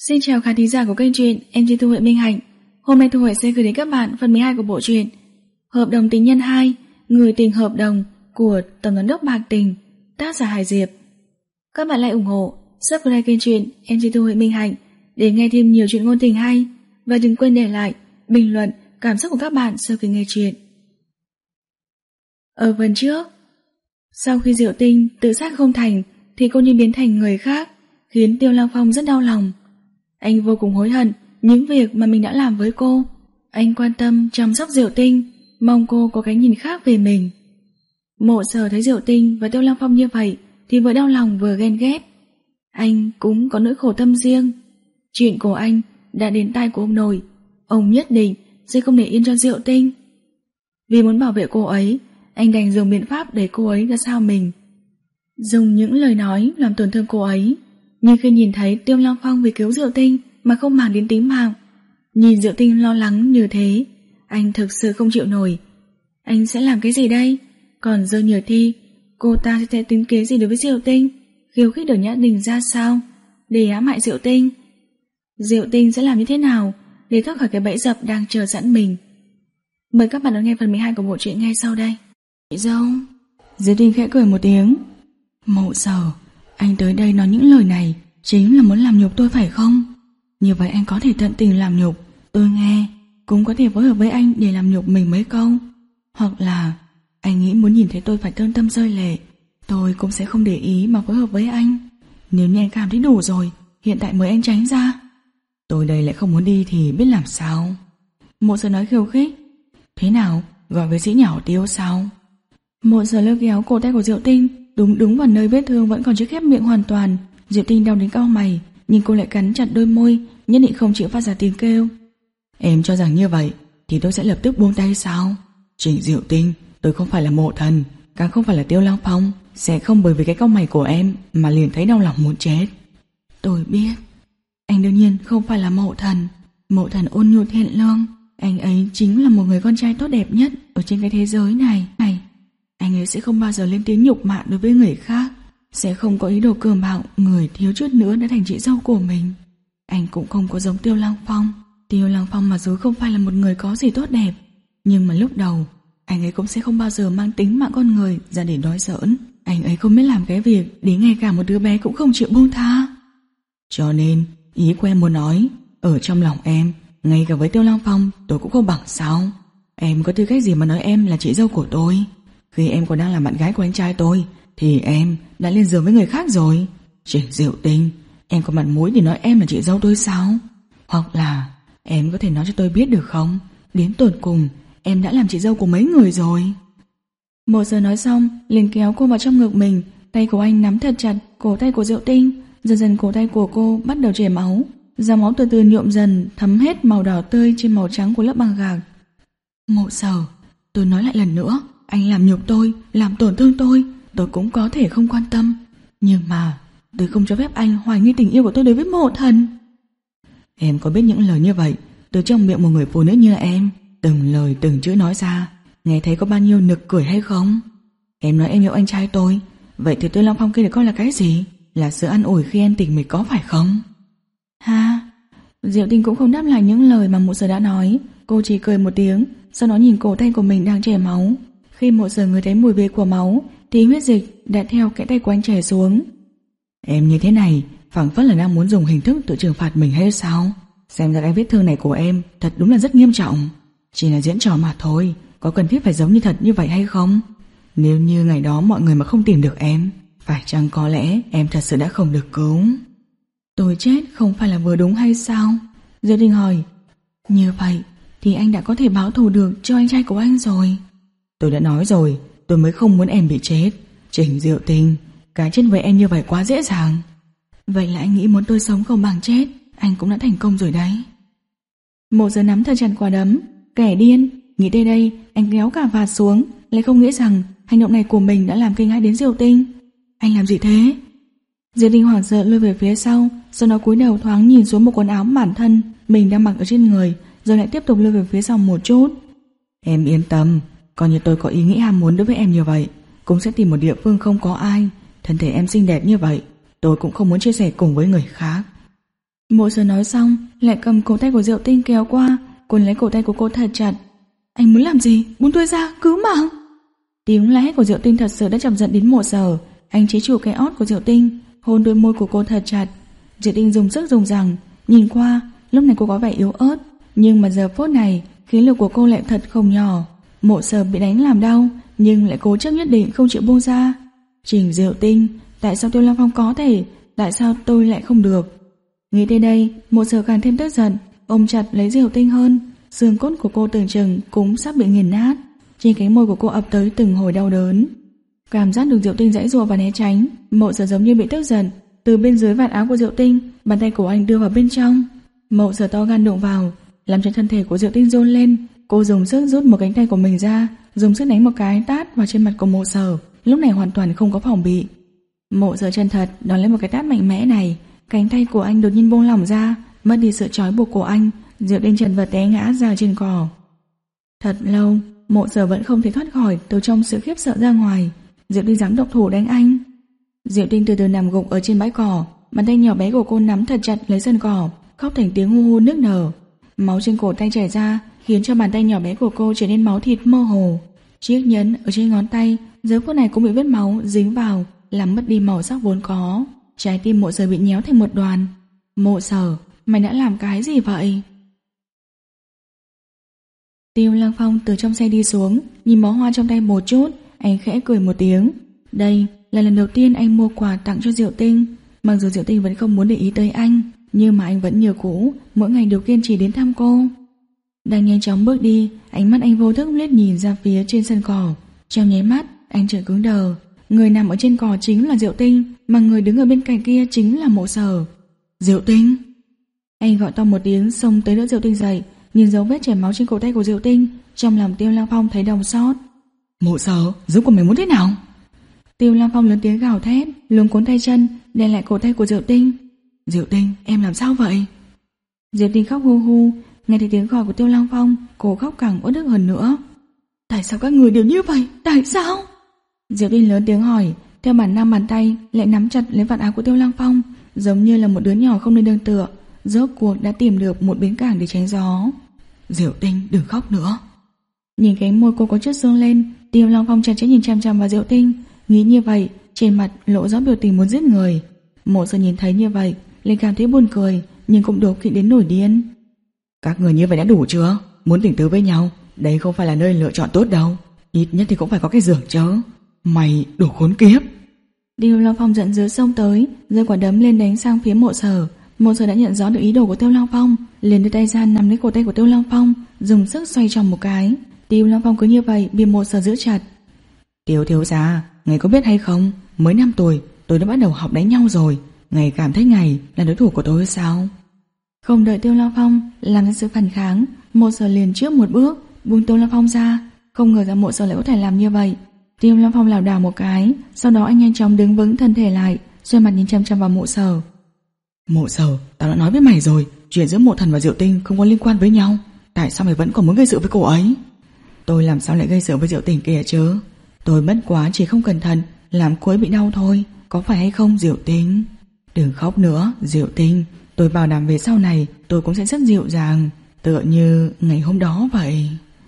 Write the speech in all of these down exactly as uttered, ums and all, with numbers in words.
Xin chào khán thính giả của kênh truyện em xê Thu Huệ Minh Hạnh. Hôm nay Thu Huệ sẽ gửi đến các bạn phần mười hai của bộ truyện Hợp đồng tình nhân hai, Người tình hợp đồng của Tổng giám đốc Bạc Tình, tác giả Hải Diệp. Các bạn lại ủng hộ, subscribe kênh truyện em xê Thu Huệ Minh Hạnh để nghe thêm nhiều chuyện ngôn tình hay, và đừng quên để lại bình luận cảm xúc của các bạn sau khi nghe truyện. Ở phần trước, sau khi Diệu Tinh tự sát không thành thì cô như biến thành người khác, khiến Tiêu Lăng Phong rất đau lòng. Anh vô cùng hối hận những việc mà mình đã làm với cô. Anh quan tâm chăm sóc Diệu Tinh, mong cô có cái nhìn khác về mình. Mộ Sở thấy Diệu Tinh và Tiêu Lăng Phong như vậy thì vừa đau lòng vừa ghen ghét. Anh cũng có nỗi khổ tâm riêng. Chuyện của anh đã đến tai của ông nội, ông nhất định sẽ không để yên cho Diệu Tinh. Vì muốn bảo vệ cô ấy, anh đành dùng biện pháp để cô ấy ra sao mình, dùng những lời nói làm tổn thương cô ấy. Nhưng khi nhìn thấy Tiêu Lăng Phong vì cứu Diệu Tinh mà không màng đến tính mạng, nhìn Diệu Tinh lo lắng như thế, anh thực sự không chịu nổi. Anh sẽ làm cái gì đây? Còn Dương Nhược Thi, cô ta sẽ tính kế gì đối với Diệu Tinh? Khiêu khích Đường Nhã Đình ra sao để ám hại Diệu Tinh? Diệu Tinh sẽ làm như thế nào để thoát khỏi cái bẫy dập đang chờ sẵn mình? Mời các bạn đón nghe phần mười hai của bộ truyện ngay sau đây. Chị dâu. Diệu Tinh khẽ cười một tiếng. Mộ Sở, anh tới đây nói những lời này chính là muốn làm nhục tôi phải không? Như vậy anh có thể tận tình làm nhục tôi nghe, cũng có thể phối hợp với anh để làm nhục mình mấy câu. Hoặc là anh nghĩ muốn nhìn thấy tôi phải thương tâm rơi lệ, tôi cũng sẽ không để ý mà phối hợp với anh. Nếu như anh cảm thấy đủ rồi, hiện tại mời anh tránh ra. Tôi đây lại không muốn đi thì biết làm sao? Mộ Sở nói khiêu khích. Thế nào, gọi với sĩ nhỏ Tiêu sao? Mộ Sở lôi kéo cổ tay của Diệu Tinh, đúng đúng vào nơi vết thương vẫn còn chưa khép miệng hoàn toàn. Diệu Tinh đau đến cau mày, nhưng cô lại cắn chặt đôi môi, nhất định không chịu phát ra tiếng kêu. Em cho rằng như vậy thì tôi sẽ lập tức buông tay sao? Trịnh Diệu Tinh, tôi không phải là Mộ Thần, càng không phải là Tiêu Lăng Phong, sẽ không bởi vì cái cau mày của em mà liền thấy đau lòng muốn chết. Tôi biết, anh đương nhiên không phải là Mộ Thần. Mộ Thần ôn nhu thiện lương, anh ấy chính là một người con trai tốt đẹp nhất ở trên cái thế giới này. này Anh ấy sẽ không bao giờ lên tiếng nhục mạ đối với người khác, sẽ không có ý đồ cường bạo người thiếu chút nữa đã thành chị dâu của mình. Anh cũng không có giống Tiêu Lăng Phong. Tiêu Lăng Phong mặc dù không phải là một người có gì tốt đẹp, nhưng mà lúc đầu anh ấy cũng sẽ không bao giờ mang tính mạng con người ra để nói giỡn. Anh ấy không biết làm cái việc đến ngay cả một đứa bé cũng không chịu buông tha. Cho nên ý của em muốn nói, ở trong lòng em, ngay cả với Tiêu Lăng Phong tôi cũng không bằng sao? Em có tư cách gì mà nói em là chị dâu của tôi? Khi em còn đang là bạn gái của anh trai tôi thì em đã lên giường với người khác rồi. Trịnh Diệu Tinh, em có mặt mũi để nói em là chị dâu tôi sao? Hoặc là em có thể nói cho tôi biết được không, đến tột cùng em đã làm chị dâu của mấy người rồi? Một giờ nói xong liền kéo cô vào trong ngực mình. Tay của anh nắm thật chặt cổ tay của Diệu Tinh. Dần dần cổ tay của cô bắt đầu chảy máu, dòng máu từ từ nhuộm dần thấm hết màu đỏ tươi trên màu trắng của lớp băng gạc. Mộ Sở, tôi nói lại lần nữa, anh làm nhục tôi, làm tổn thương tôi, tôi cũng có thể không quan tâm, nhưng mà tôi không cho phép anh hoài nghi tình yêu của tôi đối với Mộ Thần. Em có biết những lời như vậy từ trong miệng một người phụ nữ như em, từng lời từng chữ nói ra, nghe thấy có bao nhiêu nực cười hay không? Em nói em yêu anh trai tôi, vậy thì Tiêu Lăng Phong kia được coi là cái gì? Là sự an ủi khi em tình mình có phải không? Ha? Diệu Tinh cũng không đáp lại những lời mà Mộ Sở đã nói. Cô chỉ cười một tiếng, sau đó nhìn cổ tay của mình đang chảy máu. Khi Mộ Sở ngửi thấy mùi vị của máu thì huyết dịch đã theo cái tay của anh chảy xuống. Em như thế này phảng phất là đang muốn dùng hình thức tự trừng phạt mình hay sao? Xem ra cái vết thương này của em thật đúng là rất nghiêm trọng. Chỉ là diễn trò mà thôi, có cần thiết phải giống như thật như vậy hay không? Nếu như ngày đó mọi người mà không tìm được em, phải chăng có lẽ em thật sự đã không được cứu? Tôi chết không phải là vừa đúng hay sao? Diệu Tinh hỏi. Như vậy thì anh đã có thể báo thù được cho anh trai của anh rồi. Tôi đã nói rồi, tôi mới không muốn em bị chết. Trịnh Diệu Tinh, cái chết với em như vậy quá dễ dàng. Vậy là anh nghĩ muốn tôi sống không bằng chết, anh cũng đã thành công rồi đấy. Một giờ nắm thật chặt quả đấm. Kẻ điên, nghĩ tới đây anh kéo cả vạt xuống, lại không nghĩ rằng hành động này của mình đã làm kinh hãi đến Diệu Tinh. Anh làm gì thế? Diệu Tinh hoảng sợ lùi về phía sau, sau đó cúi đầu thoáng nhìn xuống một quần áo bản thân mình đang mặc ở trên người, rồi lại tiếp tục lùi về phía sau một chút. Em yên tâm, coi như tôi có ý nghĩ ham muốn đối với em như vậy, cũng sẽ tìm một địa phương không có ai. Thân thể em xinh đẹp như vậy, tôi cũng không muốn chia sẻ cùng với người khác. Mộ Sở nói xong lại cầm cổ tay của Diệu Tinh kéo qua, cuốn lấy cổ tay của cô thật chặt. Anh muốn làm gì? Buông tôi ra, cứu mạng! Tiếng la hét của Diệu Tinh thật sự đã chọc giận đến Mộ Sở. Anh chế trụ cái ót của Diệu Tinh, hôn đôi môi của cô thật chặt. Diệu Tinh dùng sức dùng rằng, nhìn qua, lúc này cô có vẻ yếu ớt, nhưng mà giờ phút này khí lực của cô lại thật không nhỏ. Mộ Sở bị đánh làm đau, nhưng lại cố chấp nhất định không chịu buông ra. Trình Diệu Tinh, tại sao Tiêu Lăng Phong có thể, tại sao tôi lại không được? Nghĩ tới đây, Mộ Sở càng thêm tức giận, ôm chặt lấy Diệu Tinh hơn. Xương cốt của cô tưởng chừng cũng sắp bị nghiền nát. Trên cánh môi của cô ập tới từng hồi đau đớn. Cảm giác được Diệu Tinh giãy giụa và né tránh, Mộ Sở giống như bị tức giận. Từ bên dưới vạt áo của Diệu Tinh, bàn tay của anh đưa vào bên trong. Mộ Sở to gan đụng vào, làm cho thân thể của Diệu Tinh run lên. Cô dùng sức rút một cánh tay của mình ra, dùng sức đánh một cái tát vào trên mặt của Mộ Sở. Lúc này hoàn toàn không có phòng bị. Mộ Sở chân thật đón lấy một cái tát mạnh mẽ này. Cánh tay của anh đột nhiên buông lỏng ra, mất đi sự trói buộc của anh. Diệu Tinh chật vật té ngã ra trên cỏ. Thật lâu, Mộ Sở vẫn không thể thoát khỏi từ trong sự khiếp sợ ra ngoài. Diệu Tinh dám động thủ đánh anh. Diệu Tinh từ từ nằm gục ở trên bãi cỏ, bàn tay nhỏ bé của cô nắm thật chặt lấy sân cỏ, khóc thành tiếng hu hu nức nở. Máu trên cổ tay chảy ra khiến cho bàn tay nhỏ bé của cô trở nên máu thịt mơ hồ. Chiếc nhẫn ở trên ngón tay giờ phút này cũng bị vết máu dính vào, làm mất đi màu sắc vốn có. Trái tim Mộ Sở bị nhéo thành một đoàn. Mộ Sở, mày đã làm cái gì vậy? Tiêu Lăng Phong từ trong xe đi xuống, nhìn bó hoa trong tay một chút, anh khẽ cười một tiếng. Đây là lần đầu tiên anh mua quà tặng cho Diệu Tinh. Mặc dù Diệu Tinh vẫn không muốn để ý tới anh, nhưng mà anh vẫn như cũ, mỗi ngày đều kiên trì đến thăm cô. Đang nhanh chóng bước đi, ánh mắt anh vô thức liếc nhìn ra phía trên sân cỏ. Trong nháy mắt, anh trở cứng đờ. Người nằm ở trên cỏ chính là Diệu Tinh, mà người đứng ở bên cạnh kia chính là Mộ Sở. Diệu Tinh! Anh gọi to một tiếng, xông tới đỡ Diệu Tinh dậy. Nhìn dấu vết chảy máu trên cổ tay của Diệu Tinh, trong lòng Tiêu Lăng Phong thấy đau xót. Mộ Sở, giúp của mày muốn thế nào? Tiêu Lăng Phong lớn tiếng gào thét, luống cuốn tay chân đè lại cổ tay của Diệu Tinh. Diệu Tinh, em làm sao vậy? Diệu Tinh khóc hu hu. Nghe thấy tiếng gọi của Tiêu Lăng Phong, cô khóc càng uất ức hơn nữa. Tại sao các người đều như vậy? Tại sao? Diệu Tinh lớn tiếng hỏi, theo bản năng bàn tay lại nắm chặt lấy vạt áo của Tiêu Lăng Phong, giống như là một đứa nhỏ không nơi nương tựa, rốt cuộc đã tìm được một bến cảng để tránh gió. Diệu Tinh, đừng khóc nữa. Nhìn cánh môi cô có chút sương lên, Tiêu Lăng Phong chặt chẽ nhìn chằm chằm vào Diệu Tinh. Nghĩ như vậy, trên mặt lộ rõ biểu tình muốn giết người. Mộ Sở nhìn thấy như vậy, liền cảm thấy buồn cười, nhưng cũng đố kỵ đến nổi điên. Các người như vậy đã đủ chưa? Muốn tình tứ với nhau, đây không phải là nơi lựa chọn tốt đâu. Ít nhất thì cũng phải có cái giường chớ. Mày đồ khốn kiếp! Tiêu Lăng Phong giận dữ xông tới, giơ quả đấm lên đánh sang phía Mộ Sở. Mộ Sở đã nhận rõ được ý đồ của Tiêu Lăng Phong, liền đưa tay ra nắm lấy cổ tay của Tiêu Lăng Phong, dùng sức xoay tròn một cái. Tiêu Lăng Phong cứ như vậy bị Mộ Sở giữ chặt. Tiêu thiếu gia, ngài có biết hay không, mới năm tuổi tôi đã bắt đầu học đánh nhau rồi. Ngài cảm thấy ngài là đối thủ của tôi sao? Không đợi Tiêu Lăng Phong làm ra sự phản kháng, Mộ Sở liền trước một bước buông Tiêu Lăng Phong ra. Không ngờ rằng Mộ Sở lại có thể làm như vậy. Tiêu Lăng Phong lảo đảo một cái, sau đó anh nhanh chóng đứng vững thân thể lại, xoay mặt nhìn chăm chăm vào Mộ Sở. Mộ Sở, tao đã nói với mày rồi, chuyện giữa Mộ Thần và Diệu Tinh không có liên quan với nhau. Tại sao mày vẫn còn muốn gây sự với cô ấy? Tôi làm sao lại gây sự với Diệu Tinh kìa chứ? Tôi bất quá chỉ không cẩn thận làm cô ấy bị đau thôi, có phải hay không Diệu Tinh? Đừng khóc nữa, Diệu Tinh. Tôi bảo đảm về sau này tôi cũng sẽ rất dịu dàng, tựa như ngày hôm đó vậy.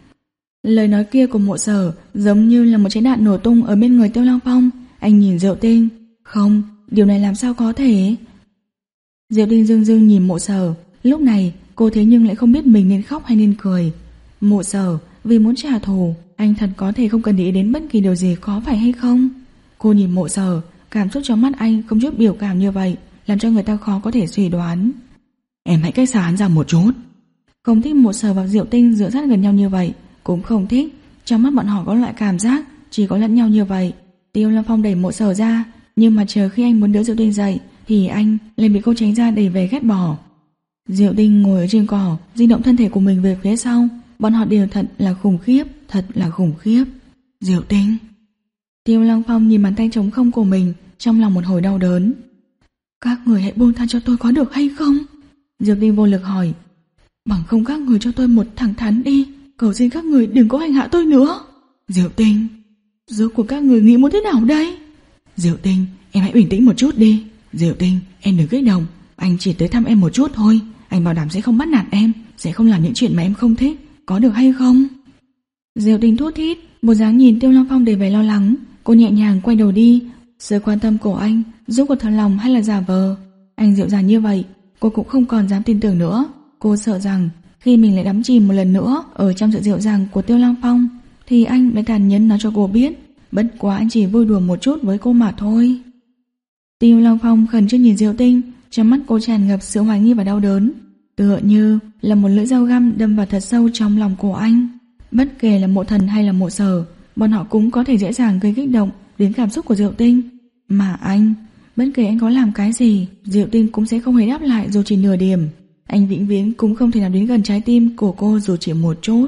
Lời nói kia của Mộ Sở giống như là một trái đạn nổ tung ở bên người Tiêu Lăng Phong. Anh nhìn Diệu Tinh. Không, điều này làm sao có thể? Diệu Tinh dưng dưng nhìn Mộ Sở. Lúc này cô thế nhưng lại không biết mình nên khóc hay nên cười. Mộ Sở, vì muốn trả thù, anh thật có thể không cần để ý đến bất kỳ điều gì, có phải hay không? Cô nhìn Mộ Sở, cảm xúc trong mắt anh không chút biểu cảm như vậy, làm cho người ta khó có thể suy đoán. Em hãy cách xa hắn ra một chút. Không thích Mộ Sở và Diệu Tinh dựa sát gần nhau như vậy, cũng không thích. Trong mắt bọn họ có loại cảm giác chỉ có lẫn nhau như vậy. Tiêu Lăng Phong đẩy Mộ Sở ra, nhưng mà chờ khi anh muốn đỡ Diệu Tinh dậy thì anh lại bị cô tránh ra đẩy về ghét bỏ. Diệu Tinh ngồi ở trên cỏ, di động thân thể của mình về phía sau. Bọn họ đều thật là khủng khiếp, thật là khủng khiếp. Diệu Tinh. Tiêu Lăng Phong nhìn bàn tay trống không của mình, trong lòng một hồi đau đớn. Các người hãy buông tha cho tôi có được hay không? Diệu Tinh vô lực hỏi. Bằng không các người cho tôi một thẳng thắn đi, cầu xin các người đừng có hành hạ tôi nữa. Diệu Tinh, rốt cuộc các người nghĩ muốn thế nào đây? Diệu Tinh, em hãy bình tĩnh một chút đi. Diệu Tinh, em đừng kích động, Anh chỉ tới thăm em một chút thôi. Anh bảo đảm sẽ không bắt nạt em, sẽ không làm những chuyện mà em không thích, có được hay không? Diệu Tinh thút thít, bộ dáng nhìn Tiêu Long Phong đầy vẻ lo lắng. Cô nhẹ nhàng quay đầu đi. Sự quan tâm của anh giúp cô thật lòng hay là giả vờ? Anh dịu dàng như vậy, cô cũng không còn dám tin tưởng nữa. Cô sợ rằng khi mình lại đắm chìm một lần nữa ở trong sự dịu dàng của Tiêu Long Phong thì anh lại tàn nhẫn nói cho cô biết bất quá anh chỉ vui đùa một chút với cô mà thôi. Tiêu Long Phong khẩn trương nhìn Diệu Tinh, trong mắt cô tràn ngập sự hoài nghi và đau đớn, tựa như là một lưỡi dao găm đâm vào thật sâu trong lòng của anh. Bất kể là Mộ Thần hay là Mộ Sở, bọn họ cũng có thể dễ dàng gây kích động đến cảm xúc của Diệu Tinh. Mà anh, bất kể anh có làm cái gì, Diệu Tinh cũng sẽ không hề đáp lại dù chỉ nửa điểm. Anh vĩnh viễn cũng không thể nào đến gần trái tim của cô dù chỉ một chút.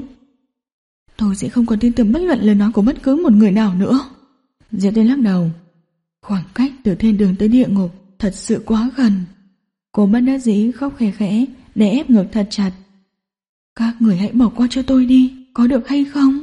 Tôi sẽ không còn tin tưởng bất luận lời nói của bất cứ một người nào nữa. Diệu Tinh lắc đầu. Khoảng cách từ thiên đường tới địa ngục thật sự quá gần. Cô bất đắc dĩ khóc khẽ khẽ để ép ngực thật chặt. Các người hãy bỏ qua cho tôi đi, có được hay không?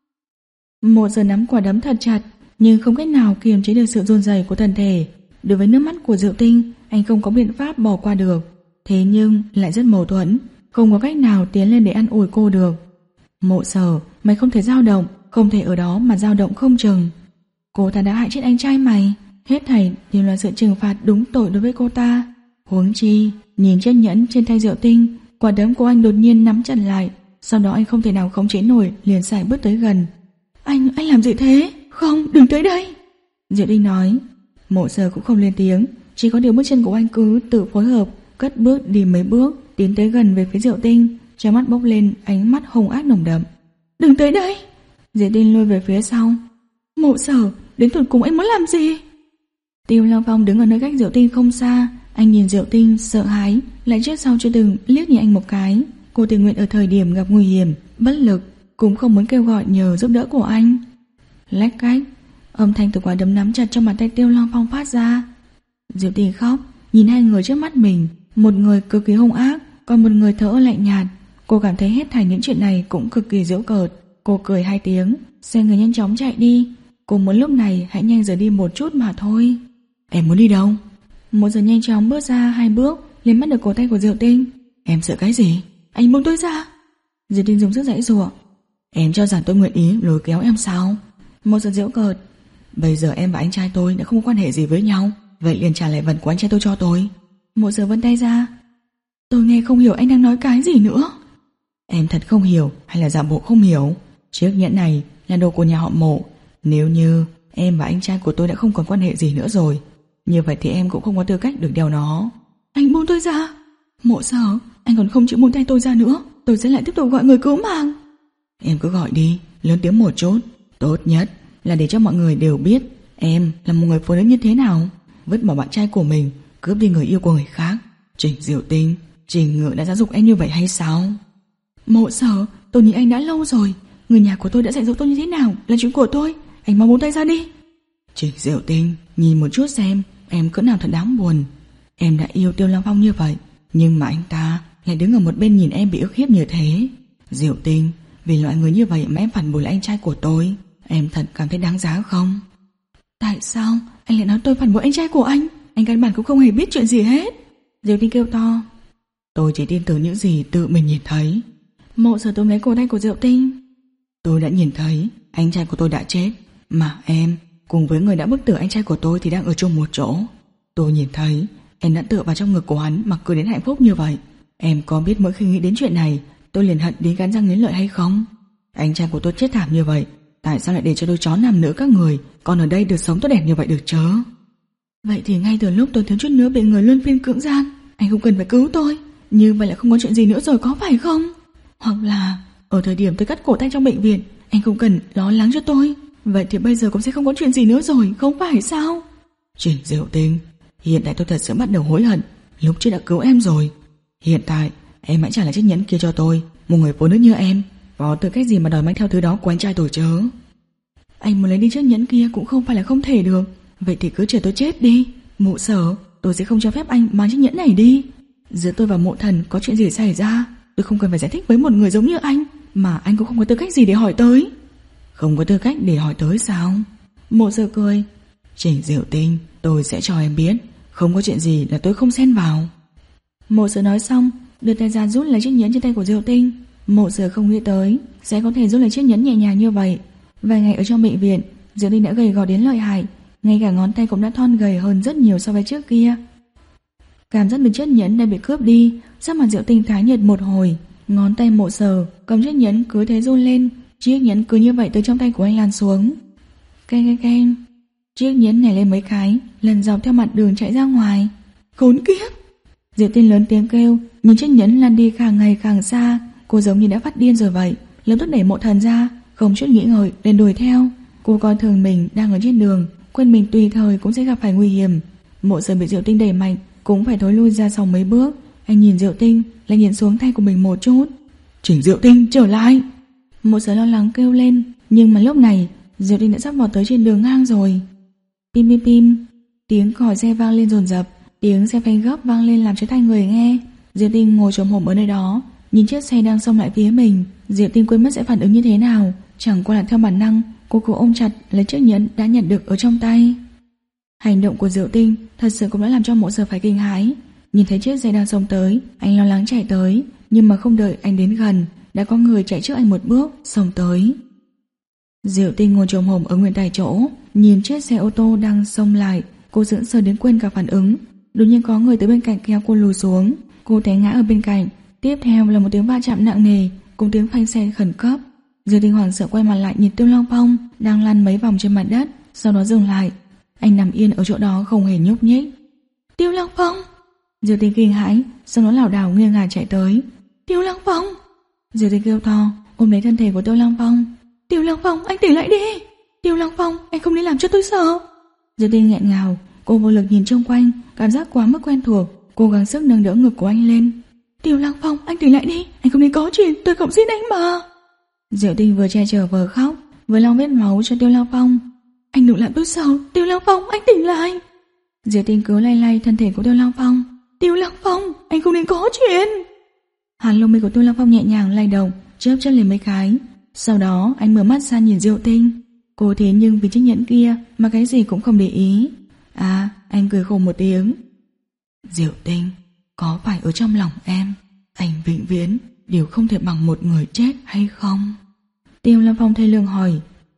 Một giờ nắm quả đấm thật chặt, nhưng không cách nào kiềm chế được sự run rẩy của thân thể. Đối với nước mắt của Diệu Tinh, anh không có biện pháp bỏ qua được. Thế nhưng lại rất mâu thuẫn, không có cách nào tiến lên để an ủi cô được. Mộ Sở, mày không thể dao động, không thể ở đó mà dao động không chừng. Cô ta đã hại chết anh trai mày, hết thảy đều là sự trừng phạt đúng tội đối với cô ta. Huống chi, nhìn chiếc nhẫn trên tay Diệu Tinh, quả đấm của anh đột nhiên nắm chặt lại, sau đó anh không thể nào khống chế nổi, liền sải bước tới gần. Anh, anh làm gì thế? Không, đừng tới đây. Diệu Tinh nói. Mộ Sở cũng không lên tiếng, chỉ có điều bước chân của anh cứ tự phối hợp, cất bước đi mấy bước, tiến tới gần về phía Diệu Tinh, trong mắt bốc lên ánh mắt hung ác nồng đậm. Đừng tới đây. Diệu Tinh lùi về phía sau. Mộ Sở, đến tụt cùng anh muốn làm gì? Tiêu Long Phong đứng ở nơi cách Diệu Tinh không xa, anh nhìn Diệu Tinh sợ hãi, lại trước sau chưa từng liếc nhìn anh một cái. Cô tình nguyện ở thời điểm gặp nguy hiểm, bất lực, cũng không muốn kêu gọi nhờ giúp đỡ của anh. Lách cách, âm thanh từ quả đấm nắm chặt trong bàn tay Tiêu Long Phong phát ra. Diệu Tinh khóc, nhìn hai người trước mắt mình, một người cực kỳ hung ác, còn một người thở ơ lạnh nhạt. Cô cảm thấy hết thảy những chuyện này cũng cực kỳ giễu cợt. Cô cười hai tiếng, xoay người nhanh chóng chạy đi. Cô muốn lúc này hãy nhanh rời đi một chút mà thôi. Em muốn đi đâu? Một giờ nhanh chóng bước ra hai bước, liền bắt được cổ tay của Diệu Tinh. Em sợ cái gì? Anh buông tôi ra. Diệu Tinh dùng sức giãy giụa. Em cho rằng tôi nguyện ý lôi kéo em sao? Một giờ giễu cợt. Bây giờ em và anh trai tôi đã không có quan hệ gì với nhau, vậy liền trả lại vật của anh trai tôi cho tôi. Một giờ vươn tay ra. Tôi nghe không hiểu anh đang nói cái gì nữa. Em thật không hiểu hay là giả bộ không hiểu? Chiếc nhẫn này là đồ của nhà họ Mộ. Nếu như em và anh trai của tôi đã không còn quan hệ gì nữa rồi, như vậy thì em cũng không có tư cách được đeo nó. Anh buông tôi ra. Mộ Sở, anh còn không chịu buông tay tôi ra nữa, tôi sẽ lại tiếp tục gọi người cứu mạng. Em cứ gọi đi, lớn tiếng một chút. Tốt nhất là để cho mọi người đều biết em là một người phụ nữ như thế nào. Vứt bỏ bạn trai của mình, cướp đi người yêu của người khác. Trình Diệu Tinh, Trình Ngự đã giáo dục em như vậy hay sao? Mộ Sở, tôi nhìn anh đã lâu rồi. Người nhà của tôi đã dạy dỗ tôi như thế nào là chuyện của tôi. Anh mau buông tay ra đi. Trình Diệu Tinh, nhìn một chút xem em cỡ nào thật đáng buồn. Em đã yêu Tiêu Long Phong như vậy, nhưng mà anh ta lại đứng ở một bên nhìn em bị ức hiếp như thế. Diệu Tinh, vì loại người như vậy mà em phản bội lại anh trai của tôi, em thật cảm thấy đáng giá không? Tại sao anh lại nói tôi phản bội anh trai của anh? Anh căn bản cũng không hề biết chuyện gì hết. Diệu Tinh kêu to. Tôi chỉ tin tưởng những gì tự mình nhìn thấy. Mộ Sở túm lấy cổ tay của Diệu Tinh. Tôi đã nhìn thấy anh trai của tôi đã chết, mà em cùng với người đã bức tử anh trai của tôi thì đang ở chung một chỗ. Tôi nhìn thấy em đã tựa vào trong ngực của hắn mà cười đến hạnh phúc như vậy. Em có biết mỗi khi nghĩ đến chuyện này tôi liền hận đến cắn răng nghiến lợi hay không? Anh trai của tôi chết thảm như vậy, tại sao lại để cho đôi chó nam nữ các người còn ở đây được sống tốt đẹp như vậy được chớ? Vậy thì ngay từ lúc tôi thiếu chút nữa bị người luân phiên cưỡng gian, anh không cần phải cứu tôi. Như vậy là không có chuyện gì nữa rồi có phải không? Hoặc là ở thời điểm tôi cắt cổ tay trong bệnh viện, anh không cần lo lắng cho tôi. Vậy thì bây giờ cũng sẽ không có chuyện gì nữa rồi, không phải sao? Trình Diệu Tinh, hiện tại tôi thật sự bắt đầu hối hận lúc trước đã cứu em rồi. Hiện tại em hãy trả lại chiếc nhẫn kia cho tôi. Một người phụ nữ như em có tư cách gì mà đòi mang theo thứ đó của anh trai tôi chớ? Anh muốn lấy đi chiếc nhẫn kia cũng không phải là không thể được. Vậy thì cứ chờ tôi chết đi. Mộ Sở, tôi sẽ không cho phép anh mang chiếc nhẫn này đi. Giữa tôi và Mộ Thần có chuyện gì xảy ra, tôi không cần phải giải thích với một người giống như anh, mà anh cũng không có tư cách gì để hỏi tới. Không có tư cách để hỏi tới sao? Mộ Sở cười. Trình Diệu Tinh, tôi sẽ cho em biết, không có chuyện gì là tôi không xen vào. Mộ Sở nói xong, đưa tay ra rút lấy chiếc nhẫn trên tay của Diệu Tinh. Mộ Sở không nghĩ tới sẽ có thể rút lấy chiếc nhẫn nhẹ nhàng như vậy. Vài ngày ở trong bệnh viện, Diệu Tinh đã gầy gò đến lợi hại, ngay cả ngón tay cũng đã thon gầy hơn rất nhiều so với trước kia. Cảm giác được chiếc nhẫn đã bị cướp đi, sắc mặt Diệu Tinh tái nhợt một hồi. Ngón tay Mộ Sở cầm chiếc nhẫn cứ thế run lên, chiếc nhẫn cứ như vậy từ trong tay của anh lan xuống. Keng keng keng, chiếc nhẫn nhảy lên mấy cái, lần dọc theo mặt đường chạy ra ngoài. Khốn kiếp! Diệu Tinh lớn tiếng kêu, nhìn chiếc nhẫn lăn đi càng ngày càng xa. Cô giống như đã phát điên rồi vậy, lập tức đẩy Mộ Thần ra, không chút nghĩ ngợi liền đuổi theo. Cô coi thường mình đang ở trên đường, quên mình tùy thời cũng sẽ gặp phải nguy hiểm. Mộ Sở bị Diệu Tinh đẩy mạnh cũng phải thối lui ra sau mấy bước. Anh nhìn Diệu Tinh, lại nhìn xuống tay của mình một chút. Chỉnh Diệu Tinh trở lại! Mộ Sở lo lắng kêu lên, nhưng mà lúc này Diệu Tinh đã sắp vào tới trên đường ngang rồi. Pim pim pim, tiếng còi xe vang lên dồn dập, tiếng xe phanh gấp vang lên làm cho tai người nghe. Diệu Tinh ngồi chồm hổm ở nơi đó, nhìn chiếc xe đang xông lại phía mình. Diệu Tinh quên mất sẽ phản ứng như thế nào, chẳng qua là theo bản năng, cô cố ôm chặt lấy chiếc nhẫn đã nhận được ở trong tay. Hành động của Diệu Tinh thật sự cũng đã làm cho Mộ Sở phải kinh hãi. Nhìn thấy chiếc xe đang xông tới, anh lo lắng chạy tới, nhưng mà không đợi anh đến gần, đã có người chạy trước anh một bước xông tới. Diệu Tinh ngồi chồm hổm ở nguyên tại chỗ, nhìn chiếc xe ô tô đang xông lại, cô sững sờ đến quên cả phản ứng. Đột nhiên có người tới bên cạnh kéo cô lùi xuống, cô té ngã ở bên cạnh. Tiếp theo là một tiếng va chạm nặng nề cùng tiếng phanh xe khẩn cấp. Diệu Tinh hoảng sợ quay mặt lại nhìn Tiêu Long Phong đang lăn mấy vòng trên mặt đất, sau đó dừng lại. Anh nằm yên ở chỗ đó không hề nhúc nhích. Tiêu Long Phong! Diệu Tinh kinh hãi, sau đó lảo đảo nghiêng ngả chạy tới. Tiêu Long Phong! Diệu Tinh kêu to, ôm lấy thân thể của Tiêu Long Phong. Tiêu Long Phong, anh tỉnh lại đi! Tiêu Long Phong, anh không nên làm cho tôi sợ! Diệu Tinh nghẹn ngào, cô vô lực nhìn xung quanh, cảm giác quá mức quen thuộc, cố gắng sức nâng đỡ ngực của anh lên. Tiêu Long Phong, anh tỉnh lại đi, anh không nên có chuyện, tôi không xin anh mà. Diệu Tinh vừa che chở vừa khóc, vừa lau vết máu cho Tiêu Long Phong. Anh đừng làm tôi sợ, Tiêu Long Phong, anh tỉnh lại. Diệu Tinh cứ lay lay thân thể của Tiêu Long Phong. Tiêu Long Phong, anh không nên có chuyện. Hàn lông mi của Tiêu Long Phong nhẹ nhàng lay động, chớp chân lên mấy cái. Sau đó anh mở mắt ra nhìn Diệu Tinh. Cô thế nhưng vì chiếc nhẫn kia mà cái gì cũng không để ý. À, anh cười khổ một tiếng. Diệu Tinh, có phải ở trong lòng em, anh vĩnh viễn đều không thể bằng một người chết hay không? Tiêu Long Phong thê lương hỏi.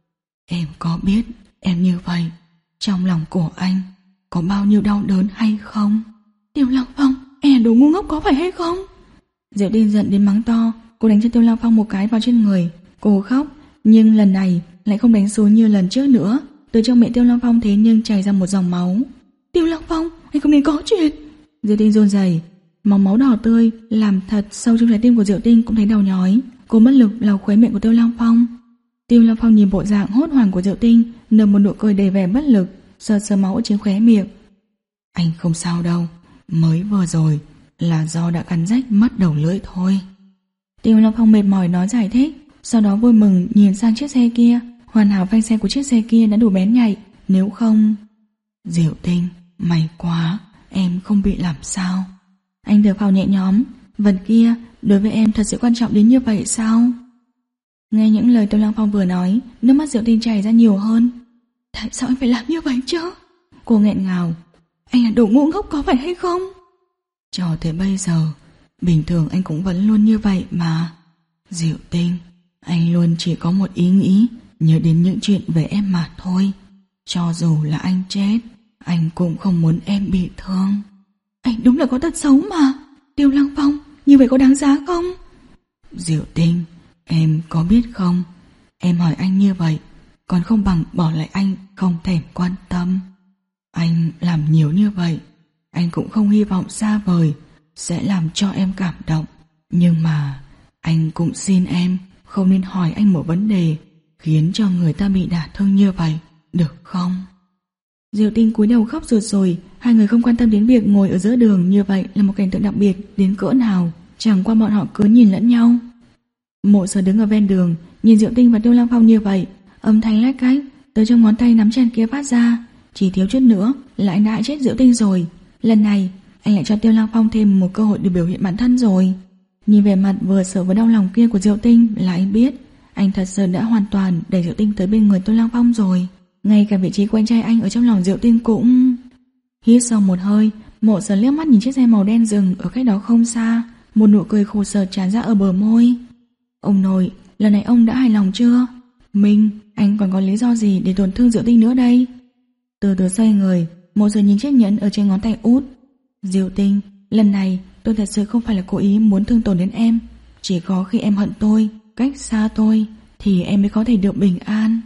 Em có biết em như vậy trong lòng của anh có bao nhiêu đau đớn hay không? Tiêu Long Phong, em đồ ngu ngốc có phải hay không? Diệu Tinh giận đến mắng to, cô đánh cho Tiêu Long Phong một cái vào trên người. Cô khóc, nhưng lần này lại không đánh xuống như lần trước nữa. Từ trong miệng Tiêu Long Phong thế nhưng chảy ra một dòng máu. Tiêu Long Phong, anh không nên có chuyện. Diệu Tinh run rẩy, máu máu đỏ tươi làm thật sâu trong trái tim của Diệu Tinh cũng thấy đau nhói. Cô mất lực lau khóe miệng của Tiêu Long Phong. Tiêu Long Phong nhìn bộ dạng hốt hoảng của Diệu Tinh, nở một nụ cười đầy vẻ bất lực, sờ sờ máu ở trên khóe miệng. Anh không sao đâu, mới vừa rồi là do đã cắn rách mất đầu lưỡi thôi. Tiêu Long Phong mệt mỏi nói giải thích, sau đó vui mừng nhìn sang chiếc xe kia. Hoàn hảo phanh xe của chiếc xe kia đã đủ bén nhạy, nếu không... Diệu Tinh, may quá, em không bị làm sao. Anh thở phào nhẹ nhõm, vật kia đối với em thật sự quan trọng đến như vậy sao? Nghe những lời Tiêu Long Phong vừa nói, nước mắt Diệu Tinh chảy ra nhiều hơn. Tại sao anh phải làm như vậy chứ? Cô nghẹn ngào. Anh là đồ ngu ngốc có phải hay không? Cho tới bây giờ, bình thường anh cũng vẫn luôn như vậy mà. Diệu Tinh, anh luôn chỉ có một ý nghĩ, nhớ đến những chuyện về em mà thôi. Cho dù là anh chết, anh cũng không muốn em bị thương. Anh đúng là có tật xấu mà. Tiêu Long Phong, như vậy có đáng giá không? Diệu Tinh, em có biết không, em hỏi anh như vậy còn không bằng bỏ lại anh không thèm quan tâm. Anh làm nhiều như vậy, anh cũng không hy vọng xa vời sẽ làm cho em cảm động. Nhưng mà anh cũng xin em không nên hỏi anh một vấn đề khiến cho người ta bị đả thương như vậy, được không? Diệu Tinh cúi đầu khóc rụt rồi. Hai người không quan tâm đến việc ngồi ở giữa đường như vậy là một cảnh tượng đặc biệt đến cỡ nào. Chẳng qua bọn họ cứ nhìn lẫn nhau. Mộ Sở đứng ở ven đường, nhìn Diệu Tinh và Tiêu Long Phong như vậy, âm thanh lách cách từ trong ngón tay nắm chặt kia phát ra. Chỉ thiếu chút nữa là anh đã hại chết Diệu Tinh rồi. Lần này anh lại cho Tiêu Long Phong thêm một cơ hội để biểu hiện bản thân rồi. Nhìn vẻ mặt vừa sợ vừa đau lòng kia của Diệu Tinh là anh biết anh thật sự đã hoàn toàn đẩy Diệu Tinh tới bên người Tiêu Long Phong rồi. Ngay cả vị trí của anh trai anh ở trong lòng Diệu Tinh cũng... Hít sâu một hơi, Mộ Sở liếc mắt nhìn chiếc xe màu đen dừng ở cách đó không xa, một nụ cười khổ sở tràn ra ở bờ môi. Ông nội, lần này ông đã hài lòng chưa? Minh, anh còn có lý do gì để tổn thương Diệu Tinh nữa đây? Từ từ xoay người, Mộ Sở nhìn chiếc nhẫn ở trên ngón tay út. Diệu Tinh, lần này tôi thật sự không phải là cố ý muốn thương tổn đến em. Chỉ có khi em hận tôi, cách xa tôi, thì em mới có thể được bình an.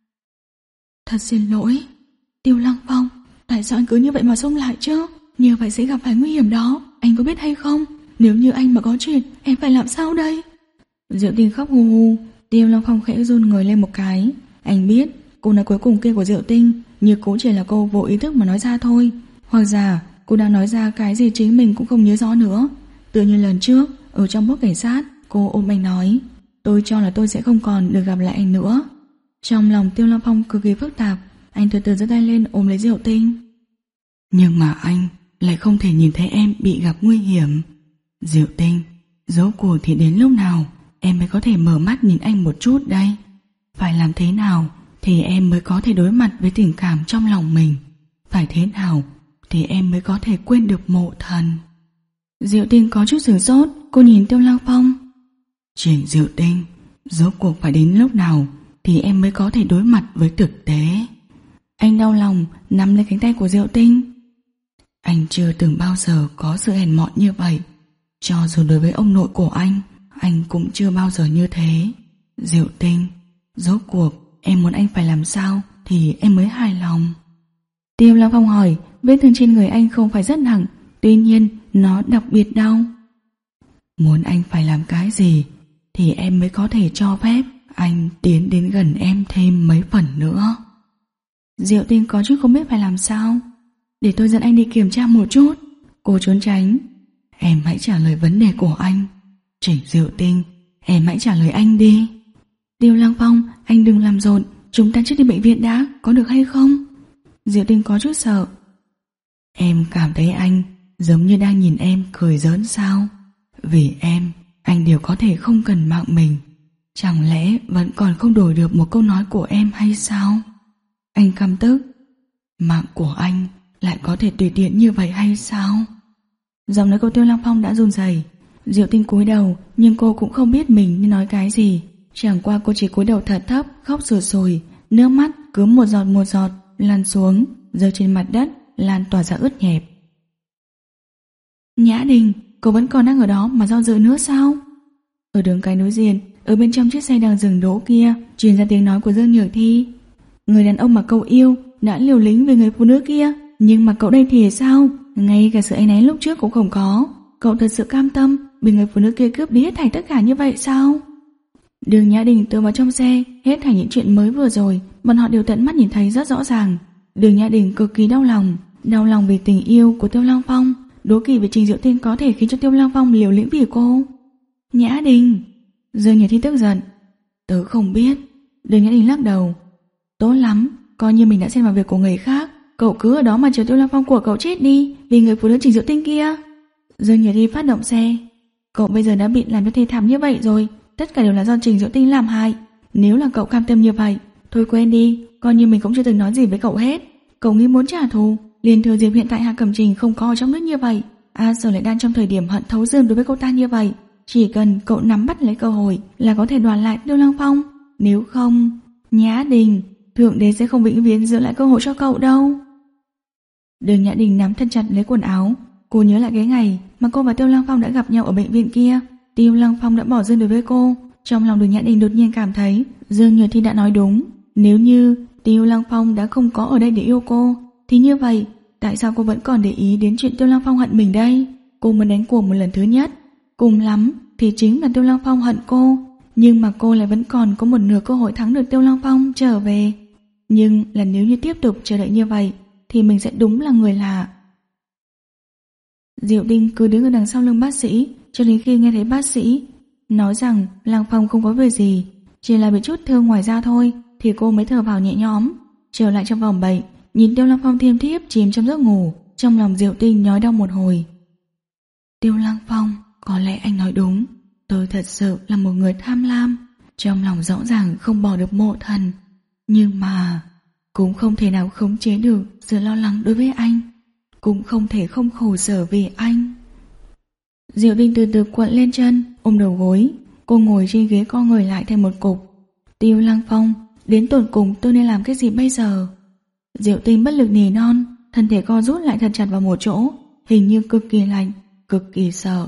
Thật xin lỗi. Tiêu Lăng Phong, tại sao anh cứ như vậy mà xông lại chứ? Như vậy sẽ gặp phải nguy hiểm đó, anh có biết hay không? Nếu như anh mà có chuyện, em phải làm sao đây? Diệu Tinh khóc hu hu. Tiêu Lăng Phong khẽ run người lên một cái. Anh biết câu nói cuối cùng kia của Diệu Tinh, nhưng cũng chỉ là cô vô ý thức mà nói ra thôi. Hoặc giả cô đang nói ra cái gì chính mình cũng không nhớ rõ nữa. Tự như lần trước ở trong bốt cảnh sát, cô ôm anh nói, tôi cho là tôi sẽ không còn được gặp lại anh nữa. Trong lòng Tiêu Lăng Phong cực kỳ phức tạp. Anh từ từ giơ tay lên ôm lấy Diệu Tinh. Nhưng mà anh lại không thể nhìn thấy em bị gặp nguy hiểm. Diệu Tinh, rốt cuộc thì đến lúc nào em mới có thể mở mắt nhìn anh một chút đây? Phải làm thế nào thì em mới có thể đối mặt với tình cảm trong lòng mình? Phải thế nào thì em mới có thể quên được Mộ Thần? Diệu Tinh có chút sửng sốt. Cô nhìn Tiêu Lăng Phong. Trình Diệu Tinh, rốt cuộc phải đến lúc nào thì em mới có thể đối mặt với thực tế? Anh đau lòng nắm lấy cánh tay của Diệu Tinh. Anh chưa từng bao giờ có sự hèn mọn như vậy. Cho dù đối với ông nội của anh, anh cũng chưa bao giờ như thế. Diệu Tinh, rốt cuộc em muốn anh phải làm sao thì em mới hài lòng? Tiêu Lăng Phong hỏi. Vết thương trên người anh không phải rất nặng, tuy nhiên nó đặc biệt đau. Muốn anh phải làm cái gì thì em mới có thể cho phép anh tiến đến gần em thêm mấy phần nữa. Diệu Tinh có chút không biết phải làm sao. Để tôi dẫn anh đi kiểm tra một chút. Cô trốn tránh. Em hãy trả lời vấn đề của anh. Trình Diệu Tinh, em hãy trả lời anh đi. Tiêu Lăng Phong, anh đừng làm rộn, chúng ta trước đi bệnh viện đã, có được hay không? Diệu Tinh có chút sợ. Em cảm thấy anh giống như đang nhìn em cười giỡn sao? Vì em, anh đều có thể không cần mạng mình. Chẳng lẽ vẫn còn không đổi được một câu nói của em hay sao? Anh căm tức. Mạng của anh lại có thể tùy tiện như vậy hay sao? Giọng nói của Tiêu Lăng Phong đã run rẩy. Diệu Tinh cúi đầu, nhưng cô cũng không biết mình nên nói cái gì. Chẳng qua cô chỉ cúi đầu thật thấp, khóc sụt sùi. Nước mắt cứ một giọt một giọt lăn xuống, rơi trên mặt đất, lan tỏa ra ướt nhẹp. Nhã Đình, cô vẫn còn đang ở đó mà do dự nữa sao? Ở đường cái đối diện, ở bên trong chiếc xe đang dừng đỗ kia, truyền ra tiếng nói của Dương Nhược Thi. Người đàn ông mà cậu yêu đã liều lĩnh về người phụ nữ kia, nhưng mà cậu đây thì sao? Ngay cả sự áy náy lúc trước cũng không có. Cậu thật sự cam tâm bị người phụ nữ kia cướp đi hết thảy tất cả như vậy sao? Đường Nhã Đình tựa vào trong xe, hết thảy những chuyện mới vừa rồi bọn họ đều tận mắt nhìn thấy rất rõ ràng. Đường Nhã Đình cực kỳ đau lòng, đau lòng vì tình yêu của Tiêu Lăng Phong, đố kỵ vì Trình Diệu Tinh có thể khiến cho Tiêu Lăng Phong liều lĩnh vì cô. Nhã Đình, Dương Nhật Thi tức giận. Tớ không biết. Đường Nhã Đình lắc đầu. Tốt lắm, coi như mình đã xen vào việc của người khác, cậu cứ ở đó mà chờ Tiêu Lăng Phong của cậu chết đi vì người phụ nữ Trình Diệu Tinh kia. Dương Nhật Thi phát động xe. Cậu bây giờ đã bị làm cho thê thảm như vậy rồi, tất cả đều là do Trình Diệu Tinh làm hại. Nếu là cậu cam tâm như vậy, thôi quên đi, coi như mình cũng chưa từng nói gì với cậu hết. Cậu nghĩ muốn trả thù, liền thừa dịp hiện tại Hạ Cẩm Trình không có ở trong nước như vậy, A Sở lại đang trong thời điểm hận thấu xương đối với cô ta như vậy. Chỉ cần cậu nắm bắt lấy cơ hội là có thể đoạt lại Tiêu Lăng Phong. Nếu không, Nhã Đình, Thượng Đế sẽ không vĩnh viễn giữ lại cơ hội cho cậu đâu. Đường Nhã Đình nắm thật chặt lấy quần áo. Cô nhớ lại cái ngày mà cô và Tiêu Lăng Phong đã gặp nhau ở bệnh viện kia. Tiêu Lăng Phong đã bỏ rơi đối với cô. Trong lòng Đường Nhã Đình đột nhiên cảm thấy Dương Nhược Thi đã nói đúng. Nếu như Tiêu Lăng Phong đã không có ở đây để yêu cô, thì như vậy tại sao cô vẫn còn để ý đến chuyện Tiêu Lăng Phong hận mình đây? Cô muốn đánh cuộc một lần thứ nhất, cùng lắm thì chính là Tiêu Lăng Phong hận cô, nhưng mà cô lại vẫn còn có một nửa cơ hội thắng được Tiêu Lăng Phong trở về. Nhưng là nếu như tiếp tục chờ đợi như vậy thì mình sẽ đúng là người lạ. Diệu Tinh cứ đứng ở đằng sau lưng bác sĩ cho đến khi nghe thấy bác sĩ nói rằng Lăng Phong không có việc gì, chỉ là bị chút thương ngoài da thôi, thì cô mới thở vào nhẹ nhõm. Trở lại trong phòng bệnh, nhìn Tiêu Lăng Phong thiêm thiếp chìm trong giấc ngủ, trong lòng Diệu Tinh nhói đau một hồi. Tiêu Lăng Phong, có lẽ anh nói đúng, tôi thật sự là một người tham lam, trong lòng rõ ràng không bỏ được Mộ Thần, nhưng mà cũng không thể nào khống chế được sự lo lắng đối với anh. cũng không thể không khổ sở vì anh. Diệu Tinh từ từ cuộn lên chân, ôm đầu gối. Cô ngồi trên ghế co người lại thành một cục. Tiêu Lăng Phong, đến tột cùng tôi nên làm cái gì bây giờ? Diệu Tinh bất lực nỉ non, thân thể co rút lại thật chặt vào một chỗ, hình như cực kỳ lạnh, cực kỳ sợ.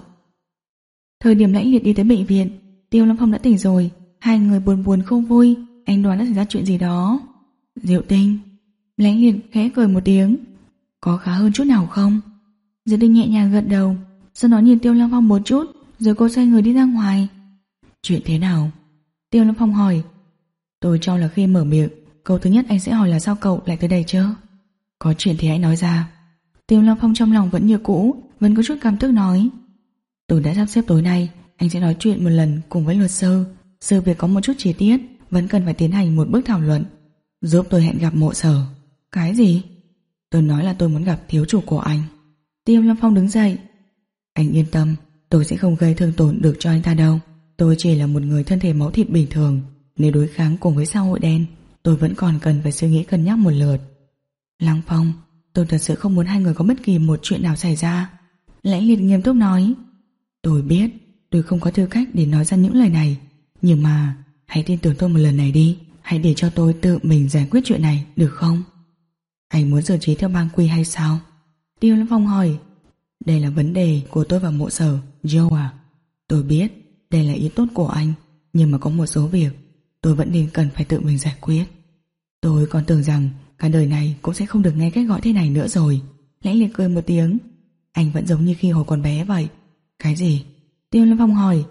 Thời điểm Lãnh Liệt đi tới bệnh viện, Tiêu Lăng Phong đã tỉnh rồi. Hai người buồn buồn không vui. Anh đoán đã xảy ra chuyện gì đó. Diệu Tinh. Lãnh Liệt khẽ cười một tiếng. Có khá hơn chút nào không? Diệu Tinh nhẹ nhàng gật đầu, sau đó nhìn Tiêu Lăng Phong một chút, rồi cô xoay người đi ra ngoài. Chuyện thế nào? Tiêu Lăng Phong hỏi. Tôi cho là khi mở miệng, câu thứ nhất anh sẽ hỏi là sao cậu lại tới đây chứ? Có chuyện thì hãy nói ra. Tiêu Lăng Phong trong lòng vẫn như cũ, vẫn có chút cảm tức nói. Tôi đã sắp xếp tối nay anh sẽ nói chuyện một lần cùng với luật sư. Sự việc có một chút chi tiết, vẫn cần phải tiến hành một bước thảo luận. Giúp tôi hẹn gặp Mộ Sở. Cái gì? Tôi nói là tôi muốn gặp thiếu chủ của anh. Tiêu Lăng Phong đứng dậy. Anh yên tâm, tôi sẽ không gây thương tổn được cho anh ta đâu. Tôi chỉ là một người thân thể máu thịt bình thường. Nếu đối kháng cùng với xã hội đen, tôi vẫn còn cần phải suy nghĩ cân nhắc một lượt. Lăng Phong, tôi thật sự không muốn hai người có bất kỳ một chuyện nào xảy ra. Lãnh Liệt nghiêm túc nói. Tôi biết, tôi không có tư cách để nói ra những lời này, nhưng mà hãy tin tưởng tôi một lần này đi. Hãy để cho tôi tự mình giải quyết chuyện này, được không? Anh muốn xử trí theo bang quy hay sao? Tiêu Lăng Phong hỏi. Đây là vấn đề của tôi và Mộ Sở, Joe à. Tôi biết đây là ý tốt của anh, nhưng mà có một số việc tôi vẫn nên cần phải tự mình giải quyết. Tôi còn tưởng rằng cả đời này cũng sẽ không được nghe cách gọi thế này nữa rồi. Lãnh Liệt cười một tiếng. Anh vẫn giống như khi hồi còn bé vậy. Cái gì? Tiêu Lăng Phong hỏi.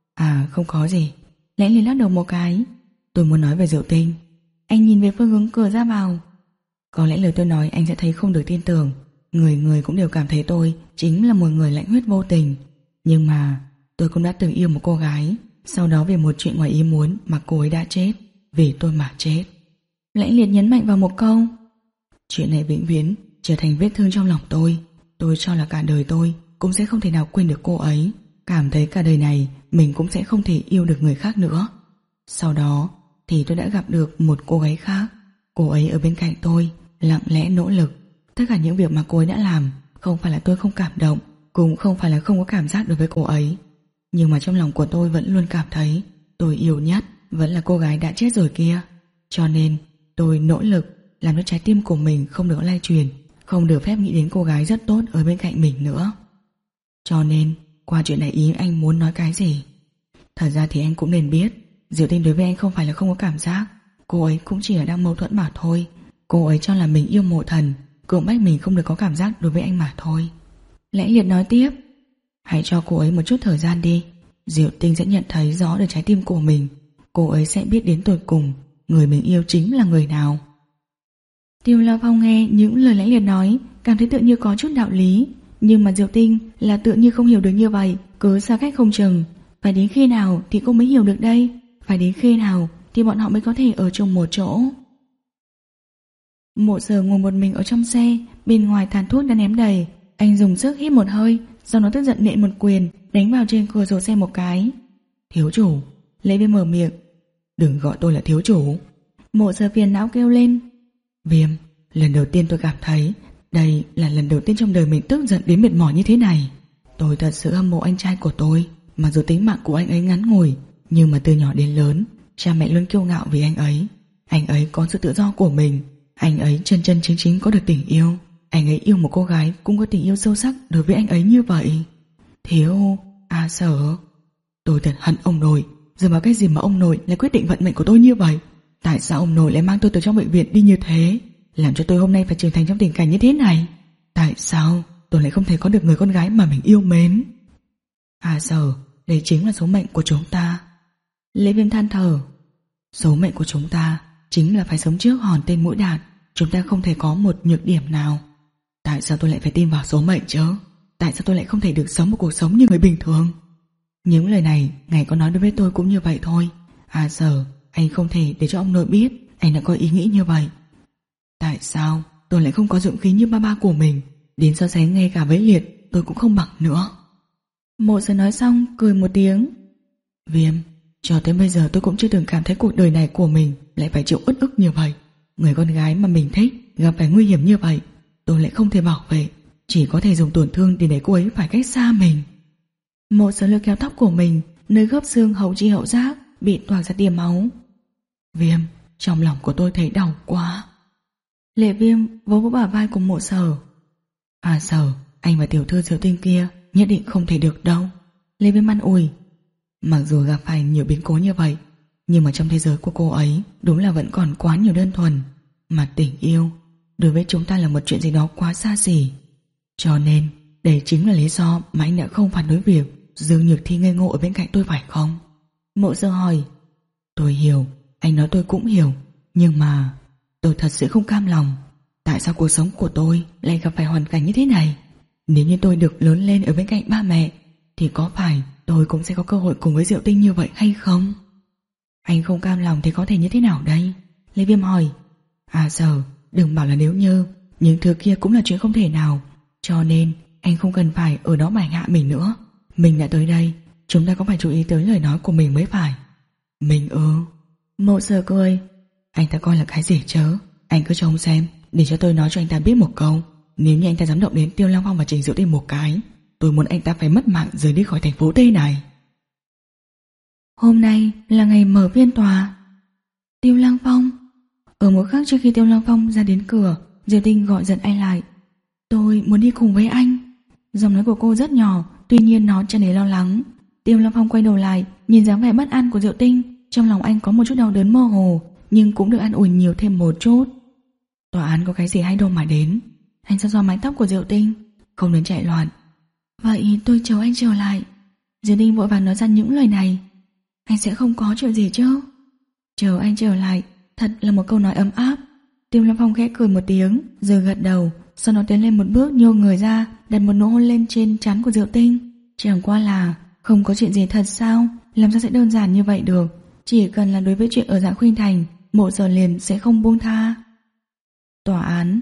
À không có gì. Lãnh Liệt lắc đầu một cái. Tôi muốn nói về Diệu Tinh. Anh nhìn về phương hướng cửa ra vào. Có lẽ lời tôi nói anh sẽ thấy không được tin tưởng. Người người cũng đều cảm thấy tôi chính là một người lạnh huyết vô tình. Nhưng mà tôi cũng đã từng yêu một cô gái, sau đó vì một chuyện ngoài ý muốn mà cô ấy đã chết. Vì tôi mà chết. Lãnh Liệt nhấn mạnh vào một câu. Chuyện này vĩnh viễn trở thành vết thương trong lòng tôi. Tôi cho là cả đời tôi cũng sẽ không thể nào quên được cô ấy. Cảm thấy cả đời này mình cũng sẽ không thể yêu được người khác nữa. Sau đó thì tôi đã gặp được một cô gái khác. Cô ấy ở bên cạnh tôi, lặng lẽ nỗ lực. Tất cả những việc mà cô ấy đã làm không phải là tôi không cảm động, cũng không phải là không có cảm giác đối với cô ấy. Nhưng mà trong lòng của tôi vẫn luôn cảm thấy tôi yêu nhất vẫn là cô gái đã chết rồi kia. Cho nên tôi nỗ lực làm cho trái tim của mình không được lay chuyển, không được phép nghĩ đến cô gái rất tốt ở bên cạnh mình nữa. Cho nên qua chuyện này ý anh muốn nói cái gì? Thật ra thì anh cũng nên biết Diệu Tinh đối với anh không phải là không có cảm giác. Cô ấy cũng chỉ là đang mâu thuẫn mà thôi. Cô ấy cho là mình yêu Mộ Thần, cưỡng bách mình không được có cảm giác đối với anh mà thôi. Lãnh Liệt nói tiếp. Hãy cho cô ấy một chút thời gian đi. Diệu Tinh sẽ nhận thấy rõ được trái tim của mình. Cô ấy sẽ biết đến tột cùng người mình yêu chính là người nào. Tiêu Lăng Phong nghe những lời Lãnh Liệt nói, cảm thấy tự như có chút đạo lý. Nhưng mà Diệu Tinh là tự như không hiểu được như vậy, cứ xa cách không chừng. Phải đến khi nào thì cô mới hiểu được đây? Phải đến khi nào thì bọn họ mới có thể ở chung một chỗ? Mộ Sở ngồi một mình ở trong xe, bên ngoài tàn thuốc đã ném đầy. Anh dùng sức hít một hơi, sau đó tức giận nện một quyền đánh vào trên cửa sổ xe một cái. Thiếu chủ. Lễ Viêm mở miệng. Đừng gọi tôi là thiếu chủ. Mộ Sở phiền não kêu lên. Viêm, lần đầu tiên tôi cảm thấy đây là lần đầu tiên trong đời mình tức giận đến mệt mỏi như thế này. Tôi thật sự hâm mộ anh trai của tôi. Mặc dù tính mạng của anh ấy ngắn ngủi, nhưng mà từ nhỏ đến lớn cha mẹ luôn kiêu ngạo vì anh ấy. Anh ấy có sự tự do của mình. Anh ấy chân chân chính chính có được tình yêu. Anh ấy yêu một cô gái cũng có tình yêu sâu sắc đối với anh ấy như vậy. Thiếu A Sở, tôi thật hận ông nội. Giờ mà cái gì mà ông nội lại quyết định vận mệnh của tôi như vậy? Tại sao ông nội lại mang tôi từ trong bệnh viện đi như thế, làm cho tôi hôm nay phải trưởng thành trong tình cảnh như thế này? Tại sao tôi lại không thể có được người con gái mà mình yêu mến? A Sở, đây chính là số mệnh của chúng ta. Lễ Viêm than thở. Số mệnh của chúng ta chính là phải sống trước hòn tên mũi đạn. Chúng ta không thể có một nhược điểm nào. Tại sao tôi lại phải tin vào số mệnh chứ? Tại sao tôi lại không thể được sống một cuộc sống như người bình thường? Những lời này ngài có nói đối với tôi cũng như vậy thôi. À Sở, anh không thể để cho ông nội biết anh đã có ý nghĩ như vậy. Tại sao tôi lại không có dũng khí như ba ba của mình? Đến so sánh ngay cả với Liệt tôi cũng không bằng nữa. Mộ Sở nói xong cười một tiếng. Viêm, cho tới bây giờ tôi cũng chưa từng cảm thấy cuộc đời này của mình lại phải chịu uất ức như vậy. Người con gái mà mình thích gặp phải nguy hiểm như vậy, tôi lại không thể bảo vệ. chỉ có thể dùng tổn thương để đẩy cô ấy phải cách xa mình. Mộ Sở lôi kéo tóc của mình, nơi khớp xương hậu chi hậu giác bị toạc ra tia máu. Viêm, trong lòng của tôi thấy đau quá. Lệ Viêm vỗ vỗ bả vai của Mộ Sở. À Sở, anh và tiểu thư Diệu Tinh kia nhất định không thể được đâu. Lệ Viêm an ủi. Mặc dù gặp phải nhiều biến cố như vậy, nhưng mà trong thế giới của cô ấy đúng là vẫn còn quá nhiều đơn thuần. Mà tình yêu đối với chúng ta là một chuyện gì đó quá xa xỉ. Cho nên đây chính là lý do mà anh đã không phản đối việc Dương Nhược Thi ngây ngô ở bên cạnh tôi phải không? Mộ Sở hỏi. Tôi hiểu, anh nói tôi cũng hiểu, nhưng mà tôi thật sự không cam lòng. Tại sao cuộc sống của tôi lại gặp phải hoàn cảnh như thế này? Nếu như tôi được lớn lên ở bên cạnh ba mẹ, thì có phải tôi cũng sẽ có cơ hội cùng với Diệu Tinh như vậy hay không? Anh không cam lòng thì có thể như thế nào đây? Lê Viêm hỏi. À Sở, đừng bảo là nếu như, những thứ kia cũng là chuyện không thể nào. Cho nên anh không cần phải ở đó bài hạ mình nữa. Mình đã tới đây, chúng ta cũng phải chú ý tới lời nói của mình mới phải. Mình ư? Mộ Sở cười. Anh ta coi là cái gì chớ? Anh cứ trông xem, để cho tôi nói cho anh ta biết một câu. Nếu như anh ta dám động đến Tiêu Lăng Phong và Trình Diệu Tinh một cái, tôi muốn anh ta phải mất mạng rời đi khỏi thành phố Tây này. Hôm nay là ngày mở phiên tòa. Tiêu Lăng Phong. Ở một khắc trước khi Tiêu Lăng Phong ra đến cửa, Diệu Tinh gọi giật anh lại. Tôi muốn đi cùng với anh. Giọng nói của cô rất nhỏ, tuy nhiên nó tràn đầy lo lắng. Tiêu Lăng Phong quay đầu lại, nhìn dáng vẻ bất an của Diệu Tinh. Trong lòng anh có một chút đau đớn mơ hồ, nhưng cũng được an ủi nhiều thêm một chút. Tòa án có cái gì hay đâu mà đến. Anh xoa xoa mái tóc của Diệu Tinh. Không nên chạy loạn. Vậy tôi chờ anh trở lại. Diệu Tinh vội vàng nói ra những lời này. Anh sẽ không có chuyện gì chứ? Chờ anh trở lại, thật là một câu nói ấm áp. Tiêu Lâm Phong khẽ cười một tiếng, rồi gật đầu. Sau đó tiến lên một bước, nhô người ra, đặt một nụ hôn lên trên trán của Diệu Tinh. Chẳng qua là không có chuyện gì thật sao? Làm sao sẽ đơn giản như vậy được? Chỉ cần là đối với chuyện ở Dạ Khuynh Thành, Mộ Sở liền sẽ không buông tha. Tòa án.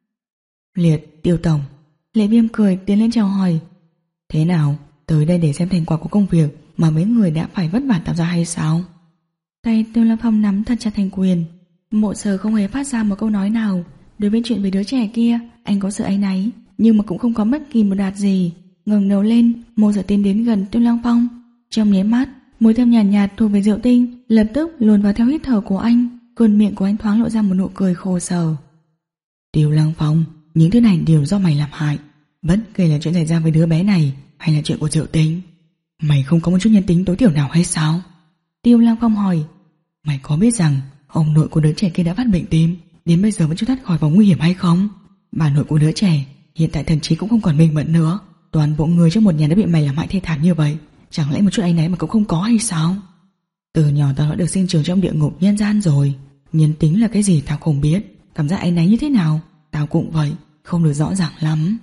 Liệt, Tiêu tổng. Lệ Viêm cười tiến lên chào hỏi. Thế nào, tới đây để xem thành quả của công việc mà mấy người đã phải vất vả tạo ra hay sao? Tay Tiêu Lâm Phong nắm thật chặt thành quyền. Mộ Sở không hề phát ra một câu nói nào. Đối với chuyện với đứa trẻ kia, anh có sự áy náy, nhưng mà cũng không có bất kỳ một đạt gì. Ngẩng đầu lên, Mộ Sở tiến đến gần Tiêu Lâm Phong. Trong nháy mắt, mùi thơm nhàn nhạt, nhạt thuộc về Diệu Tinh lập tức luồn vào theo hít thở của anh. Khuôn miệng của anh thoáng lộ ra một nụ cười khổ sở. Tiêu Lăng Phong, những thứ này đều do mày làm hại. Bất kể là chuyện xảy ra với đứa bé này hay là chuyện của Diệu Tinh, mày không có một chút nhân tính tối thiểu nào hay sao? Tiêu Lăng Phong hỏi. Mày có biết rằng ông nội của đứa trẻ kia đã phát bệnh tim, đến bây giờ vẫn chưa thoát khỏi vòng nguy hiểm hay không? Bà nội của đứa trẻ hiện tại thần trí cũng không còn minh mẫn nữa. Toàn bộ người trong một nhà đã bị mày làm hại thê thảm như vậy, chẳng lẽ một chút áy náy mà cũng không có hay sao? Từ nhỏ tao đã được sinh trưởng trong địa ngục nhân gian rồi. Nhân tính là cái gì tao không biết, cảm giác áy náy như thế nào tao cũng vậy, không được rõ ràng lắm.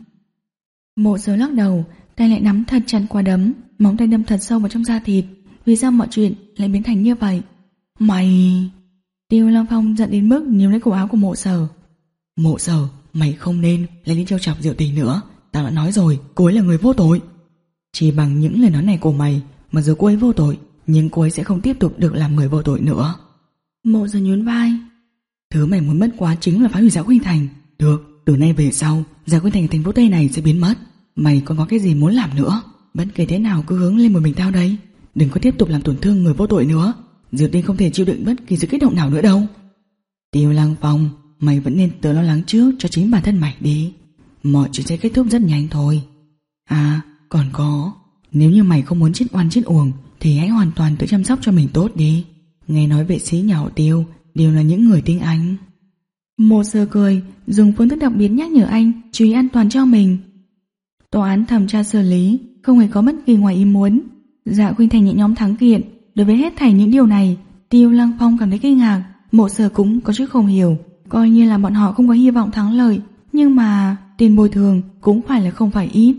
Mộ Sở lắc đầu, tay lại nắm thật chặt quả đấm, móng tay đâm thật sâu vào trong da thịt. Vì sao mọi chuyện lại biến thành như vậy? Mày... Tiêu Lăng Phong giận đến mức níu lấy cổ áo của Mộ Sở. Mộ Sở, mày không nên lại đi trêu chọc Diệu Tình nữa. Tao đã nói rồi, cô ấy là người vô tội. Chỉ bằng những lời nói này của mày, mặc dù cô ấy vô tội, nhưng cô ấy sẽ không tiếp tục được làm người vô tội nữa. Mộ Sở nhún vai. Thứ mày muốn mất quá chính là phá hủy Dạ Khuynh Thành. Được, từ nay về sau Dạ Khuynh Thành thành phố Tây này sẽ biến mất. Mày còn có cái gì muốn làm nữa? Bất kể thế nào cứ hướng lên một mình tao đây. Đừng có tiếp tục làm tổn thương người vô tội nữa. Diệu Tinh không thể chịu đựng bất kỳ sự kích động nào nữa đâu. Tiêu Lăng Phong, mày vẫn nên tự lo lắng trước cho chính bản thân mày đi. Mọi chuyện sẽ kết thúc rất nhanh thôi. À, còn có, nếu như mày không muốn chết oan chết uổng thì hãy hoàn toàn tự chăm sóc cho mình tốt đi. Nghe nói vệ sĩ nhà họ Tiêu đều là những người tinh anh. Mộ Sở cười, dùng phương thức đặc biệt nhắc nhở anh chú ý an toàn cho mình. Tòa án thẩm tra xử lý không hề có bất kỳ ngoài ý muốn. Dạ Khuynh Thành nhẹ nhõm thắng kiện. Đối với hết thảy những điều này, Tiêu Lăng Phong cảm thấy kinh ngạc. Mộ Sở cũng có chút không hiểu, coi như là bọn họ không có hy vọng thắng lợi, nhưng mà tiền bồi thường cũng phải là không phải ít.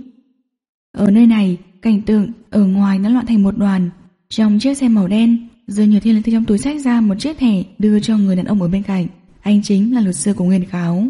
Ở nơi này, cảnh tượng ở ngoài đã loạn thành một đoàn. Trong chiếc xe màu đen, Dương Nhược Thi lấy từ trong túi xách ra một chiếc thẻ đưa cho người đàn ông ở bên cạnh. Anh chính là luật sư của Nguyên Kháo.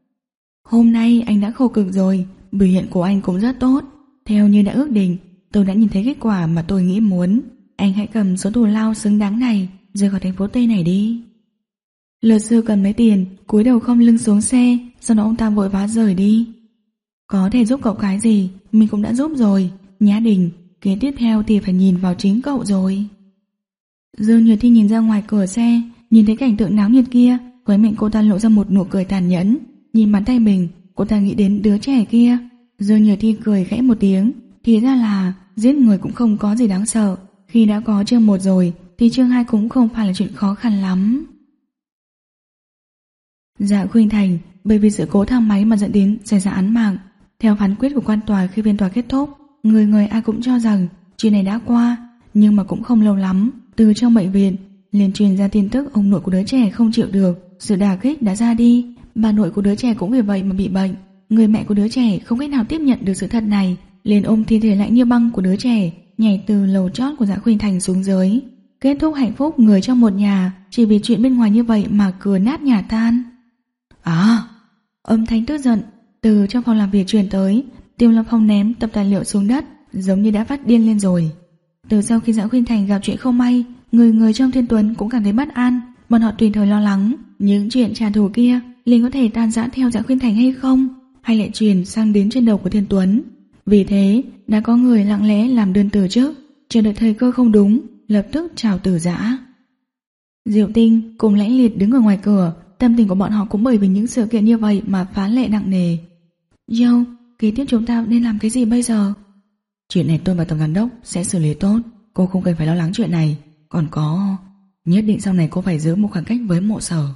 Hôm nay anh đã khổ cực rồi, biểu hiện của anh cũng rất tốt. Theo như đã ước định, tôi đã nhìn thấy kết quả mà tôi nghĩ muốn. Anh hãy cầm số thù lao xứng đáng này rời khỏi thành phố Tây này đi. Luật sư cầm lấy tiền, cúi đầu khom lưng xuống xe, sau đó ông ta vội vã rời đi. Có thể giúp cậu cái gì mình cũng đã giúp rồi. Nhã Đình, kế tiếp theo thì phải nhìn vào chính cậu rồi. Dương Nhược Thi nhìn ra ngoài cửa xe, nhìn thấy cảnh tượng náo nhiệt kia, khóe miệng cô ta lộ ra một nụ cười tàn nhẫn. Nhìn bàn tay mình, cô ta nghĩ đến đứa trẻ kia. Dương Nhược Thi cười khẽ một tiếng. Thì ra là giết người cũng không có gì đáng sợ. Khi đã có chương một rồi thì chương hai cũng không phải là chuyện khó khăn lắm. Dạ Khuynh Thành bởi vì sự cố thang máy mà dẫn đến xảy ra án mạng. Theo phán quyết của quan tòa khi phiên tòa kết thúc, người người ai cũng cho rằng chuyện này đã qua. Nhưng mà cũng không lâu lắm, từ trong bệnh viện liền truyền ra tin tức ông nội của đứa trẻ không chịu được sự đả kích đã ra đi. Bà nội của đứa trẻ cũng vì vậy mà bị bệnh. Người mẹ của đứa trẻ không cách nào tiếp nhận được sự thật này, liền ôm thi thể lạnh như băng của đứa trẻ nhảy từ lầu chót của Dạ Khuynh Thành xuống dưới. Kết thúc hạnh phúc người trong một nhà chỉ vì chuyện bên ngoài như vậy mà cửa nát nhà tan. À, âm thanh tức giận từ trong phòng làm việc truyền tới. Tiêu Lâm Phong ném tập tài liệu xuống đất, giống như đã phát điên lên rồi. Từ sau khi Dạ Khuynh Thành gặp chuyện không may, người người trong Thiên Tuấn cũng cảm thấy bất an. Bọn họ tùy thời lo lắng những chuyện trả thù kia liền có thể tan rã theo Dạ Khuynh Thành hay không, hay lại truyền sang đến trên đầu của Thiên Tuấn. Vì thế đã có người lặng lẽ làm đơn từ chức, chờ đợi thời cơ không đúng lập tức chào từ giã. Diệu Tinh cùng Lãnh Liệt đứng ở ngoài cửa, tâm tình của bọn họ cũng bởi vì những sự kiện như vậy mà phá lệ nặng nề. Dâu, kế tiếp chúng ta nên làm cái gì bây giờ? Chuyện này tôi và tổng giám đốc sẽ xử lý tốt, cô không cần phải lo lắng chuyện này. Còn có, nhất định sau này cô phải giữ một khoảng cách với Mộ Sở.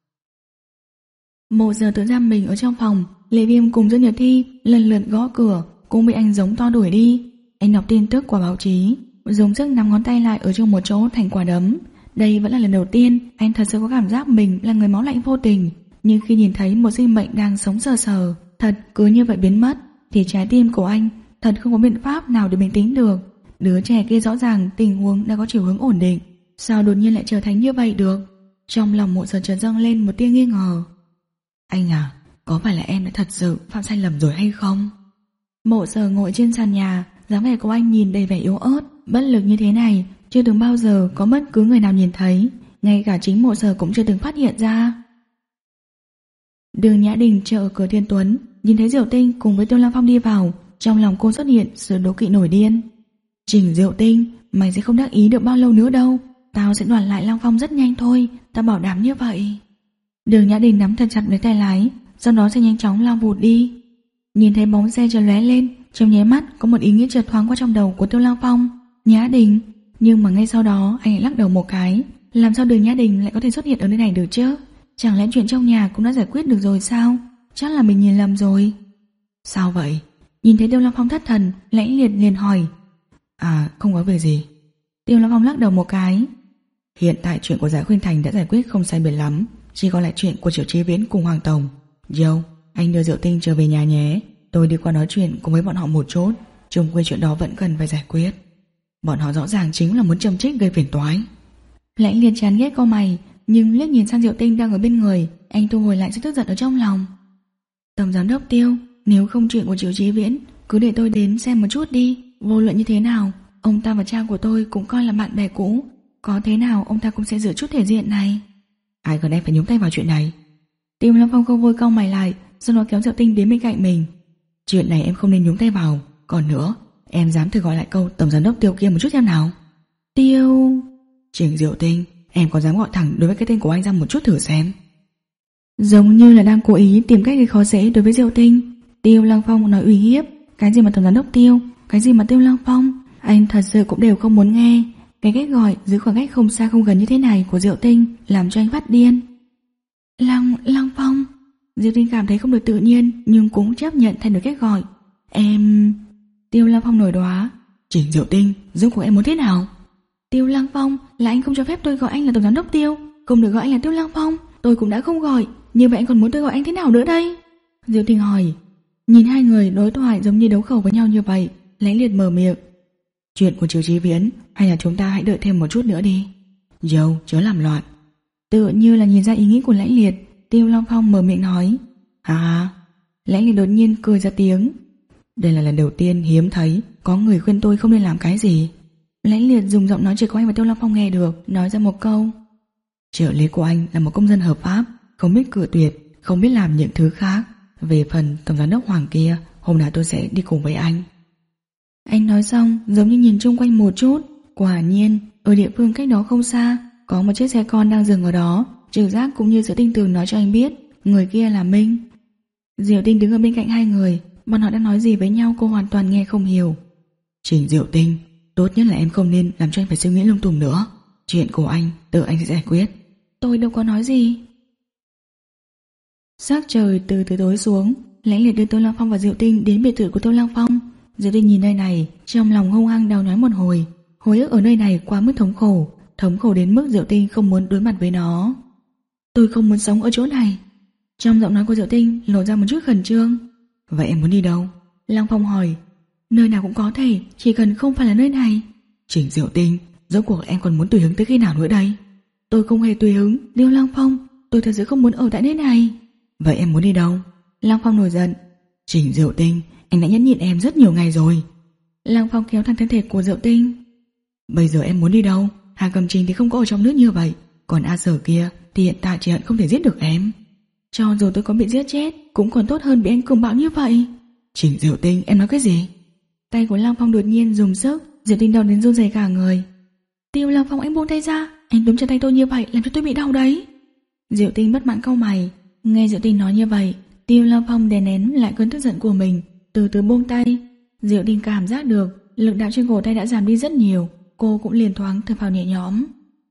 Mộ Sở tự giam mình ở trong phòng. Lệ Viêm cùng Dương Nhược Thi lần lượt gõ cửa, cũng bị anh giống to đuổi đi. Anh đọc tin tức qua báo chí, dùng sức nắm ngón tay lại ở trong một chỗ thành quả đấm. Đây vẫn là lần đầu tiên anh thật sự có cảm giác mình là người máu lạnh vô tình. Nhưng khi nhìn thấy một sinh mệnh đang sống sờ sờ thật cứ như vậy biến mất, thì trái tim của anh thật không có biện pháp nào để bình tĩnh được. Đứa trẻ kia rõ ràng tình huống đã có chiều hướng ổn định, sao đột nhiên lại trở thành như vậy được? Trong lòng Mộ Sở chợt dâng lên một tia nghi ngờ. Anh à, có phải là em đã thật sự phạm sai lầm rồi hay không? Mộ Sở ngồi trên sàn nhà, dáng vẻ của anh nhìn đầy vẻ yếu ớt, bất lực như thế này chưa từng bao giờ có bất cứ người nào nhìn thấy, ngay cả chính Mộ Sở cũng chưa từng phát hiện ra. Đường Nhã Đình chờ ở cửa Thiên Tuấn, nhìn thấy Diệu Tinh cùng với Tiêu Lăng Phong đi vào, trong lòng cô xuất hiện sự đố kỵ nổi điên. Trình Diệu Tinh, mày sẽ không đắc ý được bao lâu nữa đâu, tao sẽ đoạt lại Lăng Phong rất nhanh thôi, tao bảo đảm như vậy. Đường Nhã Đình nắm thật chặt lấy tay lái, sau đó sẽ nhanh chóng lao vụt đi. Nhìn thấy bóng xe chợt lóe lên, trong nháy mắt có một ý nghĩ chợt thoáng qua trong đầu của Tiêu Lăng Phong. Nhã Đình, nhưng mà ngay sau đó anh lại lắc đầu một cái. Làm sao Đường Nhã Đình lại có thể xuất hiện ở nơi này được chứ? Chẳng lẽ chuyện trong nhà cũng đã giải quyết được rồi sao? Chắc là mình nhìn lầm rồi. Sao vậy? Nhìn thấy Tiêu Lăng Phong thất thần, Lãnh Liệt liền hỏi. À, không có việc gì. Tiêu Lăng Phong lắc đầu một cái. Hiện tại chuyện của Dạ Khuynh Thành đã giải quyết không sai biệt lắm, chỉ còn lại chuyện của Triệu Chí Viễn cùng Hoàng Tổng. Dâu, anh đưa Diệu Tinh trở về nhà nhé. Tôi đi qua nói chuyện cùng với bọn họ một chút. Chung quy chuyện đó vẫn cần phải giải quyết. Bọn họ rõ ràng chính là muốn châm chích gây phiền toái. Lãnh Liệt chán ghét câu mày, nhưng liếc nhìn sang Diệu Tinh đang ở bên người, anh thu hồi lại sự tức giận ở trong lòng. Tổng giám đốc Tiêu, nếu không chuyện của Triệu Chí Viễn, cứ để tôi đến xem một chút đi. Vô luận như thế nào, ông ta và cha của tôi cũng coi là bạn bè cũ, có thế nào ông ta cũng sẽ giữ chút thể diện này. Ai còn em phải nhúng tay vào chuyện này? Tiêu Lâm Phong không vui cau mày lại, sau đó kéo Diệu Tinh đến bên cạnh mình. Chuyện này em không nên nhúng tay vào. Còn nữa, em dám thử gọi lại câu tổng giám đốc Tiêu kia một chút xem nào. Tiêu... Trình Diệu Tinh, em có dám gọi thẳng đối với cái tên của anh ra một chút thử xem? Giống như là đang cố ý tìm cách gây khó dễ đối với Diệu Tinh. Tiêu Lăng Phong nói uy hiếp. Cái gì mà tổng giám đốc Tiêu, cái gì mà Tiêu Lăng Phong, anh thật sự cũng đều không muốn nghe. Cái cách gọi giữ khoảng cách không xa không gần như thế này của Diệu Tinh làm cho anh phát điên. Lăng, Lăng Phong. Diệu Tinh cảm thấy không được tự nhiên, nhưng cũng chấp nhận thay đổi cách gọi. Em... Tiêu Lăng Phong nổi đoá. Trình Diệu Tinh, rốt cuộc em muốn thế nào? Tiêu Lăng Phong, là anh không cho phép tôi gọi anh là tổng giám đốc Tiêu, không được gọi anh là Tiêu Lăng Phong. Tôi cũng đã không gọi, như vậy anh còn muốn tôi gọi anh thế nào nữa đây? Diệu Tinh hỏi. Nhìn hai người đối thoại giống như đấu khẩu với nhau như vậy, Lãnh Liệt mở miệng. Chuyện của Triệu Chí Viễn, hay là chúng ta hãy đợi thêm một chút nữa đi. Dâu, chớ làm loạn. Tựa như là nhìn ra ý nghĩ của Lãnh Liệt, Tiêu Long Phong mở miệng nói. À, Lãnh Liệt đột nhiên cười ra tiếng. Đây là lần đầu tiên hiếm thấy có người khuyên tôi không nên làm cái gì. Lãnh Liệt dùng giọng nói chỉ có anh và Tiêu Long Phong nghe được, nói ra một câu. Trợ lý của anh là một công dân hợp pháp, không biết cự tuyệt, không biết làm những thứ khác. Về phần tổng giám đốc Hoàng kia, hôm nào tôi sẽ đi cùng với anh. Anh nói xong giống như nhìn chung quanh một chút. Quả nhiên ở địa phương cách đó không xa có một chiếc xe con đang dừng ở đó. Trực giác cũng như sự tin tưởng nói cho anh biết người kia là Minh. Diệu Tinh đứng ở bên cạnh hai người. Bọn họ đang nói gì với nhau cô hoàn toàn nghe không hiểu. Trình Diệu Tinh, tốt nhất là em không nên làm cho anh phải suy nghĩ lung tung nữa. Chuyện của anh tự anh sẽ giải quyết. Tôi đâu có nói gì. Sắc trời từ từ tối xuống. Lãnh Liệt đưa Tiêu Lăng Phong và Diệu Tinh đến biệt thự của Tiêu Lăng Phong. Diệu Tinh nhìn nơi này, trong lòng hung hăng đau nhói một hồi. Hồi ức ở nơi này quá mức thống khổ, thống khổ đến mức Diệu Tinh không muốn đối mặt với nó. Tôi không muốn sống ở chỗ này. Trong giọng nói của Diệu Tinh lộ ra một chút khẩn trương. Vậy em muốn đi đâu? Lăng Phong hỏi. Nơi nào cũng có thể, chỉ cần không phải là nơi này. Trình Diệu Tinh, rốt cuộc em còn muốn tùy hứng tới khi nào nữa đây? Tôi không hề tùy hứng, Tiêu Lăng Phong, tôi thật sự không muốn ở tại nơi này. Vậy em muốn đi đâu? Lăng Phong nổi giận. Trình Diệu Tinh, anh đã nhẫn nhịn em rất nhiều ngày rồi. Lăng Phong kéo thẳng thân thể của Diệu Tinh. Bây giờ em muốn đi đâu? Hà Cầm Trình thì không có ở trong nước như vậy, còn A Sở kia thì hiện tại chỉ hận không thể giết được em. Cho dù tôi có bị giết chết cũng còn tốt hơn bị anh cường bạo như vậy. Trình Diệu Tinh, em nói cái gì? Tay của Lăng Phong đột nhiên dùng sức, Diệu Tinh đau đến run rẩy cả người. Tiêu Lăng Phong, anh buông tay ra, anh túm chặt tay tôi như vậy làm cho tôi bị đau đấy. Diệu Tinh bất mãn cau mày. Nghe Diệu Tinh nói như vậy, Tiêu Lăng Phong đè nén lại cơn tức giận của mình, từ từ buông tay. Diệu Tinh cảm giác được lực đạo trên cổ tay đã giảm đi rất nhiều, cô cũng liền thoáng thở phào nhẹ nhõm.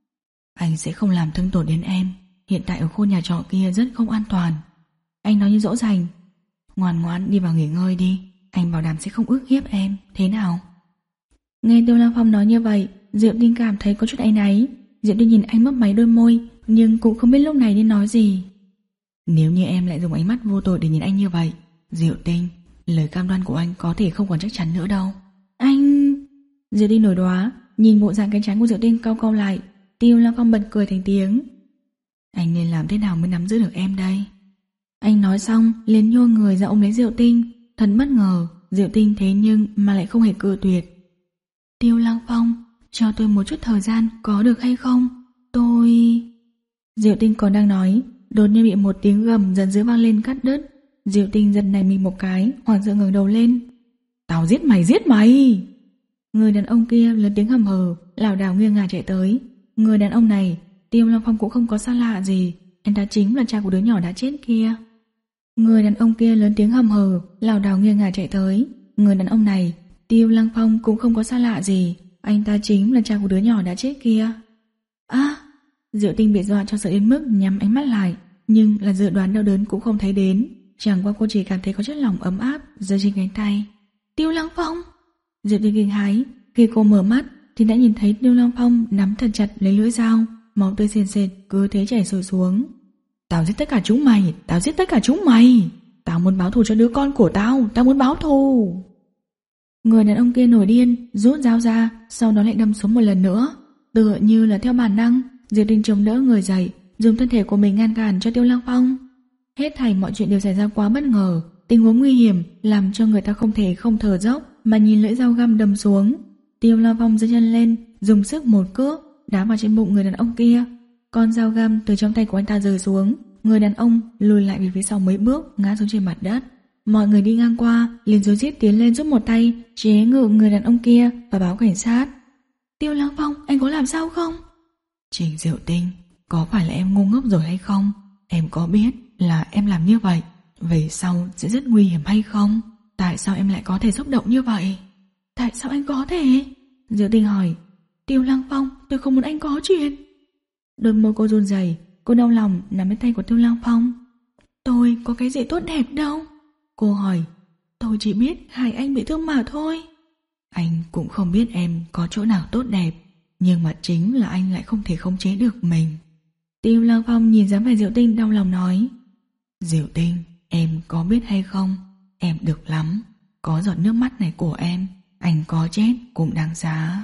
Anh sẽ không làm thương tổn đến em. Hiện tại ở khu nhà trọ kia rất không an toàn. Anh nói như dỗ dành. Ngoan ngoãn đi vào nghỉ ngơi đi, anh bảo đảm sẽ không ức hiếp em, thế nào? Nghe Tiêu Lăng Phong nói như vậy, Diệu Tinh cảm thấy có chút áy náy. Diệu Tinh nhìn anh mấp máy đôi môi, nhưng cũng không biết lúc này nên nói gì. Nếu như em lại dùng ánh mắt vô tội để nhìn anh như vậy, Diệu Tinh, lời cam đoan của anh có thể không còn chắc chắn nữa đâu. Anh... Diệu Tinh nổi đoá, nhìn bộ dạng cánh trán của Diệu Tinh cau cau lại. Tiêu Lăng Phong bật cười thành tiếng. Anh nên làm thế nào mới nắm giữ được em đây? Anh nói xong liền nhô người ra ôm lấy Diệu Tinh. Thật bất ngờ, Diệu Tinh thế nhưng mà lại không hề cự tuyệt. Tiêu Lăng Phong, cho tôi một chút thời gian có được hay không? Tôi... Diệu Tinh còn đang nói, đột nhiên bị một tiếng gầm giận dữ vang lên cắt đứt. Diệu Tinh giật nảy mình một cái, hoảng sợ ngẩng đầu lên. Tao giết mày, giết mày! Người đàn ông kia lớn tiếng hầm hừ, lảo đảo nghiêng ngả chạy tới. Người đàn ông này, Tiêu Lăng Phong cũng không có xa lạ gì, anh ta chính là cha của đứa nhỏ đã chết kia. Người đàn ông kia lớn tiếng hầm hừ, lảo đảo nghiêng ngả chạy tới. Người đàn ông này, Tiêu Lăng Phong cũng không có xa lạ gì, anh ta chính là cha của đứa nhỏ đã chết kia. À! Diệu Tinh bị dọa cho sợ đến mức nhắm ánh mắt lại, nhưng là dự đoán đau đớn cũng không thấy đến. Chẳng qua cô chỉ cảm thấy có chất lỏng ấm áp rơi trên cánh tay. Tiêu Lăng Phong! Diệu Tinh kinh hãi, khi cô mở mắt thì đã nhìn thấy Tiêu Lăng Phong nắm thật chặt lấy lưỡi dao, máu tươi sền sệt cứ thế chảy sôi xuống. Tao giết tất cả chúng mày, tao giết tất cả chúng mày. Tao muốn báo thù cho đứa con của tao, tao muốn báo thù. Người đàn ông kia nổi điên, rút dao ra, sau đó lại đâm xuống một lần nữa. Tựa như là theo bản năng, Diệu Tinh chống đỡ người dậy, dùng thân thể của mình ngăn cản cho Tiêu Lăng Phong. Hết thảy mọi chuyện đều xảy ra quá bất ngờ, tình huống nguy hiểm làm cho người ta không thể không thở dốc mà nhìn lưỡi dao găm đâm xuống. Tiêu Lăng Phong giơ chân lên, dùng sức một cước đá vào trên bụng người đàn ông kia. Con dao găm từ trong tay của anh ta rơi xuống, người đàn ông lùi lại về phía sau mấy bước, ngã xuống trên mặt đất. Mọi người đi ngang qua liền rối rít tiến lên giúp một tay chế ngự người đàn ông kia và báo cảnh sát. Tiêu Lăng Phong, anh có làm sao không? Trình Diệu Tinh, có phải là em ngu ngốc rồi hay không? Em có biết là em làm như vậy về sau sẽ rất nguy hiểm hay không? Tại sao em lại có thể xúc động như vậy? Tại sao anh có thể? Diệu Tinh hỏi. Tiêu Lăng Phong, tôi không muốn anh có chuyện. Đôi môi cô run rẩy, cô đau lòng nắm lấy tay của Tiêu Lăng Phong. Tôi có cái gì tốt đẹp đâu? Cô hỏi. Tôi chỉ biết hại anh bị thương mà thôi. Anh cũng không biết em có chỗ nào tốt đẹp, nhưng mà chính là anh lại không thể khống chế được mình. Tiêu Lăng Phong nhìn dáng vẻ Diệu Tinh đau lòng nói. Diệu Tinh, em có biết hay không, em được lắm. Có giọt nước mắt này của em, anh có chết cũng đáng giá.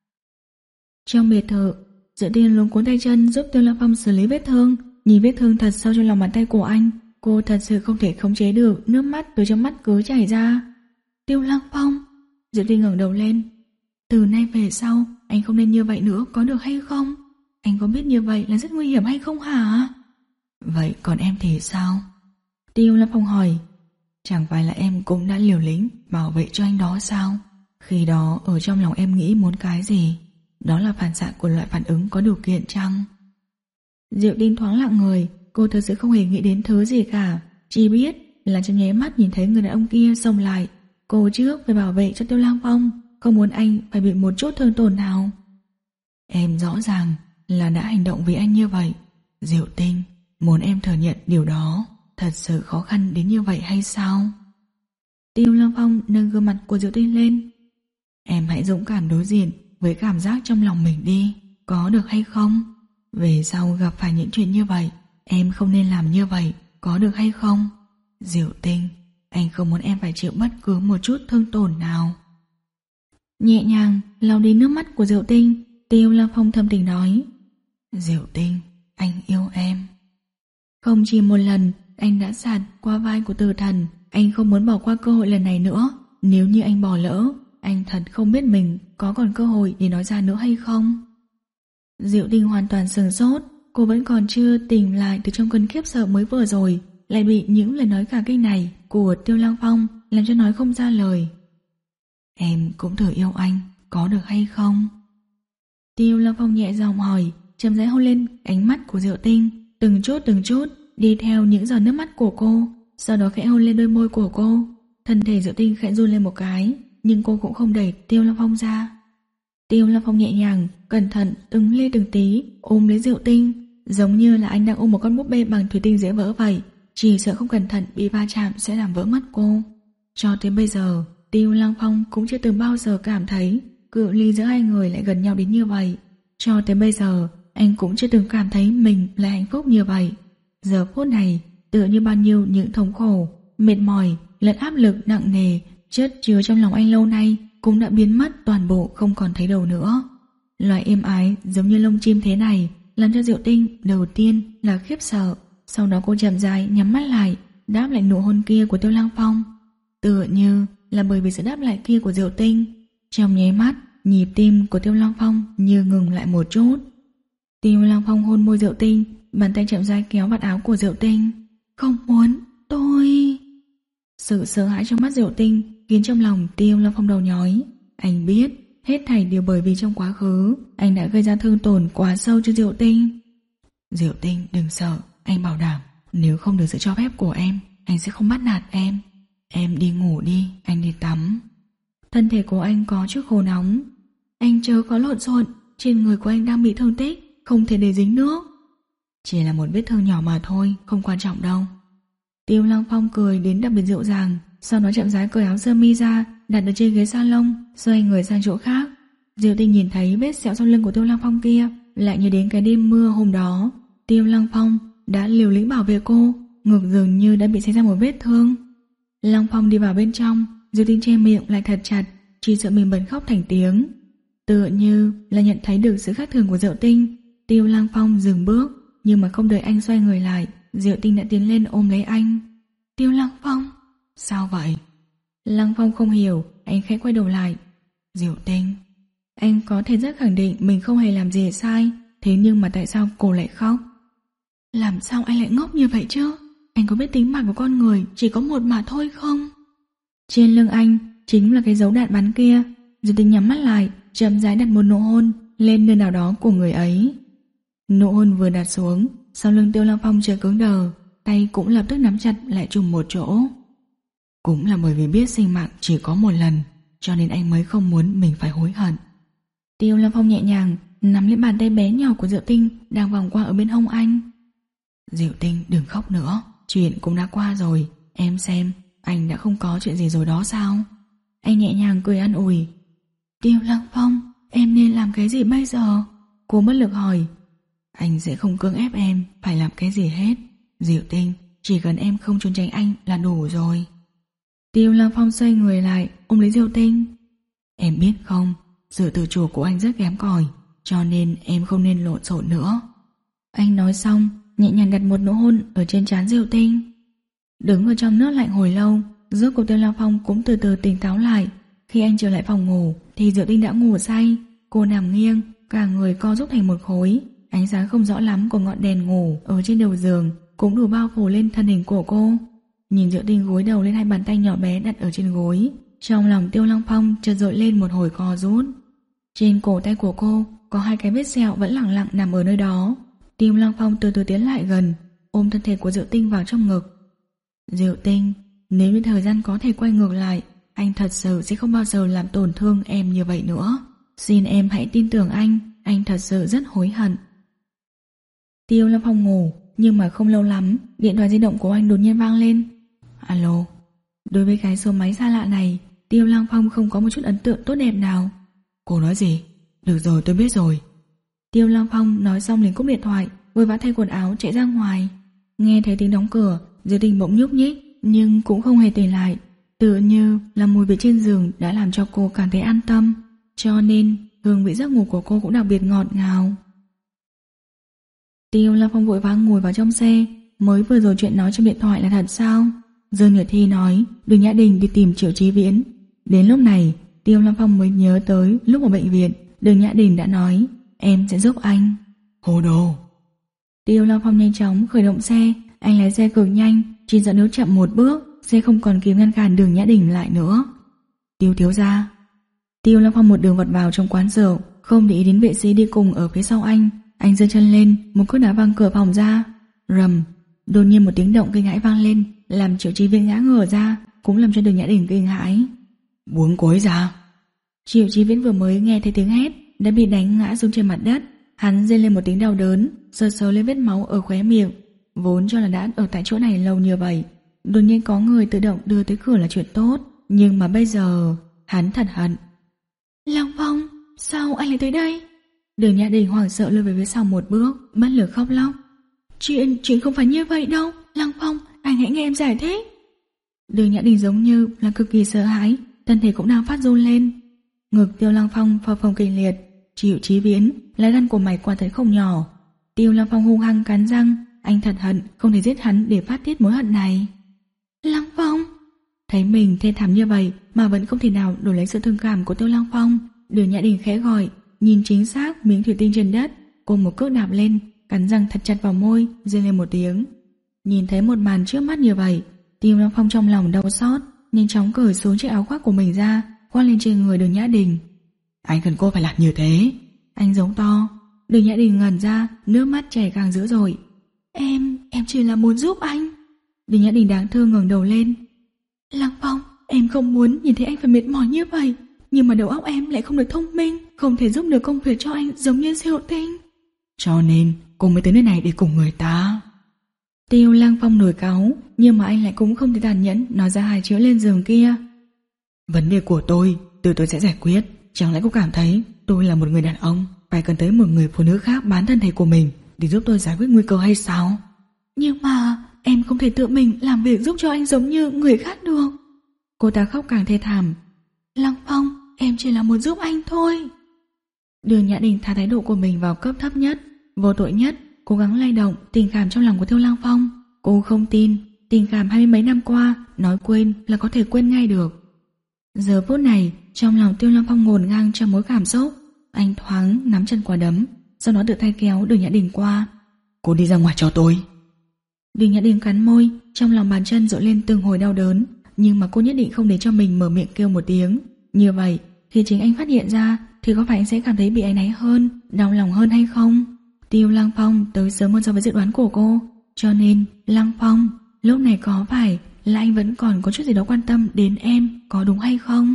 Trong biệt thự, Diệu Tinh luống cuốn tay chân giúp Tiêu Lăng Phong xử lý vết thương. Nhìn vết thương thật sâu trong lòng bàn tay của anh, cô thật sự không thể khống chế được, nước mắt từ trong mắt cứ chảy ra. Tiêu Lăng Phong! Diệu Tinh ngẩng đầu lên. Từ nay về sau, anh không nên như vậy nữa, có được hay không? Anh có biết như vậy là rất nguy hiểm hay không hả? Vậy còn em thì sao? Tiêu Lăng Phong hỏi. Chẳng phải là em cũng đã liều lĩnh bảo vệ cho anh đó sao? Khi đó ở trong lòng em nghĩ muốn cái gì? Đó là phản xạ của loại phản ứng có điều kiện chăng? Diệu Tinh thoáng lặng người. Cô thực sự không hề nghĩ đến thứ gì cả, chỉ biết là trong nháy mắt nhìn thấy người đàn ông kia xông lại. Cô trước phải bảo vệ cho Tiêu Lang Phong, không muốn anh phải bị một chút thương tổn nào. Em rõ ràng là đã hành động vì anh như vậy. Diệu Tinh, muốn em thừa nhận điều đó thật sự khó khăn đến như vậy hay sao? Tiêu Lang Phong nâng gương mặt của Diệu Tinh lên. Em hãy dũng cảm đối diện với cảm giác trong lòng mình đi, có được hay không? Về sau gặp phải những chuyện như vậy, em không nên làm như vậy, có được hay không? Diệu Tinh, anh không muốn em phải chịu bất cứ một chút thương tổn nào. Nhẹ nhàng lau đi nước mắt của Diệu Tinh, Tiêu Lang Phong thầm tình nói. Diệu Tinh, anh yêu em. Không chỉ một lần, anh đã sạt qua vai của Từ Thần. Anh không muốn bỏ qua cơ hội lần này nữa. Nếu như anh bỏ lỡ, anh thật không biết mình có còn cơ hội để nói ra nữa hay không. Diệu Tinh hoàn toàn sửng sốt. Cô vẫn còn chưa tỉnh lại từ trong cơn khiếp sợ mới vừa rồi, lại bị những lời nói cả kinh này của Tiêu Lang Phong làm cho nói không ra lời. Em cũng thử yêu anh, có được hay không? Tiêu Lang Phong nhẹ giọng hỏi, chậm rãi hôn lên ánh mắt của Diệu Tinh, từng chút từng chút đi theo những giọt nước mắt của cô, sau đó khẽ hôn lên đôi môi của cô. Thân thể Diệu Tinh khẽ run lên một cái, nhưng cô cũng không đẩy Tiêu Lang Phong ra. Tiêu Lang Phong nhẹ nhàng, cẩn thận từng ly từng tí ôm lấy Diệu Tinh, giống như là anh đang ôm một con búp bê bằng thủy tinh dễ vỡ vậy, chỉ sợ không cẩn thận bị va chạm sẽ làm vỡ mắt cô. Cho tới bây giờ, Tiêu Lang Phong cũng chưa từng bao giờ cảm thấy cự ly giữa hai người lại gần nhau đến như vậy. Cho tới bây giờ, anh cũng chưa từng cảm thấy mình là hạnh phúc như vậy. Giờ phút này, tựa như bao nhiêu những thống khổ, mệt mỏi, lẫn áp lực nặng nề chất chứa trong lòng anh lâu nay cũng đã biến mất toàn bộ, không còn thấy đâu nữa. Loại êm ái giống như lông chim thế này làm cho Diệu Tinh đầu tiên là khiếp sợ, sau đó cô chậm rãi nhắm mắt lại, đáp lại nụ hôn kia của Tiêu Lang Phong. Tựa như là bởi vì sự đáp lại kia của Diệu Tinh, trong nháy mắt nhịp tim của Tiêu Lang Phong như ngừng lại một chút. Tiêu Lang Phong hôn môi Diệu Tinh, bàn tay chậm rãi kéo vạt áo của Diệu Tinh. Không muốn, tôi... Sự sợ hãi trong mắt Diệu Tinh khiến trong lòng Tiêu Lang Phong đầu nhói. Anh biết hết thảy đều bởi vì trong quá khứ anh đã gây ra thương tổn quá sâu cho Diệu Tinh. Diệu Tinh đừng sợ, anh bảo đảm nếu không được sự cho phép của em, anh sẽ không bắt nạt em. Em đi ngủ đi, anh đi tắm. Thân thể của anh có chút khô nóng. Anh chớ có lộn xộn, trên người của anh đang bị thương tích, không thể để dính nước. Chỉ là một vết thương nhỏ mà thôi, không quan trọng đâu. Tiêu Lang Phong cười đến đặc biệt dịu dàng, sau đó chậm rãi cởi áo sơ mi ra, đặt ở trên ghế salon, xoay người sang chỗ khác. Diệu Tinh nhìn thấy vết sẹo sau lưng của Tiêu Lang Phong kia, lại nhớ đến cái đêm mưa hôm đó. Tiêu Lang Phong đã liều lĩnh bảo vệ cô, ngực dường như đã bị xảy ra một vết thương. Lang Phong đi vào bên trong, Diệu Tinh che miệng lại thật chặt, chỉ sợ mình bật khóc thành tiếng. Tựa như là nhận thấy được sự khác thường của Diệu Tinh, Tiêu Lang Phong dừng bước, nhưng mà không đợi anh xoay người lại, Diệu Tinh đã tiến lên ôm lấy anh. Tiêu Lang Phong, sao vậy? Lang Phong không hiểu, anh khẽ quay đầu lại. Diệu Tinh, anh có thể rất khẳng định mình không hề làm gì sai, thế nhưng mà tại sao cô lại khóc? Làm sao anh lại ngốc như vậy chứ? Anh có biết tính mạng của con người chỉ có một mà thôi không? Trên lưng anh chính là cái dấu đạn bắn kia. Diệu Tinh nhắm mắt lại, chậm rãi đặt một nụ hôn lên nơi nào đó của người ấy. Nụ hôn vừa đặt xuống, sau lưng Tiêu Lang Phong chợt cứng đờ, tay cũng lập tức nắm chặt lại trùng một chỗ. Cũng là bởi vì biết sinh mạng chỉ có một lần, cho nên anh mới không muốn mình phải hối hận. Tiêu Lang Phong nhẹ nhàng nắm lấy bàn tay bé nhỏ của Diệu Tinh đang vòng qua ở bên hông anh. Diệu Tinh đừng khóc nữa, chuyện cũng đã qua rồi, em xem anh đã không có chuyện gì rồi đó sao? Anh nhẹ nhàng cười an ủi. Tiêu Lang Phong, em nên làm cái gì bây giờ? Cô bất lực hỏi. Anh sẽ không cưỡng ép em phải làm cái gì hết. Diệu Tinh, chỉ cần em không trốn tránh anh là đủ rồi. Tiêu Lang Phong xoay người lại ôm lấy Diệu Tinh. Em biết không, sự tự chủ của anh rất kém cỏi, cho nên em không nên lộn xộn nữa. Anh nói xong, nhẹ nhàng đặt một nụ hôn ở trên trán Diệu Tinh. Đứng ở trong nước lạnh hồi lâu, rốt cuộc Tiêu Lang Phong cũng từ từ tỉnh táo lại. Khi anh trở lại phòng ngủ thì Diệu Tinh đã ngủ say. Cô nằm nghiêng, cả người co rúm thành một khối. Ánh sáng không rõ lắm của ngọn đèn ngủ ở trên đầu giường cũng đủ bao phủ lên thân hình của cô. Nhìn Diệu Tinh gối đầu lên hai bàn tay nhỏ bé đặt ở trên gối, trong lòng Tiêu Lăng Phong chợt dội lên một hồi co rút. Trên cổ tay của cô có hai cái vết sẹo vẫn lẳng lặng nằm ở nơi đó. Tiêu Lăng Phong từ từ tiến lại gần, ôm thân thể của Diệu Tinh vào trong ngực. Diệu Tinh, nếu như thời gian có thể quay ngược lại, anh thật sự sẽ không bao giờ làm tổn thương em như vậy nữa. Xin em hãy tin tưởng anh, anh thật sự rất hối hận. Tiêu Lăng Phong ngủ, nhưng mà không lâu lắm, điện thoại di động của anh đột nhiên vang lên. Alo. Đối với cái số máy xa lạ này, Tiêu Lăng Phong không có một chút ấn tượng tốt đẹp nào. Cô nói gì? Được rồi, tôi biết rồi. Tiêu Lăng Phong nói xong liền cúp điện thoại, vội vã thay quần áo chạy ra ngoài. Nghe thấy tiếng đóng cửa, Diệu Tinh bỗng nhúc nhích, nhưng cũng không hề tỉnh lại. Tựa như là mùi vị trên giường đã làm cho cô cảm thấy an tâm, cho nên hương vị giấc ngủ của cô cũng đặc biệt ngọt ngào. Tiêu Lăng Phong vội vã ngồi vào trong xe. Mới vừa rồi chuyện nói trong điện thoại là thật sao? Dương Nhật Thi nói Đường Nhã Đình đi tìm Triệu Chí Viễn. Đến lúc này Tiêu Lăng Phong mới nhớ tới lúc ở bệnh viện Đường Nhã Đình đã nói em sẽ giúp anh. Hồ đồ. Tiêu Lăng Phong nhanh chóng khởi động xe. Anh lái xe cực nhanh, chỉ sợ nếu chậm một bước sẽ không còn kịp ngăn cản Đường Nhã Đình lại nữa. Tiêu thiếu gia. Tiêu Lăng Phong một đường vọt vào trong quán rượu, không để ý đến vệ sĩ đi cùng ở phía sau anh. Anh giơ chân lên, một cước đá văng cửa phòng ra. Rầm. Đột nhiên một tiếng động kinh hãi vang lên, làm Triệu Chí Viễn ngã ngửa ra, cũng làm cho Đường Nhã Đình kinh hãi. Buông cô ấy ra. Triệu Chí Viễn vừa mới nghe thấy tiếng hét đã bị đánh ngã xuống trên mặt đất. Hắn rên lên một tiếng đau đớn, sờ sờ lên vết máu ở khóe miệng. Vốn cho là đã ở tại chỗ này lâu như vậy, đột nhiên có người tự động đưa tới cửa là chuyện tốt, nhưng mà bây giờ hắn thật hận. Lăng Phong, sao anh lại tới đây? Đường Nhã Đình hoảng sợ lùi về phía sau một bước, bất lực khóc lóc. Chuyện, chuyện không phải như vậy đâu. Lăng Phong, anh hãy nghe em giải thích. Đường Nhã Đình giống như là cực kỳ sợ hãi, thân thể cũng đang phát run lên. Ngực Tiêu Lăng Phong phập phồng kịch liệt. Triệu Chí Viễn, lá gan của mày quả thật không nhỏ. Tiêu Lăng Phong hung hăng cắn răng, anh thật hận không thể giết hắn để phát tiết mối hận này. Lăng Phong. Thấy mình thê thảm như vậy mà vẫn không thể nào đổi lấy sự thương cảm của Tiêu Lăng Phong, Đường Nhã Đình khẽ gọi, nhìn chính xác miếng thủy tinh trên đất, cô một cước đạp lên, cắn răng thật chặt vào môi, rên lên một tiếng. Nhìn thấy một màn trước mắt như vậy, Tiêu Lăng Phong trong lòng đau xót, nhanh chóng cởi xuống chiếc áo khoác của mình ra, khoác lên trên người Đường Nhã Đình. Anh cần cô phải làm như thế. Anh giống to. Đường Nhã Đình ngẩn ra, nước mắt chảy càng dữ dội. Em, em chỉ là muốn giúp anh. Đường Nhã Đình đáng thương ngẩng đầu lên. Lăng Phong, em không muốn nhìn thấy anh phải mệt mỏi như vậy, nhưng mà đầu óc em lại không được thông minh, không thể giúp được công việc cho anh giống như Diệu Tinh. Cho nên cô mới tới nơi này để cùng người ta. Tiêu Lăng Phong nổi cáu, nhưng mà anh lại cũng không thể tàn nhẫn nói ra hai chữ lên giường kia. Vấn đề của tôi, từ tôi sẽ giải quyết. Chẳng lẽ cô cảm thấy tôi là một người đàn ông phải cần tới một người phụ nữ khác bán thân thể của mình để giúp tôi giải quyết nguy cơ hay sao? Nhưng mà em không thể tự mình làm việc giúp cho anh giống như người khác được. Cô ta khóc càng thê thảm. Lăng Phong, em chỉ là muốn giúp anh thôi. Đường Nhã Đình thả thái độ của mình vào cấp thấp nhất, vô tội nhất, cố gắng lay động tình cảm trong lòng của Tiêu Lăng Phong. Cô không tin tình cảm hai mươi mấy năm qua nói quên là có thể quên ngay được. Giờ phút này trong lòng Tiêu Lăng Phong ngổn ngang trong mối cảm xúc. Anh thoáng nắm chân quả đấm, sau đó tự tay kéo Đường Nhã Đình qua. Cô đi ra ngoài cho tôi. Đường Nhã Đình cắn môi, trong lòng bàn chân dội lên từng hồi đau đớn, nhưng mà cô nhất định không để cho mình mở miệng kêu một tiếng. Như vậy khi chính anh phát hiện ra thì có phải anh sẽ cảm thấy bị áy náy hơn, đau lòng hơn hay không? Tiêu Lăng Phong tới sớm hơn so với dự đoán của cô, cho nên Lăng Phong, lúc này có phải là anh vẫn còn có chút gì đó quan tâm đến em, có đúng hay không?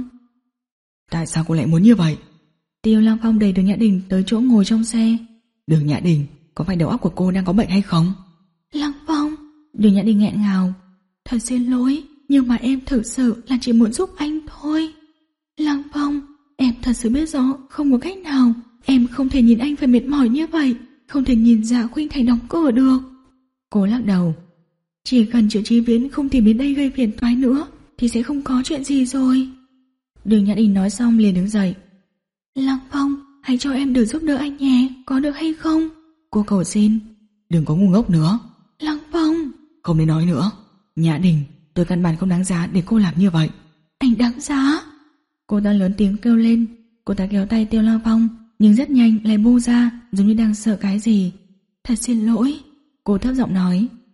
Tại sao cô lại muốn như vậy? Tiêu Lăng Phong đẩy Đường Nhã Đình tới chỗ ngồi trong xe. Đường Nhã Đình, có phải đầu óc của cô đang có bệnh hay không? Lăng Phong. Đường Nhã Đình nghẹn ngào. Thật xin lỗi, nhưng mà em thực sự là chỉ muốn giúp anh thôi. Lăng Phong, em thật sự biết rõ không có cách nào, em không thể nhìn anh phải mệt mỏi như vậy, không thể nhìn Dạ Khuynh Thành đóng cửa được. Cô lắc đầu. Chỉ cần Triệu Chí Viễn không tìm đến đây gây phiền toái nữa thì sẽ không có chuyện gì rồi. Đường Nhã Đình nói xong liền đứng dậy. Lăng Phong, hãy cho em được giúp đỡ anh nhé, có được hay không? Cô cầu xin. Đừng có ngu ngốc nữa. Lăng Phong. Không nên nói nữa. Nhã Đình, tôi căn bản không đáng giá để cô làm như vậy. Anh đáng giá. Cô ta lớn tiếng kêu lên. Cô ta kéo tay Tiêu Lăng Phong, nhưng rất nhanh lại buông ra, giống như đang sợ cái gì. Thật xin lỗi. Cô thấp giọng nói.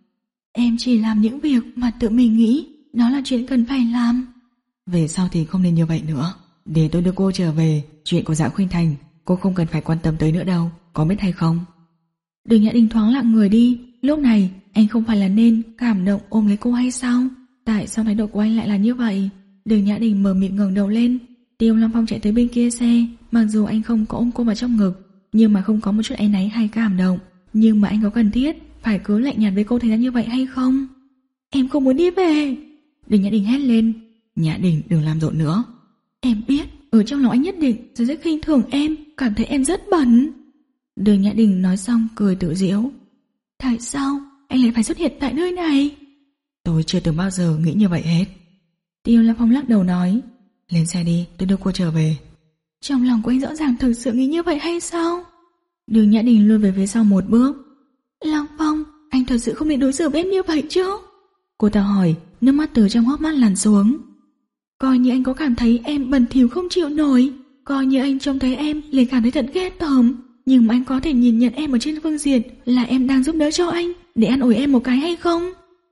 Em chỉ làm những việc mà tự mình nghĩ đó là chuyện cần phải làm. Về sau thì không nên như vậy nữa. Để tôi đưa cô trở về. Chuyện của Dạ Khuynh Thành cô không cần phải quan tâm tới nữa đâu, có biết hay không? Đường Nhã Đình thoáng lặng người đi. Lúc này anh không phải là nên cảm động ôm lấy cô hay sao? Tại sao thái độ của anh lại là như vậy? Đường Nhã Đình mờ mịt ngẩng đầu lên. Tiêu Long Phong chạy tới bên kia xe. Mặc dù anh không có ôm cô vào trong ngực, nhưng mà không có một chút áy náy hay cảm động. Nhưng mà anh có cần thiết phải cứ lạnh nhạt với cô thành ra như vậy hay không? Em không muốn đi về. Đường Nhã Đình hét lên. Nhã Đình đừng làm rộn nữa. Em biết ở trong lòng anh nhất định rồi sẽ khinh thường em, cảm thấy em rất bẩn. Đường Nhã Đình nói xong cười tự giễu. Tại sao anh lại phải xuất hiện tại nơi này? Tôi chưa từng bao giờ nghĩ như vậy hết. Tiêu Lâm Phong lắc đầu nói. Lên xe đi, tôi đưa cô trở về. Trong lòng của anh rõ ràng thực sự nghĩ như vậy hay sao? Đường Nhã Đình lùi về phía sau một bước. Lâm Phong, anh thật sự không nên đối xử với em như vậy chứ? Cô ta hỏi, nước mắt từ trong hốc mắt lăn xuống. Coi như anh có cảm thấy em bẩn thỉu không chịu nổi, coi như anh trông thấy em liền cảm thấy thật ghê tởm, nhưng mà anh có thể nhìn nhận em ở trên phương diện là em đang giúp đỡ cho anh, để an ủi em một cái hay không?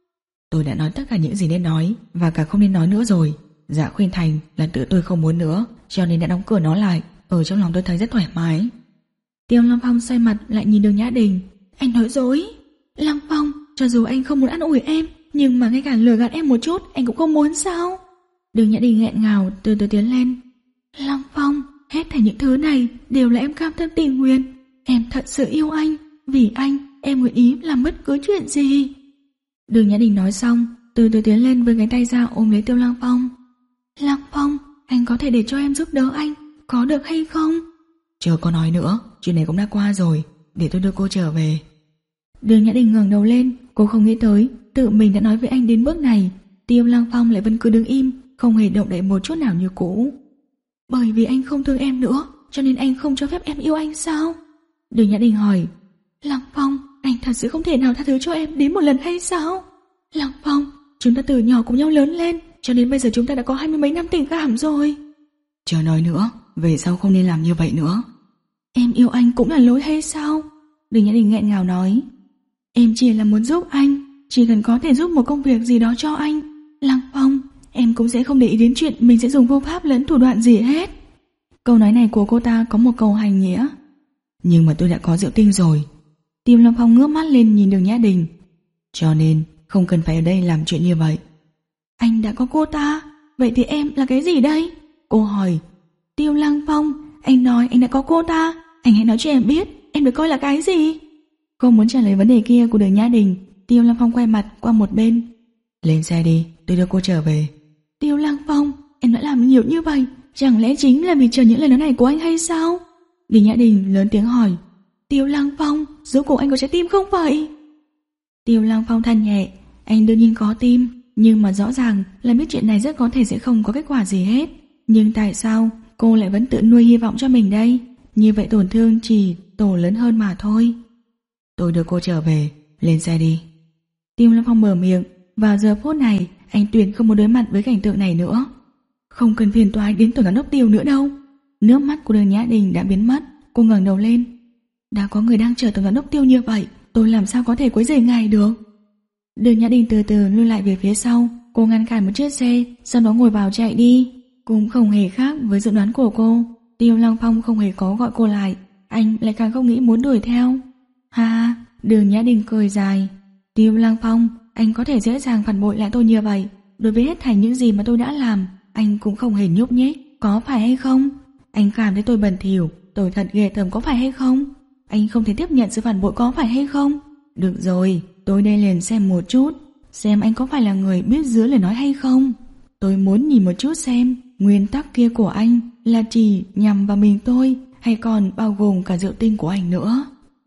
Tôi đã nói tất cả những gì nên nói, và cả không nên nói nữa rồi. Dạ Khuynh Thành là tự tôi không muốn nữa, cho nên đã đóng cửa nó lại. Ở trong lòng tôi thấy rất thoải mái. Tiêu Lâm Phong xoay mặt lại nhìn Đường Nhã Đình. Anh nói dối. Lâm Phong, cho dù anh không muốn an ủi em, nhưng mà ngay cả lừa gạt em một chút anh cũng không muốn sao? Đường Nhã Đình nghẹn ngào từ từ tiến lên. Lâm Phong, hết thảy những thứ này đều là em cam tâm tình nguyện. Em thật sự yêu anh, vì anh em nguyện ý làm bất cứ chuyện gì. Đường Nhã Đình nói xong, từ từ tiến lên với cánh tay ra ôm lấy Tiêu Lăng Phong. Lăng Phong, anh có thể để cho em giúp đỡ anh, có được hay không? Chờ có nói nữa, chuyện này cũng đã qua rồi, để tôi đưa cô trở về. Đường Nhã Đình ngẩng đầu lên, cô không nghĩ tới tự mình đã nói với anh đến bước này. Tiêu Lăng Phong lại vẫn cứ đứng im, không hề động đậy một chút nào như cũ. Bởi vì anh không thương em nữa, cho nên anh không cho phép em yêu anh sao? Đường Nhã Đình hỏi. Lăng Phong, anh thật sự không thể nào tha thứ cho em đến một lần hay sao? Lăng Phong, chúng ta từ nhỏ cùng nhau lớn lên, cho đến bây giờ chúng ta đã có hai mươi mấy năm tình cảm rồi. Chờ nói nữa, về sau không nên làm như vậy nữa. Em yêu anh cũng là lỗi hay sao? Đường Nhã Đình nghẹn ngào nói. Em chỉ là muốn giúp anh, chỉ cần có thể giúp một công việc gì đó cho anh. Lăng Phong, em cũng sẽ không để ý đến chuyện mình sẽ dùng vô pháp lẫn thủ đoạn gì hết. Câu nói này của cô ta có một câu hành nghĩa. Nhưng mà tôi đã có Diệu Tinh rồi. Tiêu Lâm Phong ngước mắt lên nhìn Đường Nhã Đình. Cho nên không cần phải ở đây làm chuyện như vậy. Anh đã có cô ta, vậy thì em là cái gì đây? Cô hỏi. Tiêu Lăng Phong, anh nói anh đã có cô ta, anh hãy nói cho em biết em được coi là cái gì? Không muốn trả lời vấn đề kia của Đường Nhã Đình, Tiêu Lăng Phong quay mặt qua một bên. Lên xe đi, tôi đưa cô trở về. Tiêu Lăng Phong, em đã làm nhiều như vậy, chẳng lẽ chính là vì chờ những lời nói này của anh hay sao? Đường Nhã Đình lớn tiếng hỏi. Tiêu Lăng Phong, rốt cuộc anh có trái tim không vậy? Tiêu Lăng Phong than nhẹ. Anh đương nhiên có tim, nhưng mà rõ ràng là biết chuyện này rất có thể sẽ không có kết quả gì hết. Nhưng tại sao cô lại vẫn tự nuôi hy vọng cho mình đây? Như vậy tổn thương chỉ tổ lớn hơn mà thôi. Tôi đưa cô trở về, lên xe đi. Tiêu Lăng Phong mở miệng. Vào giờ phút này anh tuyệt không muốn đối mặt với cảnh tượng này nữa. Không cần phiền toái đến tổng giám đốc Tiêu nữa đâu. Nước mắt của Đường Nhã Đình đã biến mất. Cô ngẩng đầu lên. Đã có người đang chờ tổng giám đốc Tiêu như vậy, tôi làm sao có thể quấy rầy ngài được? Đường Nhã Đình từ từ lui lại về phía sau. Cô ngăn cản một chiếc xe, sau đó ngồi vào chạy đi. Cũng không hề khác với dự đoán của cô. Tiêu Lăng Phong không hề có gọi cô lại, anh lại càng không nghĩ muốn đuổi theo. Ha, Đường Nhã Đình cười dài. Tiêu Lăng Phong, anh có thể dễ dàng phản bội lại tôi như vậy. Đối với hết thảy những gì mà tôi đã làm, anh cũng không hề nhúc nhích, có phải hay không? Anh cảm thấy tôi bẩn thỉu, tôi thật ghê tởm, có phải hay không? Anh không thể tiếp nhận sự phản bội, có phải hay không? Được rồi, tôi đây liền xem một chút, xem anh có phải là người biết giữ lời nói hay không. Tôi muốn nhìn một chút xem nguyên tắc kia của anh là chỉ nhằm vào mình tôi, hay còn bao gồm cả Diệu Tinh của anh nữa.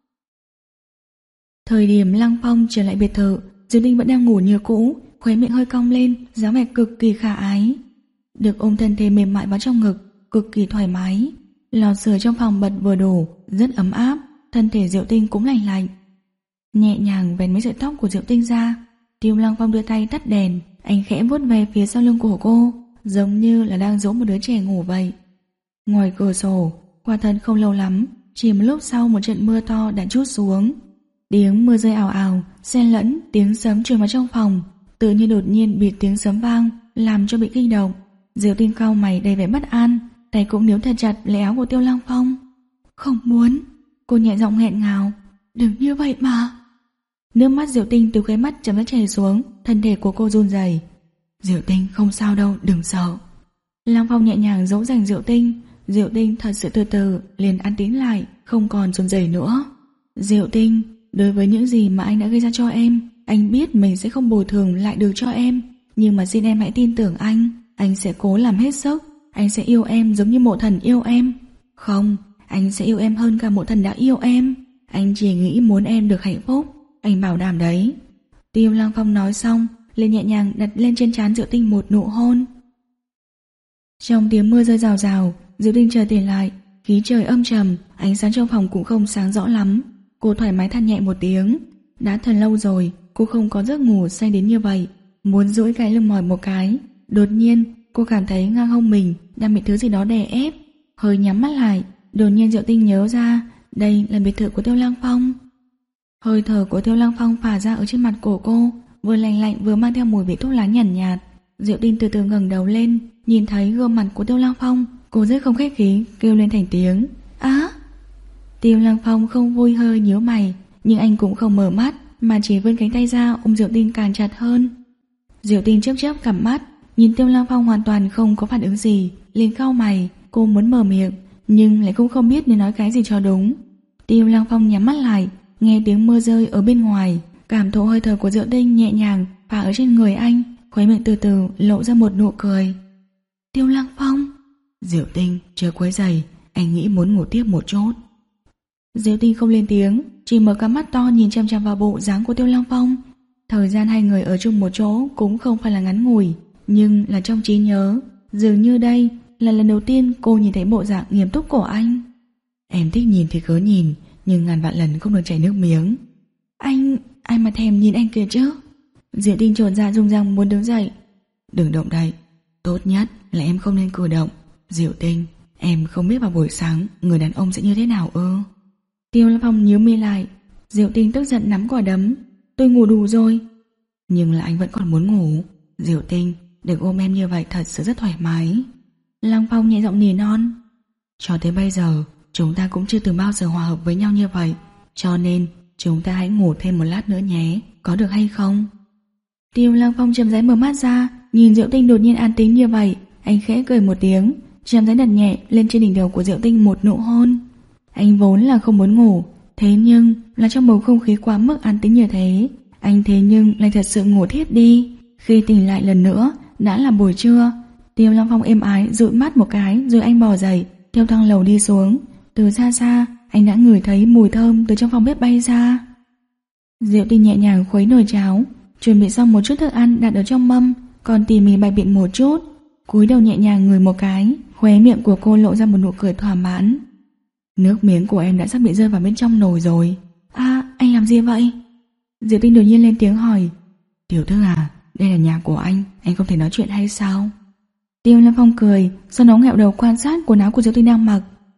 Thời điểm Lăng Phong trở lại biệt thự, Diệu Tinh vẫn đang ngủ như cũ, khóe miệng hơi cong lên, dáng vẻ cực kỳ khả ái. Được ôm thân thể mềm mại vào trong ngực, cực kỳ thoải mái. Lò sưởi trong phòng bật vừa đủ, rất ấm áp, thân thể Diệu Tinh cũng lành lạnh. Nhẹ nhàng vén mấy sợi tóc của Diệu Tinh ra, Tiêu Lăng Phong đưa tay tắt đèn, anh khẽ vuốt về phía sau lưng của cô, giống như là đang dỗ một đứa trẻ ngủ vậy. Ngoài cửa sổ, quả thật không lâu lắm, chỉ một lúc sau một trận mưa to đã trút xuống. Tiếng mưa rơi ào ào xen lẫn tiếng sấm truyền vào trong phòng. Tự nhiên đột nhiên bị tiếng sấm vang làm cho bị kinh động. Diệu Tinh cau mày đầy vẻ bất an, tay cũng níu thật chặt lấy áo của Tiêu Lăng Phong. Không muốn. Cô nhẹ giọng nghẹn ngào. Đừng như vậy mà. Nước mắt Diệu Tinh từ khóe mắt chậm rãi chảy xuống, thân thể của cô run rẩy. Diệu Tinh không sao đâu, đừng sợ. Lăng Phong nhẹ nhàng dỗ dành Diệu Tinh. Diệu Tinh thật sự từ từ liền an tĩnh lại, không còn run rẩy nữa. Diệu Tinh, đối với những gì mà anh đã gây ra cho em, anh biết mình sẽ không bồi thường lại được cho em, nhưng mà xin em hãy tin tưởng anh. Anh sẽ cố làm hết sức. Anh sẽ yêu em giống như mộ thần yêu em. Không, anh sẽ yêu em hơn cả mộ thần đã yêu em. Anh chỉ nghĩ muốn em được hạnh phúc. Anh bảo đảm đấy. Tiêu Lăng Phong nói xong liền nhẹ nhàng đặt lên trên trán Diệu Tinh một nụ hôn. Trong tiếng mưa rơi rào rào, Diệu Tinh chợt tỉnh lại. Khí trời âm trầm, ánh sáng trong phòng cũng không sáng rõ lắm. Cô thoải mái than nhẹ một tiếng. Đã thật lâu rồi cô không có giấc ngủ say đến như vậy. Muốn duỗi cái lưng mỏi một cái, đột nhiên cô cảm thấy ngang hông mình đang bị thứ gì đó đè ép. Hơi nhắm mắt lại, đột nhiên Diệu Tinh nhớ ra đây là biệt thự của Tiêu Lăng Phong. Hơi thở của Tiêu Lăng Phong phả ra ở trên mặt của cô, vừa lạnh lạnh vừa mang theo mùi vị thuốc lá nhàn nhạt, nhạt. Diệu Tinh từ từ ngẩng đầu lên, nhìn thấy gương mặt của Tiêu Lăng Phong, cô rất không khách khí kêu lên thành tiếng á. Tiêu Lăng Phong không vui, hơi nhíu mày, nhưng anh cũng không mở mắt mà chỉ vươn cánh tay ra ôm Diệu Tinh càng chặt hơn. Diệu Tinh chớp chớp cặp mắt, nhìn Tiêu Lăng Phong hoàn toàn không có phản ứng gì, liền cau mày. Cô muốn mở miệng nhưng lại cũng không biết nên nói cái gì cho đúng. Tiêu Lăng Phong nhắm mắt lại, nghe tiếng mưa rơi ở bên ngoài, cảm thụ hơi thở của Diệu Tinh nhẹ nhàng phả ở trên người anh, khóe miệng từ từ lộ ra một nụ cười. Tiêu Lăng Phong. Diệu Tinh, chưa quấy rầy, anh nghĩ muốn ngủ tiếp một chút. Diệu Tinh không lên tiếng, chỉ mở cặp mắt to nhìn chăm chăm vào bộ dáng của Tiêu Lăng Phong. Thời gian hai người ở chung một chỗ cũng không phải là ngắn ngủi, nhưng là trong trí nhớ, dường như đây là lần đầu tiên cô nhìn thấy bộ dạng nghiêm túc của anh. Em thích nhìn thì cứ nhìn, nhưng ngàn vạn lần không được chảy nước miếng. Anh, ai mà thèm nhìn anh kia chứ. Diệu Tinh chột dạ rung răng muốn đứng dậy. Đừng động đậy, tốt nhất là em không nên cử động. Diệu Tinh, em không biết vào buổi sáng người đàn ông sẽ như thế nào ư? Tiêu Lăng Phong nhíu mi lại. Diệu Tinh tức giận nắm quả đấm. Tôi ngủ đủ rồi. Nhưng là anh vẫn còn muốn ngủ. Diệu Tinh, đừng ôm em như vậy, thật sự rất thoải mái. Lăng Phong nhẹ giọng nỉ non. Cho tới bây giờ chúng ta cũng chưa từng bao giờ hòa hợp với nhau như vậy, cho nên chúng ta hãy ngủ thêm một lát nữa nhé, có được hay không? Tiêu Lăng Phong chậm rãi mở mắt ra, nhìn Diệu Tinh đột nhiên an tĩnh như vậy, anh khẽ cười một tiếng, chậm rãi đặt nhẹ lên trên đỉnh đầu của Diệu Tinh một nụ hôn. Anh vốn là không muốn ngủ, thế nhưng là trong bầu không khí quá mức an tĩnh như thế, anh thế nhưng lại thật sự ngủ thiếp đi. Khi tỉnh lại lần nữa đã là buổi trưa. Tiêu Lăng Phong êm ái dụi mắt một cái rồi anh bò dậy, theo thang lầu đi xuống. Từ xa xa anh đã ngửi thấy mùi thơm từ trong phòng bếp bay ra. Diệu Tinh nhẹ nhàng khuấy nồi cháo, chuẩn bị xong một chút thức ăn đặt ở trong mâm, còn tỉ mỉ bày biện một chút, cúi đầu nhẹ nhàng ngửi một cái, khóe miệng của cô lộ ra một nụ cười thỏa mãn. Nước miếng của em đã sắp bị rơi vào bên trong nồi rồi. À, anh làm gì vậy? Diệu Tinh đột nhiên lên tiếng hỏi. Tiểu thư à, đây là nhà của anh, anh không thể nói chuyện hay sao? Tiêu Lăng Phong cười, sau đó nghẹo đầu quan sát quần áo của Diệu Tinh đang mặc.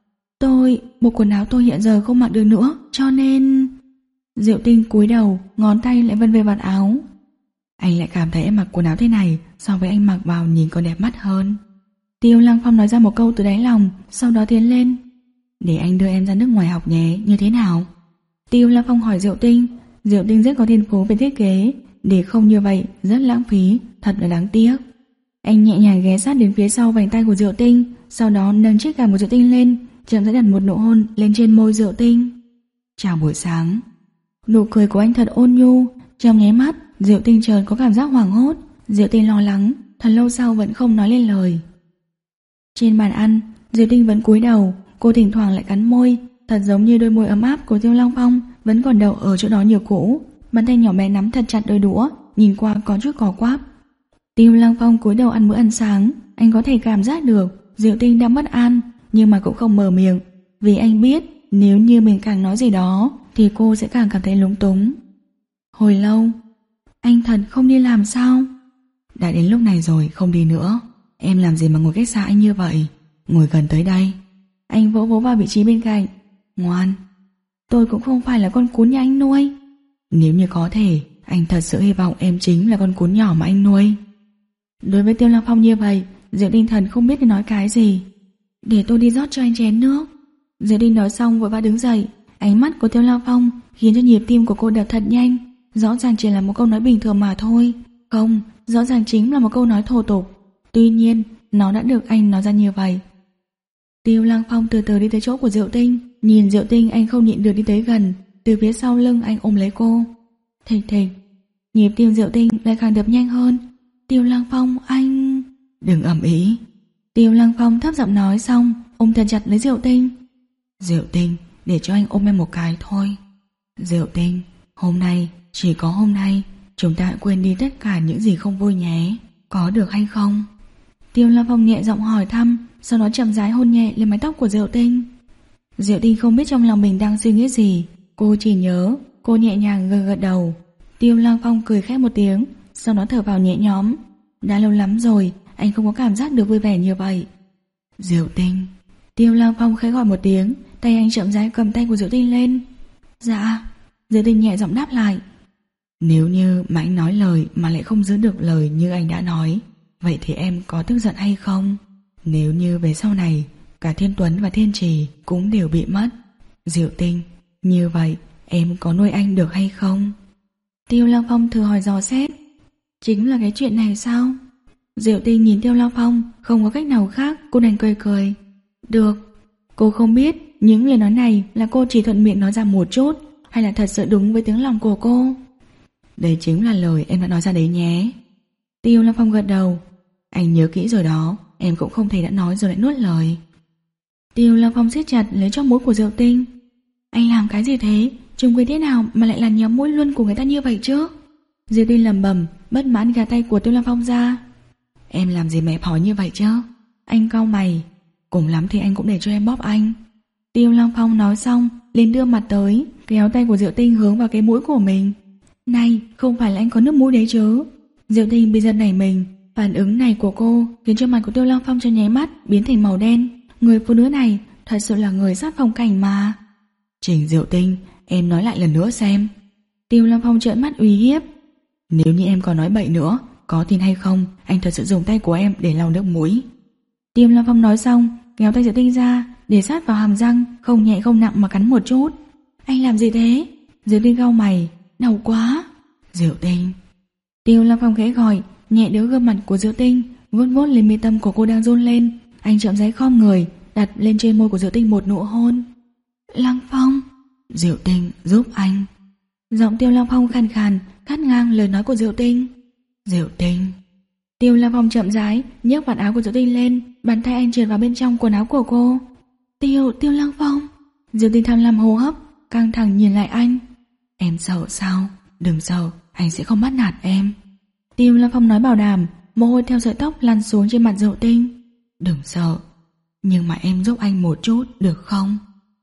Tôi, bộ quần áo tôi hiện giờ không mặc được nữa, cho nên... Diệu Tinh cúi đầu, ngón tay lại vân về vạt áo. Anh lại cảm thấy em mặc quần áo thế này so với anh mặc vào nhìn còn đẹp mắt hơn. Tiêu Lăng Phong nói ra một câu từ đáy lòng, sau đó tiến lên. Để anh đưa em ra nước ngoài học nhé, như thế nào? Tiêu Lăng Phong hỏi Diệu Tinh. Diệu Tinh rất có thiên phú về thiết kế, để không như vậy rất lãng phí, thật là đáng tiếc. Anh nhẹ nhàng ghé sát đến phía sau vành tay của Diệu Tinh, sau đó nâng chiếc cằm của Diệu Tinh lên, chậm rãi đặt một nụ hôn lên trên môi Diệu Tinh. Chào buổi sáng. Nụ cười của anh thật ôn nhu, trong nháy mắt Diệu Tinh chợt có cảm giác hoảng hốt. Diệu Tinh lo lắng, thật lâu sau vẫn không nói lên lời. Trên bàn ăn, Diệu Tinh vẫn cúi đầu, cô thỉnh thoảng lại cắn môi, thật giống như đôi môi ấm áp của Tiêu Lăng Phong vẫn còn đậu ở chỗ đó như cũ. Bàn tay nhỏ bé nắm thật chặt đôi đũa, nhìn qua có chút cò quắp. Tiêu Lăng Phong cúi đầu ăn bữa ăn sáng, anh có thể cảm giác được Diệu Tinh đang bất an, nhưng mà cũng không mở miệng, vì anh biết nếu như mình càng nói gì đó thì cô sẽ càng cảm thấy lúng túng. Hồi lâu, anh thật không đi làm sao? Đã đến lúc này rồi, không đi nữa. Em làm gì mà ngồi cách xa anh như vậy? Ngồi gần tới đây. Anh vỗ vỗ vào vị trí bên cạnh. Ngoan. Tôi cũng không phải là con cún nhà anh nuôi. Nếu như có thể, anh thật sự hy vọng em chính là con cún nhỏ mà anh nuôi. Đối với Tiêu Lăng Phong như vậy, Diệu Tinh Thần không biết nên nói cái gì. Để tôi đi rót cho anh chén nước. Diệu Tinh nói xong vội vã đứng dậy. Ánh mắt của Tiêu Lăng Phong khiến cho nhịp tim của cô đập thật nhanh. Rõ ràng chỉ là một câu nói bình thường mà thôi. Không, rõ ràng chính là một câu nói thô tục. Tuy nhiên, nó đã được anh nói ra như vậy. Tiêu Lăng Phong từ từ đi tới chỗ của Diệu Tinh. Nhìn Diệu Tinh, anh không nhịn được đi tới gần. Từ phía sau lưng anh ôm lấy cô. Thịch thịch. Nhịp tim Diệu Tinh lại càng đập nhanh hơn. Tiêu Lăng Phong, anh... Đừng ầm ĩ. Tiêu Lăng Phong thấp giọng nói xong, ôm thật chặt lấy Diệu Tinh. Diệu Tinh, để cho anh ôm em một cái thôi. Diệu Tinh, hôm nay, chỉ có hôm nay, chúng ta hãy quên đi tất cả những gì không vui nhé. Có được hay không? Tiêu Lăng Phong nhẹ giọng hỏi thăm, sau đó chậm rãi hôn nhẹ lên mái tóc của Diệu Tinh. Diệu Tinh không biết trong lòng mình đang suy nghĩ gì. Cô chỉ nhớ, cô nhẹ nhàng gật gật đầu. Tiêu Lăng Phong cười khẽ một tiếng, sau đó thở vào nhẹ nhõm. Đã lâu lắm rồi, anh không có cảm giác được vui vẻ như vậy. Diệu Tinh. Tiêu Lăng Phong khẽ gọi một tiếng, tay anh chậm rãi cầm tay của Diệu Tinh lên. Dạ. Diệu Tinh nhẹ giọng đáp lại. Nếu như mà anh nói lời mà lại không giữ được lời như anh đã nói, vậy thì em có tức giận hay không? Nếu như về sau này cả Thiên Tuấn và Thiên Trì cũng đều bị mất, Diệu Tinh, như vậy em có nuôi anh được hay không? Tiêu Lăng Phong thử hỏi dò xét. Chính là cái chuyện này sao? Diệu Tinh nhìn Tiêu Lăng Phong, không có cách nào khác, cô đành cười cười. Được. Cô không biết những lời nói này là cô chỉ thuận miệng nói ra một chút, hay là thật sự đúng với tiếng lòng của cô. Đây chính là lời em đã nói ra đấy nhé. Tiêu Lăng Phong gật đầu. Anh nhớ kỹ rồi đó, em cũng không thể đã nói rồi lại nuốt lời. Tiêu Lăng Phong siết chặt lấy chóp mũi của Diệu Tinh. Anh làm cái gì thế? Trông quên thế nào mà lại là nhóm mũi luôn của người ta như vậy chứ? Diệu Tinh lầm bầm, bất mãn gạt tay của Tiêu Lăng Phong ra. Em làm gì mẹ phó như vậy chứ? Anh cau mày. Cùng lắm thì anh cũng để cho em bóp anh. Tiêu Lăng Phong nói xong, liền đưa mặt tới, kéo tay của Diệu Tinh hướng vào cái mũi của mình. Này, không phải là anh có nước mũi đấy chứ? Diệu Tinh bị giật nảy mình. Phản ứng này của cô khiến cho mặt của Tiêu Lăng Phong trong nháy mắt biến thành màu đen. Người phụ nữ này thật sự là người sát phong cảnh mà. Trình Diệu Tinh, em nói lại lần nữa xem. Tiêu Lăng Phong trợn mắt uy hiếp. Nếu như em còn nói bậy nữa, có tin hay không, anh thật sự dùng tay của em để lau nước mũi. Tiêu Lăng Phong nói xong, kéo tay Diệu Tinh ra, để sát vào hàm răng, không nhẹ không nặng mà cắn một chút. Anh làm gì thế? Diệu Tinh cau mày, đau quá. Diệu Tinh. Tiêu Lăng Phong khẽ gọi, nhẹ đỡ gương mặt của Diệu Tinh, vuốt vuốt lên mi tâm của cô đang run lên. Anh chậm rãi khom người, đặt lên trên môi của Diệu Tinh một nụ hôn. Lăng Phong. Diệu Tinh, giúp anh. Giọng Tiêu Lăng Phong khàn khàn, cắt ngang lời nói của Diệu Tinh. Diệu Tinh. Tiêu Lăng Phong chậm rãi nhấc vạt áo của Diệu Tinh lên, bàn tay anh trượt vào bên trong quần áo của cô. Tiêu, Tiêu Lăng Phong. Diệu Tinh tham lam hô hấp, căng thẳng nhìn lại anh. Em sợ sao? Đừng sợ, anh sẽ không bắt nạt em. Tiêu Lăng Phong nói bảo đảm, mồ hôi theo sợi tóc lăn xuống trên mặt Diệu Tinh. Đừng sợ, nhưng mà em giúp anh một chút được không?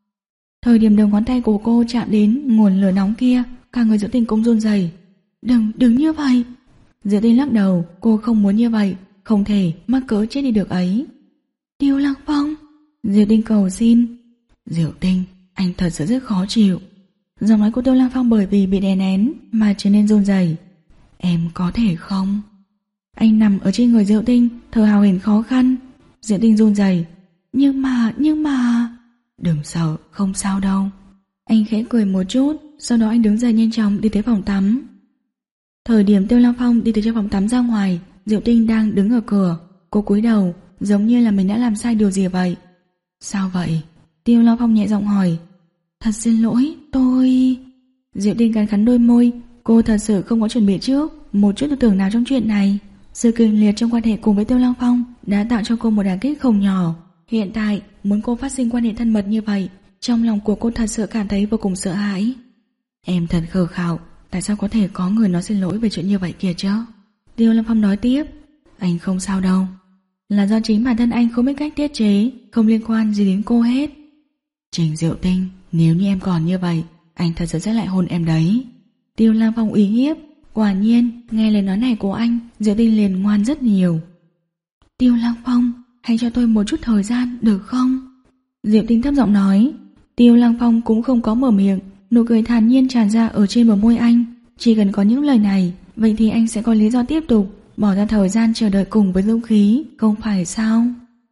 Thời điểm đầu ngón tay của cô chạm đến nguồn lửa nóng kia, cả người Diệu Tinh cũng run rẩy. Đừng, đừng như vậy. Diệu Tinh lắc đầu, cô không muốn như vậy, không thể mắc cỡ chết đi được ấy. Tiêu Lăng Phong. Diệu Tinh cầu xin. Diệu Tinh, anh thật sự rất khó chịu. Giọng nói của Tiêu Lăng Phong bởi vì bị đè nén mà trở nên run rẩy. Em có thể không? Anh nằm ở trên người Diệu Tinh, thở hào hển khó khăn. Diệu Tinh run rẩy. Nhưng mà, nhưng mà... Đừng sợ, không sao đâu. Anh khẽ cười một chút, sau đó anh đứng dậy nhanh chóng đi tới phòng tắm. Thời điểm Tiêu Lăng Phong đi từ trong phòng tắm ra ngoài, Diệu Tinh đang đứng ở cửa. Cô cúi đầu, giống như là mình đã làm sai điều gì vậy. Sao vậy? Tiêu Lăng Phong nhẹ giọng hỏi. Thật xin lỗi, tôi... Diệu Tinh cắn cắn đôi môi. Cô thật sự không có chuẩn bị trước một chút tư tưởng nào trong chuyện này. Sự kịch liệt trong quan hệ cùng với Tiêu Lăng Phong đã tạo cho cô một đả kích không nhỏ. Hiện tại muốn cô phát sinh quan hệ thân mật như vậy, trong lòng của cô thật sự cảm thấy vô cùng sợ hãi. Em thật khờ khạo, tại sao có thể có người nói xin lỗi về chuyện như vậy kìa chứ? Tiêu Lăng Phong nói tiếp. Anh không sao đâu. Là do chính bản thân anh không biết cách tiết chế, không liên quan gì đến cô hết. Trình Diệu Tinh, nếu như em còn như vậy, anh thật sự sẽ lại hôn em đấy. Tiêu Lăng Phong uy hiếp. Quả nhiên, nghe lời nói này của anh, Diệu Tinh liền ngoan rất nhiều. Tiêu Lăng Phong, hãy cho tôi một chút thời gian, được không? Diệu Tinh thấp giọng nói. Tiêu Lăng Phong cũng không có mở miệng, nụ cười thản nhiên tràn ra ở trên bờ môi anh. Chỉ cần có những lời này, vậy thì anh sẽ có lý do tiếp tục bỏ ra thời gian chờ đợi cùng với dũng khí, không phải sao?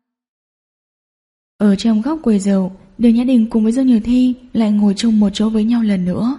Ở trong góc quầy rượu, Đường Nhã Đình cùng với Dương Nhược Thi lại ngồi chung một chỗ với nhau lần nữa.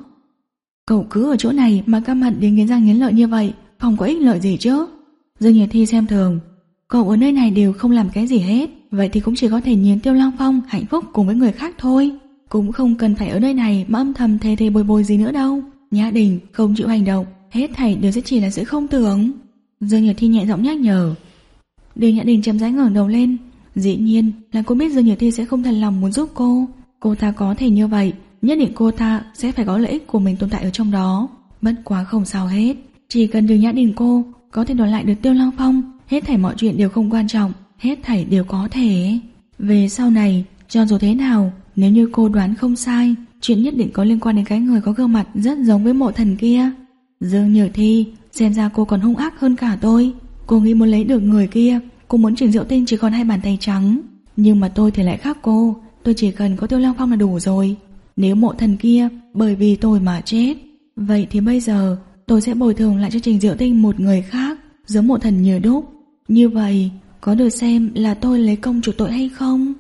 Cậu cứ ở chỗ này mà căm hận đến nghiến răng nghiến lợi như vậy, không có ích lợi gì chứ? Dương Nhược Thi xem thường. Cậu ở nơi này đều không làm cái gì hết, vậy thì cũng chỉ có thể nhìn Tiêu Lăng Phong hạnh phúc cùng với người khác thôi. Cũng không cần phải ở nơi này mà âm thầm thề thề bồi bồi gì nữa đâu. Nhã Đình không chịu hành động, hết thảy đều sẽ chỉ là sự không tưởng. Dương Nhược Thi nhẹ giọng nhắc nhở. Đường Nhã Đình chậm rãi ngẩng đầu lên. Dĩ nhiên là cô biết Dương Nhược Thi sẽ không thật lòng muốn giúp cô. Cô ta có thể như vậy, nhất định cô ta sẽ phải có lợi ích của mình tồn tại ở trong đó. Bất quá không sao hết, chỉ cần Đường Nhã Đình cô có thể đoạt lại được Tiêu Lăng Phong, hết thảy mọi chuyện đều không quan trọng, hết thảy đều có thể. Về sau này, cho dù thế nào, nếu như cô đoán không sai, chuyện nhất định có liên quan đến cái người có gương mặt rất giống với mộ thần kia. Dương Nhược Thi, xem ra cô còn hung ác hơn cả tôi. Cô nghĩ muốn lấy được người kia, cô muốn Trình Diệu Tinh chỉ còn hai bàn tay trắng. Nhưng mà tôi thì lại khác cô, tôi chỉ cần có Tiêu Lăng Phong là đủ rồi. Nếu mộ thần kia bởi vì tôi mà chết, vậy thì bây giờ tôi sẽ bồi thường lại cho Trình Diệu Tinh một người khác, giống mộ thần như đúc. Như vậy, có được xem là tôi lấy công chuộc tội hay không?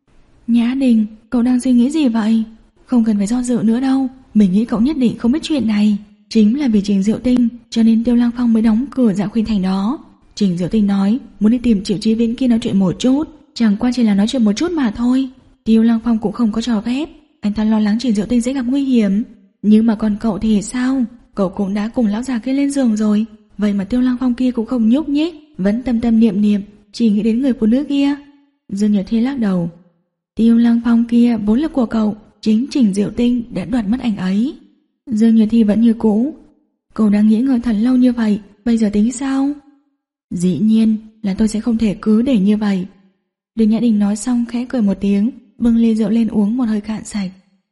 Nhã Đình, cậu đang suy nghĩ gì vậy? Không cần phải do dự nữa đâu, mình nghĩ cậu nhất định không biết chuyện này. Chính là vì Trình Diệu Tinh cho nên Tiêu Lăng Phong mới đóng cửa Dạ Khuynh Thành đó. Trình Diệu Tinh nói muốn đi tìm Triệu Chí Viễn kia nói chuyện một chút, chẳng qua chỉ là nói chuyện một chút mà thôi. Tiêu Lăng Phong cũng không có cho phép, anh ta lo lắng Trình Diệu Tinh sẽ gặp nguy hiểm. Nhưng mà còn cậu thì sao? Cậu cũng đã cùng lão già kia lên giường rồi, vậy mà Tiêu Lăng Phong kia cũng không nhúc nhích, vẫn tâm tâm niệm niệm chỉ nghĩ đến người phụ nữ kia. Dương Nhật Thi lắc đầu. Tiêu Lăng Phong kia vốn là của cậu, chính Trình Diệu Tinh đã đoạt mất anh ấy. Dương Nhật Thi vẫn như cũ. Cậu đang nghĩ ngợi thật lâu như vậy, bây giờ tính sao? Dĩ nhiên là tôi sẽ không thể cứ để như vậy. Đường Nhã Đình nói xong khẽ cười một tiếng, bưng ly rượu lên uống một hơi cạn sạch.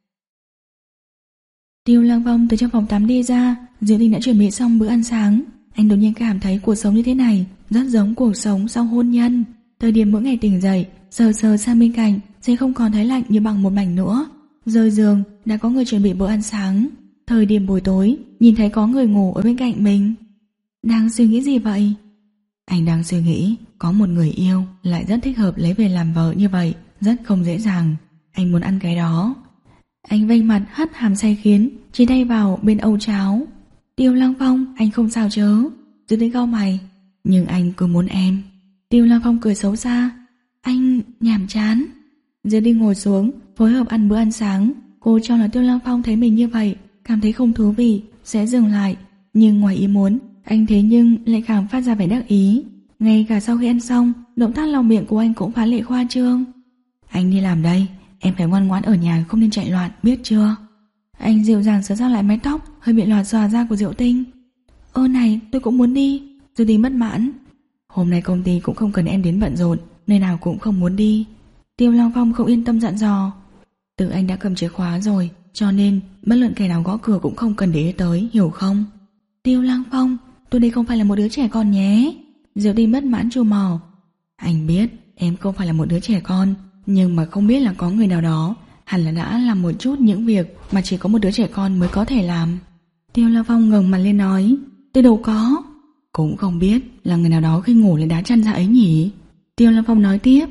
Tiêu Lăng Phong từ trong phòng tắm đi ra, Diệu Tinh đã chuẩn bị xong bữa ăn sáng. Anh đột nhiên cảm thấy cuộc sống như thế này rất giống cuộc sống sau hôn nhân. Thời điểm mỗi ngày tỉnh dậy, sờ sờ sang bên cạnh sẽ không còn thấy lạnh như bằng một mảnh nữa. Rời giường đã có người chuẩn bị bữa ăn sáng. Thời điểm buổi tối, nhìn thấy có người ngủ ở bên cạnh mình. Đang suy nghĩ gì vậy? Anh đang suy nghĩ có một người yêu lại rất thích hợp lấy về làm vợ như vậy, rất không dễ dàng. Anh muốn ăn cái đó. Anh vênh mặt hất hàm say khiến, chỉ tay vào bên âu cháo. Tiêu Lăng Phong, anh không sao chớ? Diệu Tinh cau mày. Nhưng anh cứ muốn em. Tiêu Lăng Phong cười xấu xa. Anh nhàm chán. Diệu Tinh ngồi xuống, phối hợp ăn bữa ăn sáng. Cô cho là Tiêu Lăng Phong thấy mình như vậy, cảm thấy không thú vị, sẽ dừng lại. Nhưng ngoài ý muốn, anh thế nhưng lại càng phát ra vẻ đắc ý. Ngay cả sau khi ăn xong, động tác lau miệng của anh cũng phá lệ khoa trương. Anh đi làm đây, em phải ngoan ngoãn ở nhà, không nên chạy loạn, biết chưa? Anh dịu dàng sửa sang lại mái tóc hơi bị lòa xòa ra của Diệu Tinh. Ơ này, tôi cũng muốn đi. Diệu Tinh bất mãn. Hôm nay công ty cũng không cần em đến bận rộn, nơi nào cũng không muốn đi. Tiêu Lăng Phong không yên tâm dặn dò. Tự anh đã cầm chìa khóa rồi, cho nên bất luận kẻ nào gõ cửa cũng không cần để ý tới, hiểu không? Tiêu Lăng Phong, tôi đây không phải là một đứa trẻ con nhé. Diệu Tinh bất mãn trù mò. Anh biết em không phải là một đứa trẻ con, nhưng mà không biết là có người nào đó hẳn là đã làm một chút những việc mà chỉ có một đứa trẻ con mới có thể làm. Tiêu Lăng Phong ngẩng mặt lên nói. Tôi đâu có. Cũng không biết là người nào đó khi ngủ lại đá chân ra ấy nhỉ. Tiêu Lăng Phong nói tiếp.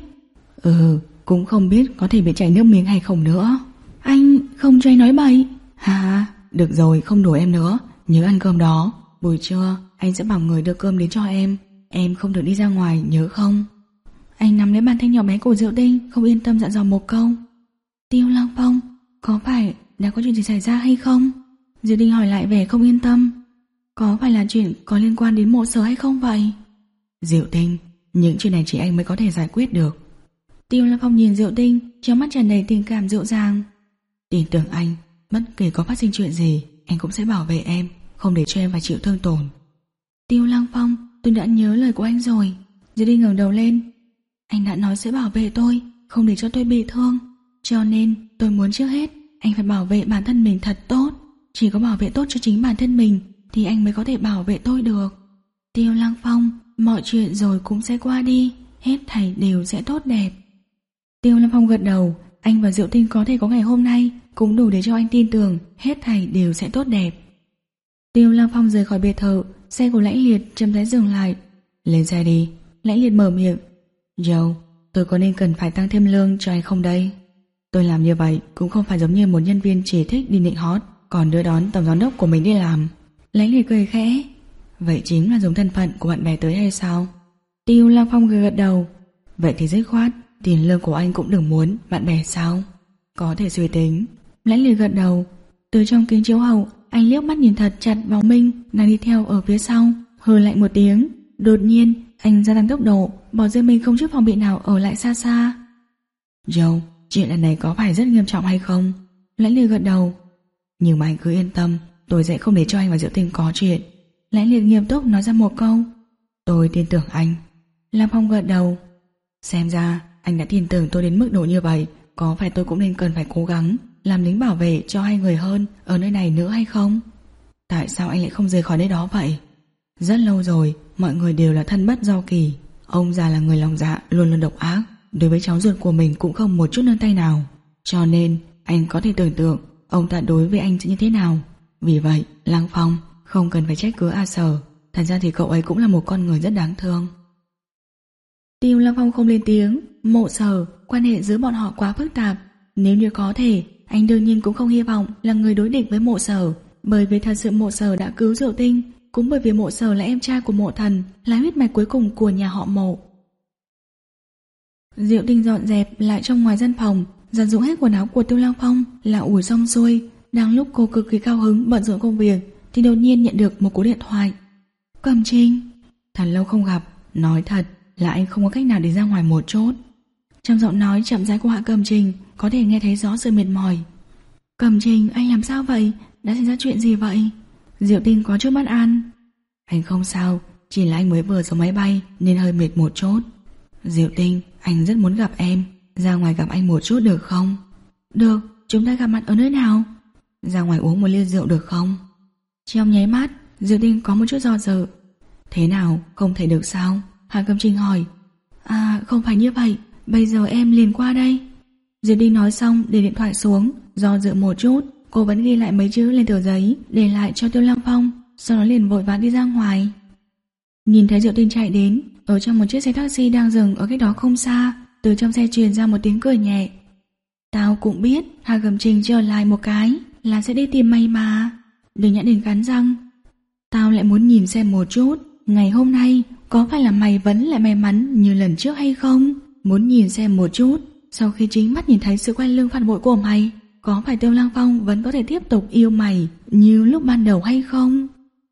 Ừ, cũng không biết có thể bị chảy nước miếng hay không nữa. Anh không cho anh nói bậy. Hà, được rồi, không đùa em nữa. Nhớ ăn cơm đó. Buổi trưa anh sẽ bảo người đưa cơm đến cho em. Em không được đi ra ngoài, nhớ không? Anh nắm lấy bàn tay nhỏ bé của Diệu Tinh, không yên tâm dặn dò một câu. Tiêu Lăng Phong, có phải đã có chuyện gì xảy ra hay không? Diệu Tinh hỏi lại vẻ không yên tâm. Có phải là chuyện có liên quan đến mộ sở hay không vậy? Diệu Tinh, những chuyện này chỉ anh mới có thể giải quyết được. Tiêu Lăng Phong nhìn Diệu Tinh, trong mắt tràn đầy tình cảm dịu dàng. Tin tưởng anh, bất kể có phát sinh chuyện gì, anh cũng sẽ bảo vệ em, không để cho em phải chịu thương tổn. Tiêu Lăng Phong, tôi đã nhớ lời của anh rồi. Diệu Tinh ngẩng đầu lên. Anh đã nói sẽ bảo vệ tôi, không để cho tôi bị thương. Cho nên tôi muốn trước hết anh phải bảo vệ bản thân mình thật tốt. Chỉ có bảo vệ tốt cho chính bản thân mình thì anh mới có thể bảo vệ tôi được. Tiêu Lăng Phong, mọi chuyện rồi cũng sẽ qua đi, hết thảy đều sẽ tốt đẹp. Tiêu Lăng Phong gật đầu. Anh và Diệu Tinh có thể có ngày hôm nay cũng đủ để cho anh tin tưởng hết thảy đều sẽ tốt đẹp. Tiêu Lăng Phong rời khỏi biệt thự, xe của Lãnh Liệt chậm rãi dừng lại. Lên xe đi. Lãnh Liệt mở miệng. Joe, tôi có nên cần phải tăng thêm lương cho anh không đây? Tôi làm như vậy cũng không phải giống như một nhân viên chỉ thích đi nịnh hót còn đưa đón tổng giám đốc của mình đi làm. Lãnh Liệt cười khẽ. Vậy chính là dùng thân phận của bạn bè tới hay sao? Tiêu Lăng Phong gật gật đầu. Vậy thì dứt khoát tiền lương của anh cũng đừng muốn bạn bè sao? Có thể suy tính. Lãnh Liệt gật đầu. Từ trong kính chiếu hậu, anh liếc mắt nhìn thật chặt vào Minh đang đi theo ở phía sau, hừ lạnh một tiếng. Đột nhiên anh gia tăng tốc độ, bỏ rơi mình không chút phòng bị nào ở lại xa xa. Joe, chuyện lần này có phải rất nghiêm trọng hay không? Lãnh Liệt gật đầu. Nhưng mà anh cứ yên tâm, tôi sẽ không để cho anh và Diệu Tinh có chuyện. Lãnh Liệt nghiêm túc nói ra một câu. Tôi tin tưởng anh. Lam Phong gật đầu. Xem ra anh đã tin tưởng tôi đến mức độ như vậy, có phải tôi cũng nên cần phải cố gắng làm lính bảo vệ cho hai người hơn ở nơi này nữa hay không? Tại sao anh lại không rời khỏi nơi đó vậy? Rất lâu rồi, mọi người đều là thân bất do kỳ. Ông già là người lòng dạ luôn luôn độc ác, đối với cháu ruột của mình cũng không một chút nương tay nào. Cho nên anh có thể tưởng tượng ông ta đối với anh sẽ như thế nào. Vì vậy, Lăng Phong không cần phải trách cứ A Sở. Thật ra thì cậu ấy cũng là một con người rất đáng thương. Tiêu Lăng Phong không lên tiếng. Mộ Sở, quan hệ giữa bọn họ quá phức tạp. Nếu như có thể, anh đương nhiên cũng không hy vọng là người đối địch với Mộ Sở. Bởi vì thật sự Mộ Sở đã cứu Diệu Tinh, cũng bởi vì Mộ Sở là em trai của Mộ Thần, là huyết mạch cuối cùng của nhà họ Mộ. Diệu Tinh dọn dẹp lại trong ngoài gian phòng, giặt giũ hết quần áo của Tiêu Lăng Phong là ủi xong xuôi. Đang lúc cô cực kỳ cao hứng bận rộn công việc thì đột nhiên nhận được một cú điện thoại. Cẩm Trinh. Thật lâu không gặp, nói thật là anh không có cách nào để ra ngoài một chút. Trong giọng nói chậm rãi của Hạ Cẩm Trình có thể nghe thấy rõ sự mệt mỏi. Cẩm Trình, anh làm sao vậy? Đã xảy ra chuyện gì vậy? Diệu Tinh có chút bất an. Anh không sao, chỉ là anh mới vừa xuống máy bay nên hơi mệt một chút. Diệu Tinh, anh rất muốn gặp em, ra ngoài gặp anh một chút được không? Được, chúng ta gặp mặt ở nơi nào? Ra ngoài uống một ly rượu được không? Trong nháy mắt, Diệu Tinh có một chút do dự. Thế nào, không thể được sao? Hạ Cẩm Trình hỏi. À, không phải như vậy, bây giờ em liền qua đây. Diệu Tinh nói xong để điện thoại xuống, do dự một chút, cô vẫn ghi lại mấy chữ lên tờ giấy để lại cho Tiêu Lăng Phong, sau đó liền vội vã đi ra ngoài. Nhìn thấy Diệu Tinh chạy đến, ở trong một chiếc xe taxi đang dừng ở cách đó không xa, từ trong xe truyền ra một tiếng cười nhẹ. Tao cũng biết Hạ Cẩm Trình trở lại một cái là sẽ đi tìm mày mà. Đừng nhã Đình cắn răng. Tao lại muốn nhìn xem một chút, ngày hôm nay có phải là mày vẫn lại may mắn như lần trước hay không? Muốn nhìn xem một chút, sau khi chính mắt nhìn thấy sự quay lưng phản bội của mày, có phải Tiêu Lăng Phong vẫn có thể tiếp tục yêu mày như lúc ban đầu hay không?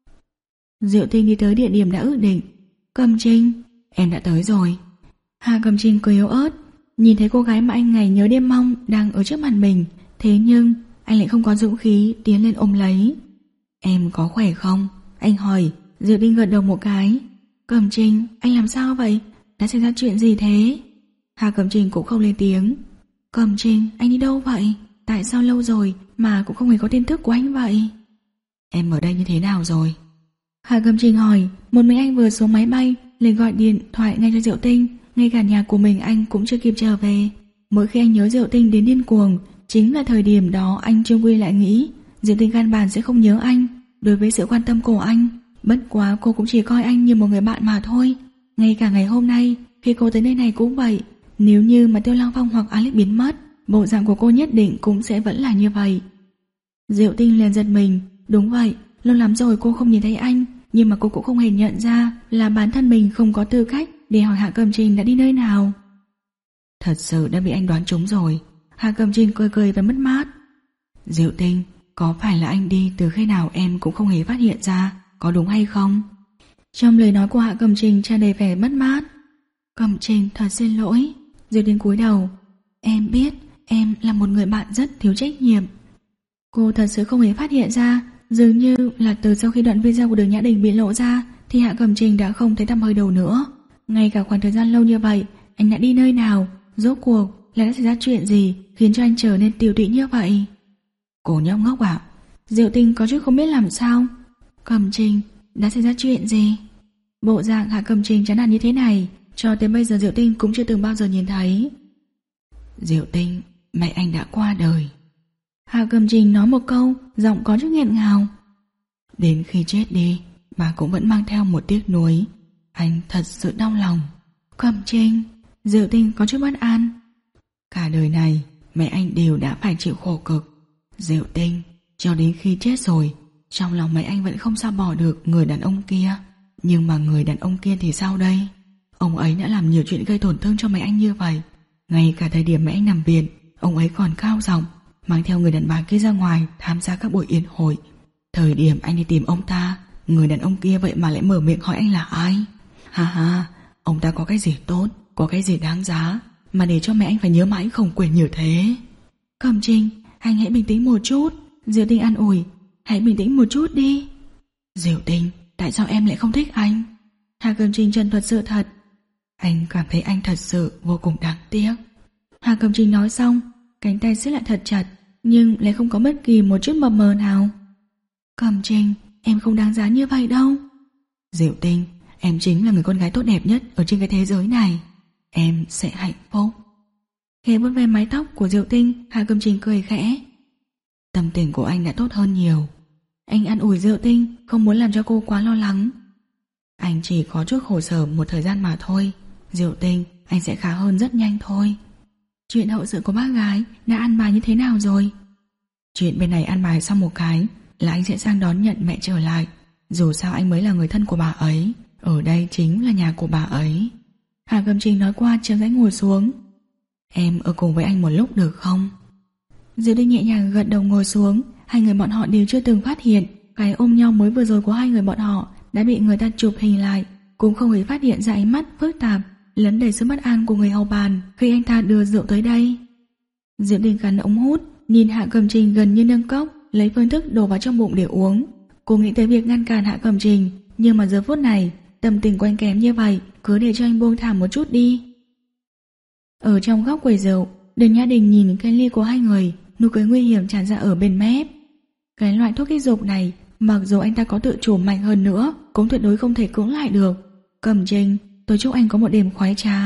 Diệu Tinh đi tới địa điểm đã ước định. Cẩm Trình, em đã tới rồi. Hà Cẩm Trình cười yếu ớt, nhìn thấy cô gái mà anh ngày nhớ đêm mong đang ở trước mặt mình, thế nhưng anh lại không có dũng khí tiến lên ôm lấy. Em có khỏe không? Anh hỏi. Diệu Tinh gật đầu một cái. Cẩm Trình, anh làm sao vậy? Đã xảy ra chuyện gì thế? Hà Cẩm Trình cũng không lên tiếng. Cẩm Trình, anh đi đâu vậy? Tại sao lâu rồi mà cũng không hề có tin tức của anh vậy? Em ở đây như thế nào rồi? Hà Cẩm Trình hỏi. Một mình anh vừa xuống máy bay liền gọi điện thoại ngay cho Diệu Tinh. Ngay cả nhà của mình anh cũng chưa kịp trở về. Mỗi khi anh nhớ Diệu Tinh đến điên cuồng, chính là thời điểm đó anh chung quy lại nghĩ Diệu Tinh căn bản sẽ không nhớ anh. Đối với sự quan tâm của anh, bất quá cô cũng chỉ coi anh như một người bạn mà thôi. Ngay cả ngày hôm nay khi cô tới nơi này cũng vậy. Nếu như mà Tiêu Lăng Phong hoặc Alex biến mất, bộ dạng của cô nhất định cũng sẽ vẫn là như vậy. Diệu Tinh liền giật mình. Đúng vậy, lâu lắm rồi cô không nhìn thấy anh, nhưng mà cô cũng không hề nhận ra là bản thân mình không có tư cách để hỏi Hạ Cẩm Trình đã đi nơi nào. Thật sự đã bị anh đoán trúng rồi. Hạ Cẩm Trình cười cười và mất mát. Diệu Tinh, có phải là anh đi từ khi nào em cũng không hề phát hiện ra, có đúng hay không? Trong lời nói của Hạ Cẩm Trình tràn đầy vẻ mất mát. Cẩm Trình, thật xin lỗi. Diệu Tinh cúi đầu. Em biết em là một người bạn rất thiếu trách nhiệm. Cô thật sự không hề phát hiện ra, dường như là từ sau khi đoạn video của Đường Nhã Đình bị lộ ra thì Hạ Cẩm Trình đã không thấy tăm hơi đâu nữa. Ngay cả khoảng thời gian lâu như vậy, anh đã đi nơi nào? Rốt cuộc là đã xảy ra chuyện gì khiến cho anh trở nên tiều tụy như vậy? Cô nhóc ngốc ạ. À? Diệu Tinh có chút không biết làm sao. Cẩm Trình, đã xảy ra chuyện gì? Bộ dạng Hạ Cẩm Trình chán nản như thế này, cho tới bây giờ Diệu Tinh cũng chưa từng bao giờ nhìn thấy. Diệu Tinh, mẹ anh đã qua đời. Hạ Cẩm Trình nói một câu, giọng có chút nghẹn ngào. Đến khi chết đi, bà cũng vẫn mang theo một tiếc nuối. Anh thật sự đau lòng. Cẩm Trinh, Diệu Tinh có chút bất an. Cả đời này mẹ anh đều đã phải chịu khổ cực. Diệu Tinh, cho đến khi chết rồi, trong lòng mẹ anh vẫn không sao bỏ được người đàn ông kia. Nhưng mà người đàn ông kia thì sao đây? Ông ấy đã làm nhiều chuyện gây tổn thương cho mẹ anh như vậy. Ngay cả thời điểm mẹ anh nằm viện, ông ấy còn cao giọng mang theo người đàn bà kia ra ngoài tham gia các buổi yến hội. Thời điểm anh đi tìm ông ta, người đàn ông kia vậy mà lại mở miệng hỏi anh là ai. Ha ha, ông ta có cái gì tốt, có cái gì đáng giá mà để cho mẹ anh phải nhớ mãi không quên như thế. Cẩm Trinh, anh hãy bình tĩnh một chút. Diệu Tinh an ủi, hãy bình tĩnh một chút đi. Diệu Tinh, tại sao em lại không thích anh? Hà Cẩm Trinh trần thuật sự thật. Anh cảm thấy anh thật sự vô cùng đáng tiếc. Hà Cẩm Trinh nói xong, cánh tay siết lại thật chặt, nhưng lại không có bất kỳ một chút mập mờ nào. Cẩm Trinh, em không đáng giá như vậy đâu. Diệu Tinh, em chính là người con gái tốt đẹp nhất ở trên cái thế giới này. Em sẽ hạnh phúc. Khẽ vuốt ve mái tóc của Diệu Tinh, Hà Cẩm Trinh cười khẽ. Tâm tình của anh đã tốt hơn nhiều. Anh an ủi Diệu Tinh, không muốn làm cho cô quá lo lắng. Anh chỉ có chút khổ sở một thời gian mà thôi. Diệu Tinh, anh sẽ khá hơn rất nhanh thôi. Chuyện hậu sự của bác gái đã ăn bài như thế nào rồi? Chuyện bên này ăn bài xong một cái là anh sẽ sang đón nhận mẹ trở lại. Dù sao anh mới là người thân của bà ấy, ở đây chính là nhà của bà ấy. Hà Cẩm Trinh nói qua chậm rãi ngồi xuống. Em ở cùng với anh một lúc được không? Diệu Tinh nhẹ nhàng gật đầu ngồi xuống. Hai người bọn họ đều chưa từng phát hiện cái ôm nhau mới vừa rồi của hai người bọn họ đã bị người ta chụp hình lại, cũng không hề phát hiện ra ánh mắt phức tạp lấn đầy sự bất an của người hầu bàn khi anh ta đưa rượu tới đây. Diệu Tinh cắn ống hút, nhìn Hạ Cẩm Trinh gần như nâng cốc lấy phương thức đổ vào trong bụng để uống. Cô nghĩ tới việc ngăn cản Hạ Cẩm Trinh, nhưng mà giờ phút này tâm tình của anh kém như vậy, cứ để cho anh buông thả một chút đi. Ở trong góc quầy rượu, Đường Nhã Đình nhìn cái ly của hai người, nụ cười nguy hiểm tràn ra ở bên mép. Cái loại thuốc kích dục này, mặc dù anh ta có tự chủ mạnh hơn nữa, cũng tuyệt đối không thể cưỡng lại được. Cẩm Trinh, tôi chúc anh có một đêm khoái trá.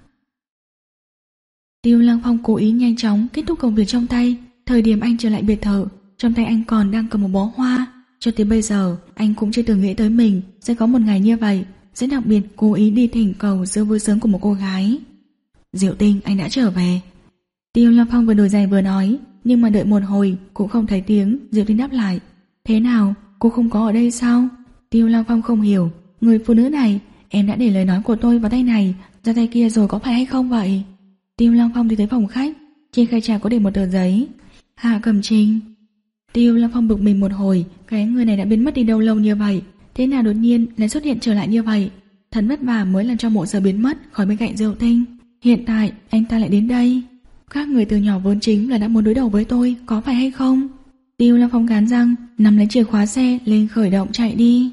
Tiêu Lăng Phong cố ý nhanh chóng kết thúc công việc trong tay. Thời điểm anh trở lại biệt thự, trong tay anh còn đang cầm một bó hoa. Cho tới bây giờ, anh cũng chưa từng nghĩ tới mình sẽ có một ngày như vậy, sẽ đặc biệt cố ý đi thỉnh cầu sự vui sướng của một cô gái. Diệu Tinh, anh đã trở về. Tiêu Lăng Phong vừa đổi giày vừa nói, nhưng mà đợi một hồi cũng không thấy tiếng. Diệu Tinh đáp lại, thế nào, cô không có ở đây sao? Tiêu Lăng Phong không hiểu, người phụ nữ này, em đã để lời nói của tôi vào tay này ra tay kia rồi có phải hay không vậy? Tiêu Lăng Phong đi tới phòng khách, trên khay trà có để một tờ giấy. Hạ Cẩm Trinh. Tiêu Lăng Phong bực mình một hồi, cái người này đã biến mất đi đâu lâu như vậy, thế nào đột nhiên lại xuất hiện trở lại như vậy? Thật vất vả mới làm cho Mộ Sở biến mất khỏi bên cạnh Diệu Tinh, hiện tại anh ta lại đến đây. Các người từ nhỏ vốn chính là đã muốn đối đầu với tôi, có phải hay không? Tiêu Lăng Phong cắn răng, nắm lấy chìa khóa xe lên khởi động chạy đi.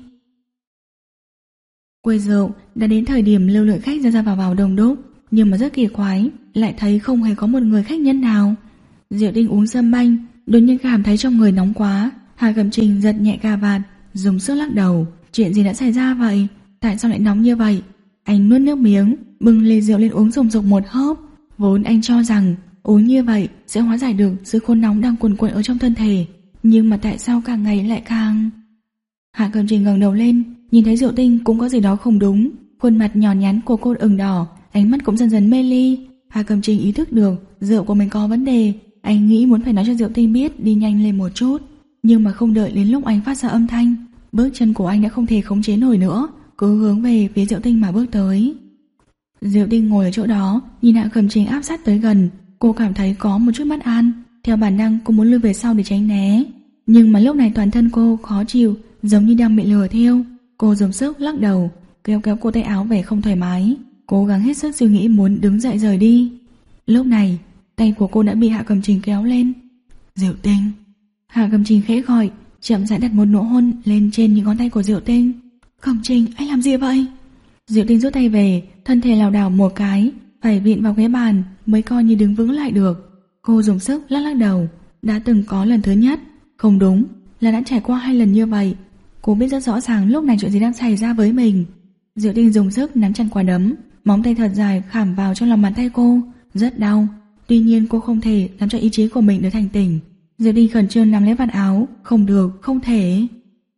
Quầy rượu đã đến thời điểm lưu lượng khách ra ra vào vào đông đúc, nhưng mà rất kỳ quái, lại thấy không hề có một người khách nhân nào. Diệu Tinh uống sâm banh, đột nhiên cảm thấy trong người nóng quá. Hà Cẩm Trinh giật nhẹ cà vạt, dùng sức lắc đầu. Chuyện gì đã xảy ra vậy? Tại sao lại nóng như vậy? Anh nuốt nước miếng, bưng ly rượu lên uống rùng rục một hớp. Vốn anh cho rằng uống như vậy sẽ hóa giải được sự khôn nóng đang cuồn cuộn ở trong thân thể, nhưng mà tại sao càng ngày lại càng... Hạ Cẩm Trinh ngẩng đầu lên, nhìn thấy Diệu Tinh cũng có gì đó không đúng. Khuôn mặt nhỏ nhắn của cô ửng đỏ, ánh mắt cũng dần dần mê ly. Hạ Cẩm Trinh ý thức được rượu của mình có vấn đề. Anh nghĩ muốn phải nói cho Diệu Tinh biết đi nhanh lên một chút, nhưng mà không đợi đến lúc anh phát ra âm thanh, bước chân của anh đã không thể khống chế nổi nữa, cứ hướng về phía Diệu Tinh mà bước tới. Diệu Tinh ngồi ở chỗ đó, nhìn Hạ Cẩm Trinh áp sát tới gần, cô cảm thấy có một chút bất an, theo bản năng cô muốn lùi về sau để tránh né, nhưng mà lúc này toàn thân cô khó chịu, giống như đang bị lửa thiêu. Cô dùng sức lắc đầu, kéo kéo cô tay áo về không thoải mái, cố gắng hết sức suy nghĩ muốn đứng dậy rời đi. Lúc này tay của cô đã bị Hạ Cẩm Trinh kéo lên. Diệu Tinh. Hạ Cẩm Trinh khẽ gọi, chậm rãi đặt một nụ hôn lên trên những ngón tay của Diệu Tinh. Cẩm Trinh, anh làm gì vậy? Diệu Tinh rút tay về, thân thể lảo đảo một cái, phải vịn vào ghế bàn mới coi như đứng vững lại được. Cô dùng sức lắc lắc đầu. Đã từng có lần thứ nhất, không đúng, là đã trải qua hai lần như vậy. Cô biết rất rõ ràng lúc này chuyện gì đang xảy ra với mình. Diệu Tinh dùng sức nắm chặt quả đấm, móng tay thật dài khảm vào trong lòng bàn tay cô, rất đau. Tuy nhiên cô không thể làm cho ý chí của mình được thành tỉnh. Diệu Tinh khẩn trương nắm lấy vạt áo, không được, không thể.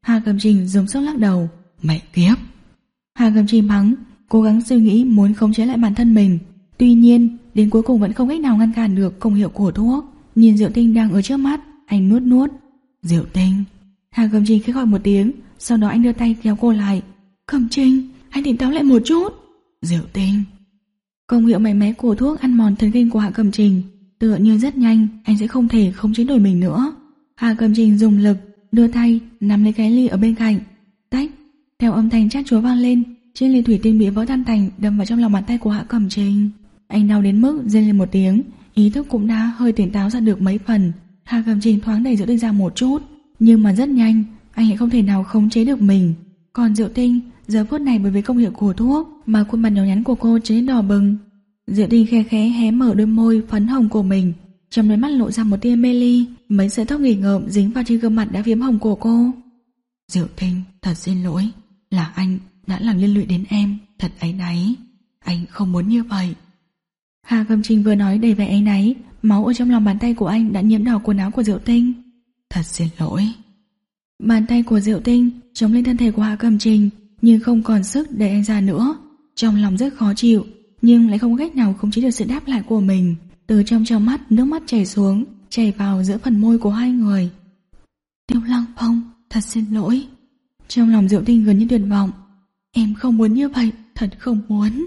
Hà Cầm Trình dùng sức lắc đầu. Mẹ kiếp! Hà Cầm Trình mắng, cố gắng suy nghĩ muốn khống chế lại bản thân mình. Tuy nhiên, đến cuối cùng vẫn không cách nào ngăn cản được công hiệu của thuốc. Nhìn Diệu Tinh đang ở trước mắt, anh nuốt nuốt. Diệu Tinh! Hà Cầm Trình khẽ gọi một tiếng, sau đó anh đưa tay kéo cô lại. Cầm Trình, anh tỉnh táo lại một chút. Diệu Tinh! Công hiệu mạnh mẽ của thuốc ăn mòn thần kinh của Hà Cầm Trình, tựa như rất nhanh anh sẽ không thể khống chế nổi mình nữa. Hà Cầm Trình dùng lực đưa tay nắm lấy cái ly ở bên cạnh. Tách! Theo âm thanh chát chúa vang lên, chiếc ly thủy tinh bị vỡ tan tành đâm vào trong lòng bàn tay của Hà Cầm Trình. Anh đau đến mức rên lên một tiếng, ý thức cũng đã hơi tỉnh táo ra được mấy phần. Hà Cầm Trình thoáng đẩy Diệu Tinh ra một chút, nhưng mà rất nhanh anh lại không thể nào khống chế được mình. Còn Diệu Tinh giờ phút này bởi vì công hiệu của thuốc mà khuôn mặt nhỏ nhắn của cô trở nên đỏ bừng. Diệu Tinh khe khẽ hé mở đôi môi phấn hồng của mình, trong đôi mắt lộ ra một tia mê ly, mấy sợi tóc nghỉ ngợm dính vào trên gương mặt đã phiếm hồng của cô. Diệu Tinh, thật xin lỗi, là anh đã làm liên lụy đến em, thật áy náy. Anh không muốn như vậy. Hà Cầm Trình vừa nói đầy vẻ áy náy, máu ở trong lòng bàn tay của anh đã nhiễm đỏ quần áo của Diệu Tinh. Thật xin lỗi. Bàn tay của Diệu Tinh chống lên thân thể của Hà Cầm Trình, nhưng không còn sức để anh ra nữa. Trong lòng rất khó chịu, nhưng lại không có cách nào khống chế được sự đáp lại của mình. Từ trong trong mắt nước mắt chảy xuống, chảy vào giữa phần môi của hai người. Tiêu Lăng Phong, thật xin lỗi. Trong lòng Diệu Tinh gần như tuyệt vọng. Em không muốn như vậy, thật không muốn.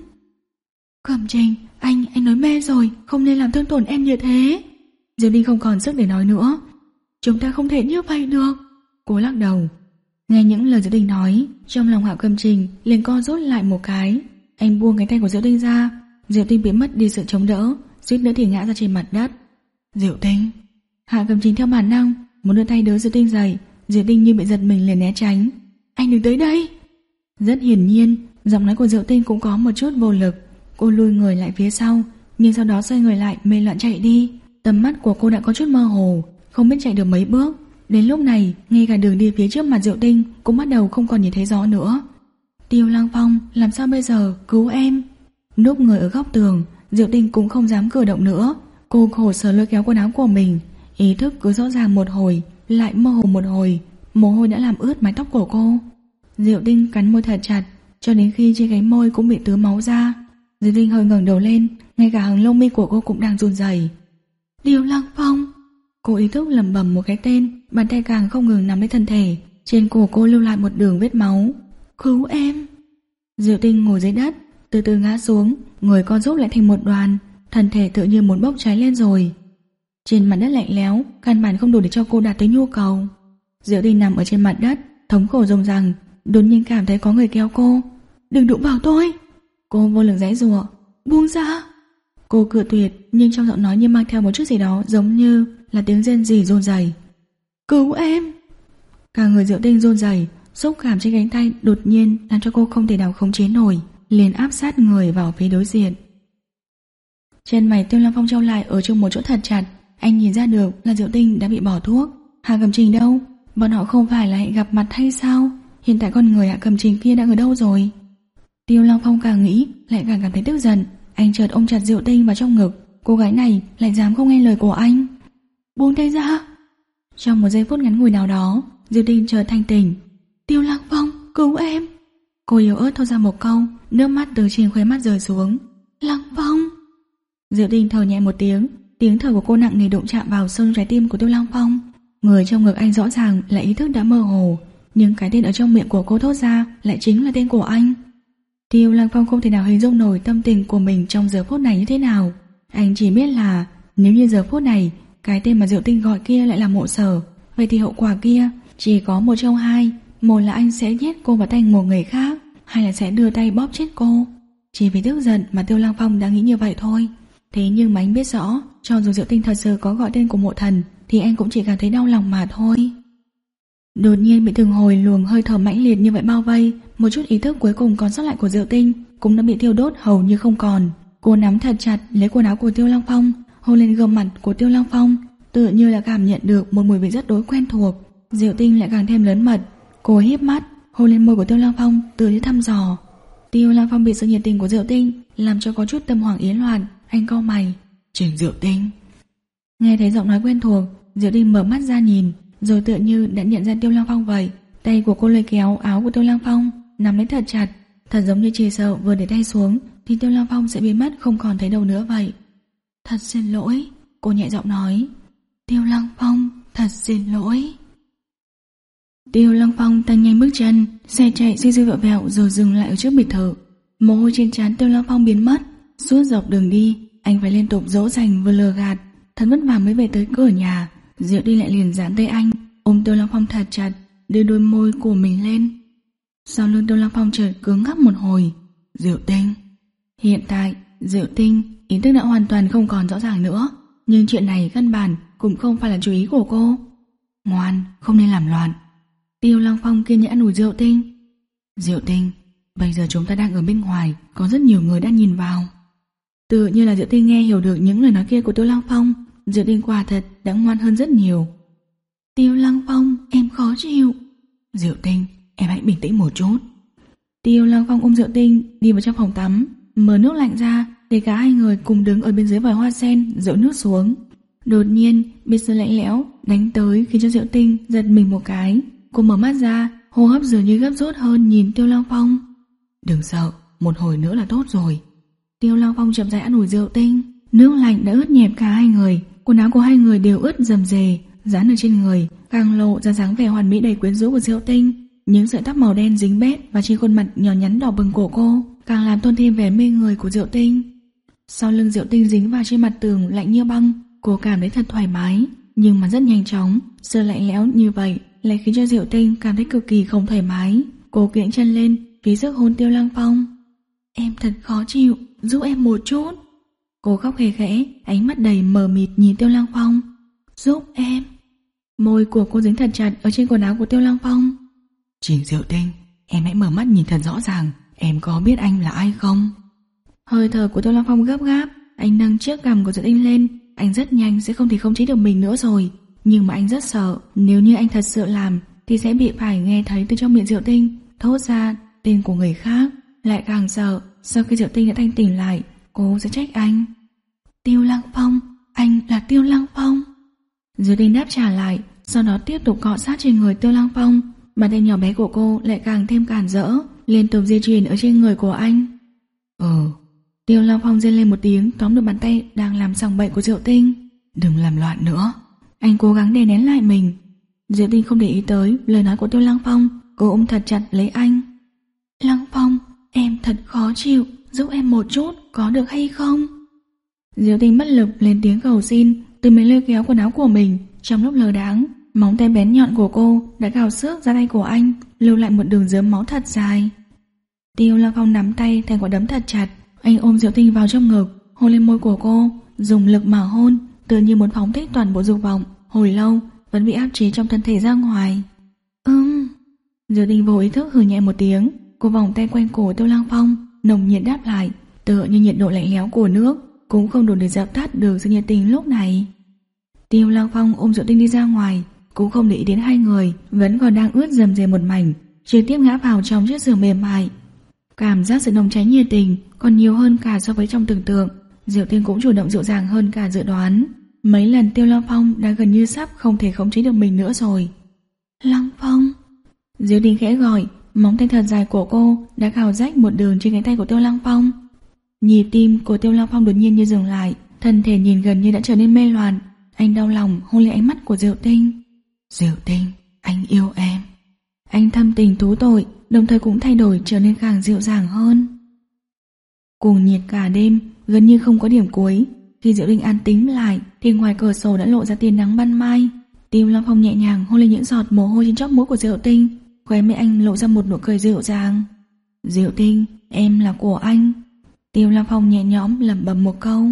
Cầm Trình, anh, anh nói mê rồi, không nên làm thương tổn em như thế. Diệu Tinh không còn sức để nói nữa. Chúng ta không thể như vậy được. Cô lắc đầu. Nghe những lời Diệu Tinh nói, trong lòng Hạ Cầm Trình liền co rút lại một cái. Anh buông cánh tay của Diệu Tinh ra. Diệu Tinh bị mất đi sự chống đỡ, suýt nữa thì ngã ra trên mặt đất. Diệu Tinh! Hạ Cầm Trình theo bản năng muốn đưa tay đỡ Diệu Tinh dậy. Diệu Tinh như bị giật mình liền né tránh. Anh đừng tới đây! Rất hiển nhiên, giọng nói của Diệu Tinh cũng có một chút vô lực. Cô lùi người lại phía sau, nhưng sau đó xoay người lại mê loạn chạy đi. Tầm mắt của cô đã có chút mơ hồ, không biết chạy được mấy bước. Đến lúc này, ngay cả đường đi phía trước mặt Diệu Tinh cũng bắt đầu không còn nhìn thấy rõ nữa. Tiêu Lăng Phong, làm sao bây giờ, cứu em. Núp người ở góc tường, Diệu Tinh cũng không dám cử động nữa. Cô khổ sở lôi kéo quần áo của mình, ý thức cứ rõ ràng một hồi, lại mơ hồ một hồi. Mồ hôi đã làm ướt mái tóc của cô. Diệu Tinh cắn môi thật chặt, cho đến khi trên cánh môi cũng bị tứa máu ra. Diệu Tinh hơi ngẩng đầu lên, ngay cả hàng lông mi của cô cũng đang run rẩy. Tiêu Lăng Phong. Cô ý thức lẩm bẩm một cái tên, bàn tay càng không ngừng nắm lấy thân thể. Trên cổ cô lưu lại một đường vết máu. Cứu em. Diệu Tinh ngồi dưới đất, từ từ ngã xuống, người co rút lại thành một đoàn, thân thể tự như muốn bốc cháy lên rồi. Trên mặt đất lạnh lẽo, căn bản không đủ để cho cô đạt tới nhu cầu. Diệu Tinh nằm ở trên mặt đất, thống khổ ròng ràng, đột nhiên cảm thấy có người kéo cô. Đừng đụng vào tôi. Cô vô lực giãy giụa. Buông ra. Cô cự tuyệt, nhưng trong giọng nói như mang theo một chút gì đó giống như là tiếng rên rỉ run rẩy. Cứu em. Cả người Diệu Tinh run rẩy, xúc cảm trên cánh tay đột nhiên làm cho cô không thể nào khống chế nổi, liền áp sát người vào phía đối diện. Chân mày Tiêu Lăng Phong trao lại ở trong một chỗ thật chặt. Anh nhìn ra được là Diệu Tinh đã bị bỏ thuốc. Hạ Cầm Trình đâu? Bọn họ không phải là hẹn gặp mặt hay sao? Hiện tại con người Hạ Cầm Trình kia đang ở đâu rồi? Tiêu Lăng Phong càng nghĩ lại càng cảm thấy tức giận. Anh chợt ôm chặt Diệu Tinh vào trong ngực. Cô gái này lại dám không nghe lời của anh. Buông tay ra. Trong một giây phút ngắn ngủi nào đó, Diệu Tinh chợt thanh tỉnh. Tiêu Lăng Phong, cứu em. Cô yếu ớt thốt ra một câu, nước mắt từ trên khóe mắt rơi xuống. Lăng Phong. Diệu Tinh thở nhẹ một tiếng, tiếng thở của cô nặng nề đụng chạm vào sâu trái tim của Tiêu Lăng Phong. Người trong ngực anh rõ ràng là ý thức đã mơ hồ, nhưng cái tên ở trong miệng của cô thốt ra lại chính là tên của anh. Tiêu Lăng Phong không thể nào hình dung nổi tâm tình của mình trong giờ phút này như thế nào. Anh chỉ biết là nếu như giờ phút này cái tên mà Diệu Tinh gọi kia lại là Mộ Sở, vậy thì hậu quả kia chỉ có một trong hai. Một là anh sẽ nhét cô vào tay một người khác, hay là sẽ đưa tay bóp chết cô. Chỉ vì tức giận mà Tiêu Lăng Phong đã nghĩ như vậy thôi. Thế nhưng mà anh biết rõ, cho dù Diệu Tinh thật sự có gọi tên của Mộ Thần thì anh cũng chỉ cảm thấy đau lòng mà thôi. Đột nhiên bị từng hồi luồng hơi thở mãnh liệt như vậy bao vây, một chút ý thức cuối cùng còn sót lại của Diệu Tinh cũng đã bị thiêu đốt hầu như không còn. Cô nắm thật chặt lấy quần áo của Tiêu Lăng Phong, hôn lên gương mặt của Tiêu Lăng Phong, tự như là cảm nhận được một mùi vị rất đối quen thuộc. Diệu Tinh lại càng thêm lớn mật. Cô híp mắt, hôn lên môi của Tiêu Lăng Phong, tự như thăm dò. Tiêu Lăng Phong bị sự nhiệt tình của Diệu Tinh làm cho có chút tâm hoảng ý loạn. Anh cau mày. Trình Diệu Tinh. Nghe thấy giọng nói quen thuộc, Diệu Tinh mở mắt ra nhìn, rồi tựa như đã nhận ra Tiêu Lăng Phong vậy, Tay của cô lôi kéo áo của Tiêu Lăng Phong, nắm lấy thật chặt, thật giống như chỉ sợ vừa để tay xuống thì Tiêu Lăng Phong sẽ biến mất không còn thấy đâu nữa vậy. Thật xin lỗi, cô nhẹ giọng nói. Tiêu Lăng Phong, thật xin lỗi. Tiêu Lăng Phong tăng nhanh bước chân, xe chạy xi xi vẹo vẹo rồi dừng lại ở trước biệt thự. Mồ hôi trên trán Tiêu Lăng Phong biến mất. Suốt dọc đường đi, anh phải liên tục dỗ dành vừa lừa gạt, thật vất vả mới về tới cửa nhà. Diệu Tinh lại liền dán tay anh, ôm Tiêu Lăng Phong thật chặt, đưa đôi môi của mình lên. Sau lưng Tiêu Lăng Phong chợt cứng ngắc một hồi. Diệu Tinh. Hiện tại, Diệu Tinh ý thức đã hoàn toàn không còn rõ ràng nữa, nhưng chuyện này căn bản cũng không phải là chú ý của cô. Ngoan, không nên làm loạn. Tiêu Lăng Phong kiên nhẫn an ủi Diệu Tinh. Diệu Tinh, bây giờ chúng ta đang ở bên ngoài, có rất nhiều người đang nhìn vào. Tự như là Diệu Tinh nghe hiểu được những lời nói kia của Tiêu Lăng Phong, Diệu Tinh quả thật đã ngoan hơn rất nhiều. Tiêu Lăng Phong, em khó chịu. Diệu Tinh, em hãy bình tĩnh một chút. Tiêu Lăng Phong ôm Diệu Tinh đi vào trong phòng tắm, mở nước lạnh ra để cả hai người cùng đứng ở bên dưới vòi hoa sen dội nước xuống. Đột nhiên, biệt sự lạnh lẽo đánh tới khiến cho Diệu Tinh giật mình một cái. Cô mở mắt ra, hô hấp dường như gấp rút hơn nhìn Tiêu Lăng Phong. Đừng sợ, một hồi nữa là tốt rồi. Tiêu Lăng Phong chậm rãi an ủi Diệu Tinh. Nước lạnh đã ướt nhẹp cả hai người, quần áo của hai người đều ướt rầm rề, dán ở trên người, càng lộ ra dáng vẻ hoàn mỹ đầy quyến rũ của Diệu Tinh. Những sợi tóc màu đen dính bết và trên khuôn mặt nhỏ nhắn đỏ bừng của cô càng làm tôn thêm vẻ mê người của Diệu Tinh. Sau lưng Diệu Tinh dính vào trên mặt tường lạnh như băng, cô cảm thấy thật thoải mái, nhưng mà rất nhanh chóng, sự lạnh lẽo như vậy lại khiến cho Diệu Tinh cảm thấy cực kỳ không thoải mái. Cô kiễng chân lên, phí sức hôn Tiêu Lăng Phong. Em thật khó chịu, giúp em một chút. Cô khóc khẽ khẽ, ánh mắt đầy mờ mịt nhìn Tiêu Lăng Phong. Giúp em. Môi của cô dính thật chặt ở trên quần áo của Tiêu Lăng Phong. Trình Diệu Tinh, em hãy mở mắt nhìn thật rõ ràng, em có biết anh là ai không? Hơi thở của Tiêu Lăng Phong gấp gáp, anh nâng chiếc cằm của Diệu Tinh lên. Anh rất nhanh sẽ không thể khống chế được mình nữa rồi, nhưng mà anh rất sợ nếu như anh thật sự làm thì sẽ bị phải nghe thấy từ trong miệng Diệu Tinh thốt ra tên của người khác. Lại càng sợ sau khi Diệu Tinh đã thanh tỉnh lại, cô sẽ trách anh. Tiêu Lăng Phong, anh là Tiêu Lăng Phong. Diệu Tinh đáp trả lại, sau đó tiếp tục cọ sát trên người Tiêu Lăng Phong. Bàn tay nhỏ bé của cô lại càng thêm cản rỡ, liên tục di chuyển ở trên người của anh. Ừ. Tiêu Lăng Phong rên lên một tiếng, tóm được bàn tay đang làm sòng bậy của Diệu Tinh. Đừng làm loạn nữa. Anh cố gắng đè nén lại mình. Diệu Tinh không để ý tới lời nói của Tiêu Lăng Phong, cô ôm thật chặt lấy anh. Lăng Phong, em thật khó chịu, giúp em một chút, có được hay không? Diệu Tinh bất lực lên tiếng cầu xin, từ mấy lôi kéo quần áo của mình. Trong lúc lờ đáng, móng tay bén nhọn của cô đã cào xước ra tay của anh, lưu lại một đường dớm máu thật dài. Tiêu Lăng Phong nắm tay thành quả đấm thật chặt. Anh ôm Diệu Tinh vào trong ngực, hôn lên môi của cô, dùng lực mà hôn, tự như muốn phóng thích toàn bộ dục vọng hồi lâu vẫn bị áp chế trong thân thể ra ngoài. Ừm. Diệu Tinh vô ý thức hừ nhẹ một tiếng, cô vòng tay quanh cổ Tiêu Lăng Phong, nồng nhiệt đáp lại, tựa như nhiệt độ lạnh lẽo của nước cũng không đủ để dập tắt được sự nhiệt tình lúc này. Tiêu Lăng Phong ôm Diệu Tinh đi ra ngoài, cũng không để ý đến hai người vẫn còn đang ướt rầm rề một mảnh, trực tiếp ngã vào trong chiếc giường mềm mại. Cảm giác sự nồng cháy nhiệt tình còn nhiều hơn cả so với trong tưởng tượng. Diệu Tinh cũng chủ động dịu dàng hơn cả dự đoán. Mấy lần Tiêu Lăng Phong đã gần như sắp không thể khống chế được mình nữa rồi. Lăng Phong. Diệu Tinh khẽ gọi, móng tay thật dài của cô đã cào rách một đường trên cánh tay của Tiêu Lăng Phong. Nhịp tim của Tiêu Lăng Phong đột nhiên như dừng lại, thân thể nhìn gần như đã trở nên mê loạn. Anh đau lòng hôn lên ánh mắt của Diệu Tinh. Diệu Tinh, anh yêu em. Anh thâm tình thú tội, đồng thời cũng thay đổi trở nên càng dịu dàng hơn. Cùng nhiệt cả đêm, gần như không có điểm cuối. Khi Diệu Tinh an tĩnh lại thì ngoài cửa sổ đã lộ ra tia nắng ban mai. Tiêu Lăng Phong nhẹ nhàng hôn lên những giọt mồ hôi trên chóp mũi của Diệu Tinh, khóe miệng anh lộ ra một nụ cười dịu dàng. Diệu Tinh, em là của anh. Tiêu Lăng Phong nhẹ nhõm lẩm bẩm một câu.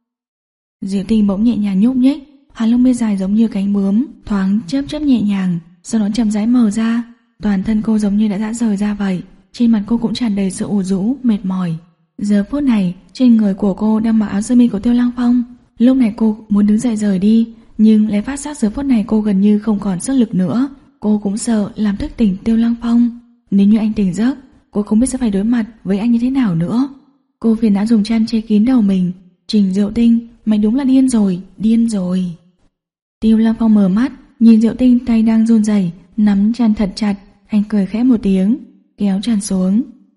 Diệu Tinh bỗng nhẹ nhàng nhúc nhích, hàng lông mi dài giống như cánh bướm, thoáng chớp chớp nhẹ nhàng, sau đó chậm rãi mở ra. Toàn thân cô giống như đã giãn rời ra vậy, trên mặt cô cũng tràn đầy sự ủ rũ, mệt mỏi. Giờ phút này, trên người của cô đang mặc áo sơ mi của Tiêu Lăng Phong. Lúc này cô muốn đứng dậy rời đi, nhưng lại phát giác giờ phút này cô gần như không còn sức lực nữa. Cô cũng sợ làm thức tỉnh Tiêu Lăng Phong. Nếu như anh tỉnh giấc, cô không biết sẽ phải đối mặt với anh như thế nào nữa. Cô phiền não dùng chăn che kín đầu mình. Trình Diệu Tinh, mày đúng là điên rồi, điên rồi. Tiêu Lăng Phong mở mắt, nhìn Diệu Tinh tay đang run rẩy, nắm chăn thật chặt. Anh cười khẽ một tiếng, kéo Trần xuống.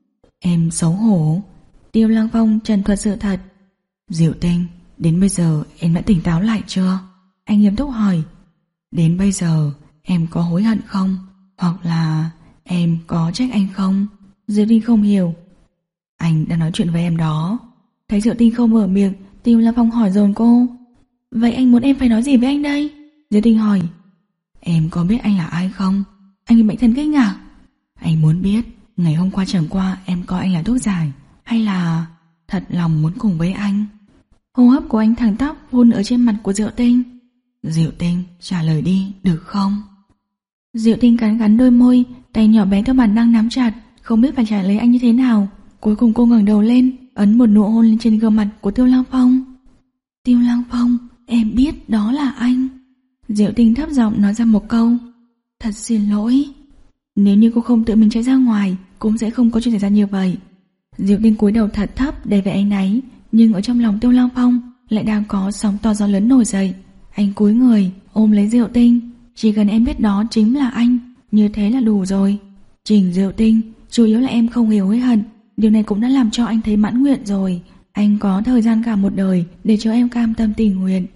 Em xấu hổ. Tiêu Lăng Phong trần thuật sự thật. Diệu Tinh, đến bây giờ em đã tỉnh táo lại chưa? Anh nghiêm túc hỏi. Đến bây giờ em có hối hận không? Hoặc là em có trách anh không? Diệu Tinh không hiểu. Anh đang nói chuyện với em đó. Thấy Diệu Tinh không mở miệng, Tiêu Lăng Phong hỏi dồn cô. Vậy anh muốn em phải nói gì với anh đây? Diệu Tinh hỏi. Em có biết anh là ai không? Anh bị bệnh thần kinh à? Anh muốn biết ngày hôm qua chẳng qua em coi anh là thuốc giải, hay là thật lòng muốn cùng với anh? Hô hấp của anh thẳng tắp hôn ở trên mặt của Diệu Tinh. Diệu Tinh, trả lời đi, được không? Diệu Tinh cắn cắn đôi môi, tay nhỏ bé theo bản năng nắm chặt, không biết phải trả lời anh như thế nào. Cuối cùng cô ngẩng đầu lên, ấn một nụ hôn lên trên gương mặt của Tiêu Lăng Phong. Tiêu Lăng Phong, em biết đó là anh. Diệu Tinh thấp giọng nói ra một câu. Thật xin lỗi. Nếu như cô không tự mình chạy ra ngoài, cũng sẽ không có chuyện xảy ra như vậy. Diệu Tinh cúi đầu thật thấp đầy vẻ áy náy, nhưng ở trong lòng Tiêu Lăng Phong lại đang có sóng to gió lớn nổi dậy. Anh cúi người ôm lấy Diệu Tinh. Chỉ cần em biết đó chính là anh, như thế là đủ rồi. Trình Diệu Tinh, chủ yếu là em không hề hối hận. Điều này cũng đã làm cho anh thấy mãn nguyện rồi. Anh có thời gian cả một đời để cho em cam tâm tình nguyện.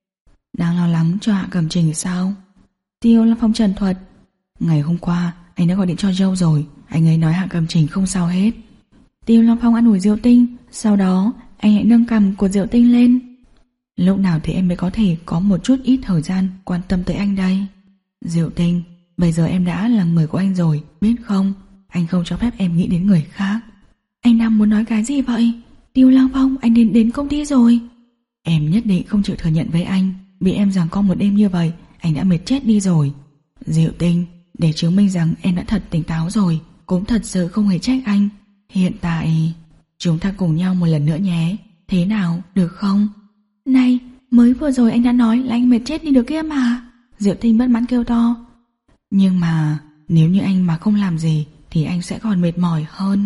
Đang lo lắng cho Hạ Cẩm Trình sao? Tiêu Lăng Phong trần thuật. Ngày hôm qua anh đã gọi điện cho Joe rồi. Anh ấy nói Hạ Cẩm Trình không sao hết. Tiêu Lăng Phong an ủi Diệu Tinh. Sau đó anh hãy nâng cằm của Diệu Tinh lên. Lúc nào thì em mới có thể có một chút ít thời gian quan tâm tới anh đây? Diệu Tinh, bây giờ em đã là người của anh rồi, biết không? Anh không cho phép em nghĩ đến người khác. Anh đang muốn nói cái gì vậy? Tiêu Lăng Phong, anh đến đến công ty rồi. Em nhất định không chịu thừa nhận với anh. Bị em giằng co một đêm như vậy, anh đã mệt chết đi rồi. Diệu Tinh, để chứng minh rằng em đã thật tỉnh táo rồi, cũng thật sự không hề trách anh. Hiện tại chúng ta cùng nhau một lần nữa nhé. Thế nào, được không? Này, mới vừa rồi anh đã nói là anh mệt chết đi được kia mà. Diệu Tinh bất mãn kêu to. Nhưng mà nếu như anh mà không làm gì thì anh sẽ còn mệt mỏi hơn.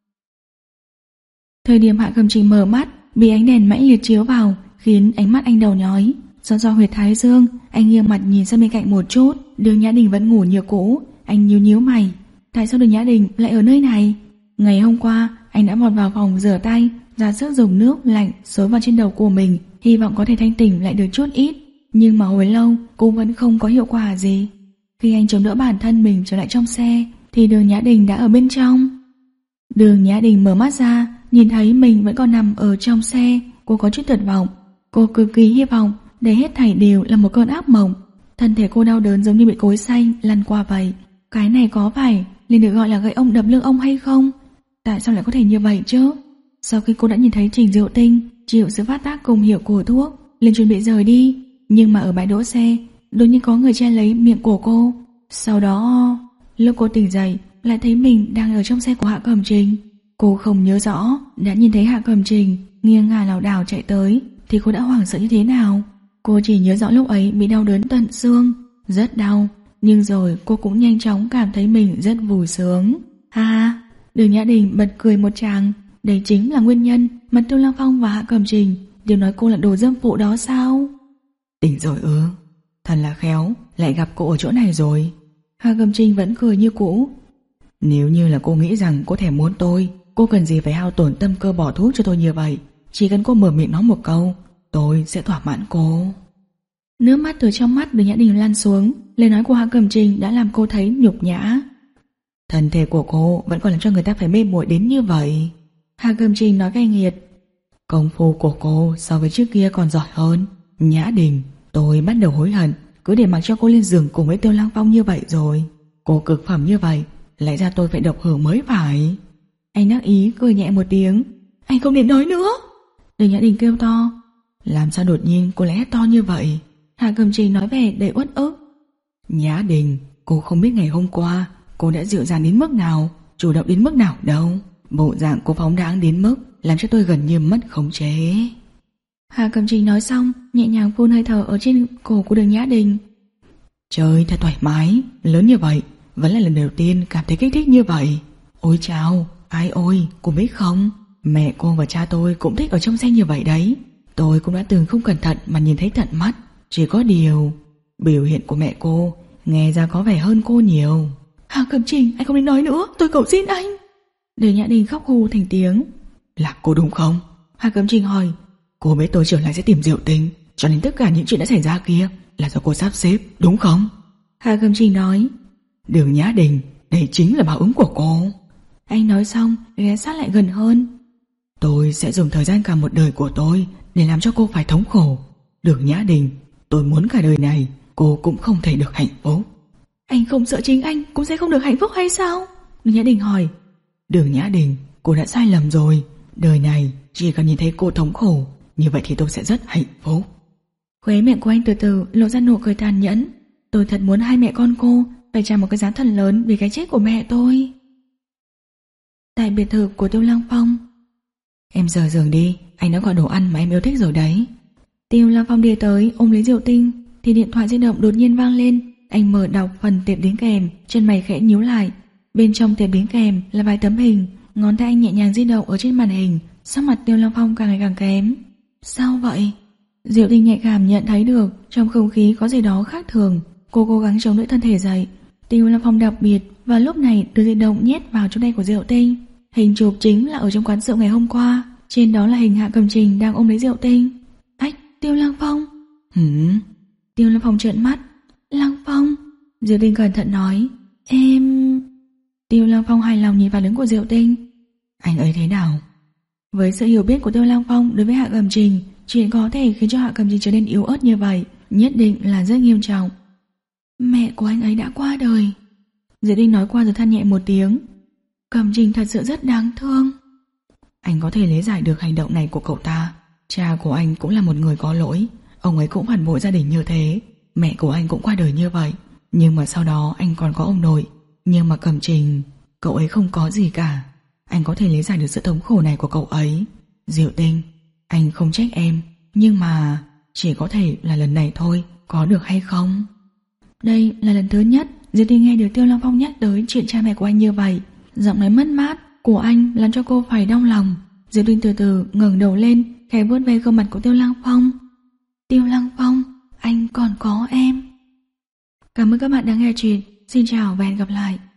Thời điểm Hạ Cẩm Trình mở mắt, bị ánh đèn mãnh liệt chiếu vào, khiến ánh mắt anh đầu nhói. Do do huyệt thái dương, anh nghiêng mặt nhìn sang bên cạnh một chút. Đường Nhã Đình vẫn ngủ như cũ. Anh nhíu nhíu mày. Tại sao Đường Nhã Đình lại ở nơi này? Ngày hôm qua anh đã vọt vào phòng rửa tay, ra sức dùng nước lạnh xối vào trên đầu của mình, hy vọng có thể thanh tỉnh lại được chút ít. Nhưng mà hồi lâu cũng vẫn không có hiệu quả gì. Khi anh chống đỡ bản thân mình trở lại trong xe thì Đường Nhã Đình đã ở bên trong. Đường Nhã Đình mở mắt ra, nhìn thấy mình vẫn còn nằm ở trong xe. Cô có chút tuyệt vọng. Cô cực kỳ hy vọng đây hết thảy đều là một cơn ác mộng. Thân thể cô đau đớn giống như bị cối xay lăn qua vậy. Cái này có phải liền được gọi là gậy ông đập lưng ông hay không? Tại sao lại có thể như vậy chứ? Sau khi cô đã nhìn thấy Trình Diệu Tinh chịu sự phát tác công hiệu của thuốc, liền chuẩn bị rời đi, nhưng mà ở bãi đỗ xe đột nhiên có người che lấy miệng của cô. Sau đó lúc cô tỉnh dậy lại thấy mình đang ở trong xe của Hạ Cẩm Trình. Cô không nhớ rõ đã nhìn thấy Hạ Cẩm Trình nghiêng ngả lảo đảo chạy tới thì cô đã hoảng sợ như thế nào. Cô chỉ nhớ rõ lúc ấy bị đau đớn tận xương, rất đau, nhưng rồi cô cũng nhanh chóng cảm thấy mình rất vui sướng. Ha ha, Đường Nhã Đình bật cười một tràng. Đây chính là nguyên nhân mà Tiêu Lăng Phong và Hạ Cẩm Trình đều nói cô là đồ dâm phụ đó sao? Tỉnh rồi ư? Thật là khéo, lại gặp cô ở chỗ này rồi. Hạ Cẩm Trình vẫn cười như cũ. Nếu như là cô nghĩ rằng cô thèm muốn tôi, cô cần gì phải hao tổn tâm cơ bỏ thuốc cho tôi như vậy? Chỉ cần cô mở miệng nói một câu, tôi sẽ thỏa mãn cô. Nước mắt từ trong mắt Đường Nhã Đình lăn xuống. Lời nói của Hạ Cẩm Trình đã làm cô thấy nhục nhã. Thân thể của cô vẫn còn làm cho người ta phải mê muội đến như vậy. Hạ Cẩm Trình nói cay nghiệt. Công phu của cô so với trước kia còn giỏi hơn. Nhã Đình, tôi bắt đầu hối hận cứ để mặc cho cô lên giường cùng với Tiêu Lăng Phong như vậy rồi. Cô cực phẩm như vậy, lẽ ra tôi phải độc hưởng mới phải. Anh đắc ý cười nhẹ một tiếng. Anh không nên nói nữa. Đường Nhã Đình kêu to. Làm sao đột nhiên cô lại hét to như vậy? Hạ Cẩm Trình nói vẻ đầy uất ức. Nhã Đình, cô không biết ngày hôm qua cô đã dịu dàng đến mức nào, chủ động đến mức nào đâu. Bộ dạng cô phóng đãng đến mức làm cho tôi gần như mất khống chế. Hạ Cẩm Trình nói xong, nhẹ nhàng phun hơi thở ở trên cổ của Đường Nhã Đình. Trời thật thoải mái, lớn như vậy, vẫn là lần đầu tiên cảm thấy kích thích như vậy. Ôi chao, ai ôi, cô biết không? Mẹ cô và cha tôi cũng thích ở trong xe như vậy đấy. Tôi cũng đã từng không cẩn thận mà nhìn thấy tận mắt. Chỉ có điều biểu hiện của mẹ cô nghe ra có vẻ hơn cô nhiều. Hạ Cẩm Trình, anh không nên nói nữa, tôi cầu xin anh. Đường Nhã Đình khóc hù thành tiếng. Là cô đúng không? Hà Cẩm Trình hỏi. Cô biết tôi trở lại sẽ tìm Diệu Tinh, cho nên tất cả những chuyện đã xảy ra kia là do cô sắp xếp, đúng không? Hà Cẩm Trình nói. Đường Nhã Đình, đây chính là báo ứng của cô. Anh nói xong ghé sát lại gần hơn. Tôi sẽ dùng thời gian cả một đời của tôi để làm cho cô phải thống khổ. Đường Nhã Đình, tôi muốn cả đời này cô cũng không thể được hạnh phúc. Anh không sợ chính anh cũng sẽ không được hạnh phúc hay sao? Đường Nhã Đình hỏi. Đường Nhã Đình, cô đã sai lầm rồi. Đời này chỉ cần nhìn thấy cô thống khổ, như vậy thì tôi sẽ rất hạnh phúc. Khóe miệng của anh từ từ lộ ra nụ cười tàn nhẫn. Tôi thật muốn hai mẹ con cô phải trả một cái giá thật lớn vì cái chết của mẹ tôi. Tại biệt thự của Tiêu Lăng Phong. Em rời giường đi, anh đã gọi đồ ăn mà em yêu thích rồi đấy. Tiêu Lăng Phong đi tới ôm lấy Diệu Tinh thì điện thoại di động đột nhiên vang lên. Anh mở đọc phần tệp đính kèm, chân mày khẽ nhíu lại. Bên trong tệp đính kèm là vài tấm hình, ngón tay anh nhẹ nhàng di động ở trên màn hình. Sắc mặt Tiêu Lăng Phong càng ngày càng kém. Sao vậy? Diệu Tinh nhạy cảm nhận thấy được trong không khí có gì đó khác thường. Cô cố gắng chống đỡ thân thể dậy. Tiêu Lăng Phong đặc biệt và lúc này đưa di động nhét vào trong tay của Diệu Tinh. Hình chụp chính là ở trong quán rượu ngày hôm qua. Trên đó là hình Hạ Cẩm Trình đang ôm lấy Diệu Tinh. Ách, Tiêu Lăng Phong. Hửm? Tiêu Lăng Phong trợn mắt. Lăng Phong. Diệu Tinh cẩn thận nói. Em... Tiêu Lăng Phong hài lòng nhìn phản ứng của Diệu Tinh. Anh ấy thế nào? Với sự hiểu biết của Tiêu Lăng Phong đối với Hạ Cẩm Trình, chuyện có thể khiến cho Hạ Cẩm Trình trở nên yếu ớt như vậy nhất định là rất nghiêm trọng. Mẹ của anh ấy đã qua đời. Diệu Tinh nói qua rồi than nhẹ một tiếng. Cẩm Trình thật sự rất đáng thương. Anh có thể lý giải được hành động này của cậu ta. Cha của anh cũng là một người có lỗi. Ông ấy cũng phản bội gia đình như thế. Mẹ của anh cũng qua đời như vậy. Nhưng mà sau đó anh còn có ông nội. Nhưng mà Cẩm Trình, cậu ấy không có gì cả. Anh có thể lý giải được sự thống khổ này của cậu ấy. Diệu Tinh, anh không trách em, nhưng mà chỉ có thể là lần này thôi, có được hay không? Đây là lần thứ nhất Diệu Tinh nghe được Tiêu Lăng Phong nhắc tới chuyện cha mẹ của anh như vậy. Giọng nói mất mát của anh làm cho cô phải đau lòng. Diệu Tinh từ từ ngẩng đầu lên, khẽ vuốt ve gương mặt của Tiêu Lăng Phong. Tiêu Lăng Phong, anh còn có em. Cảm ơn các bạn đã nghe chuyện. Xin chào và hẹn gặp lại.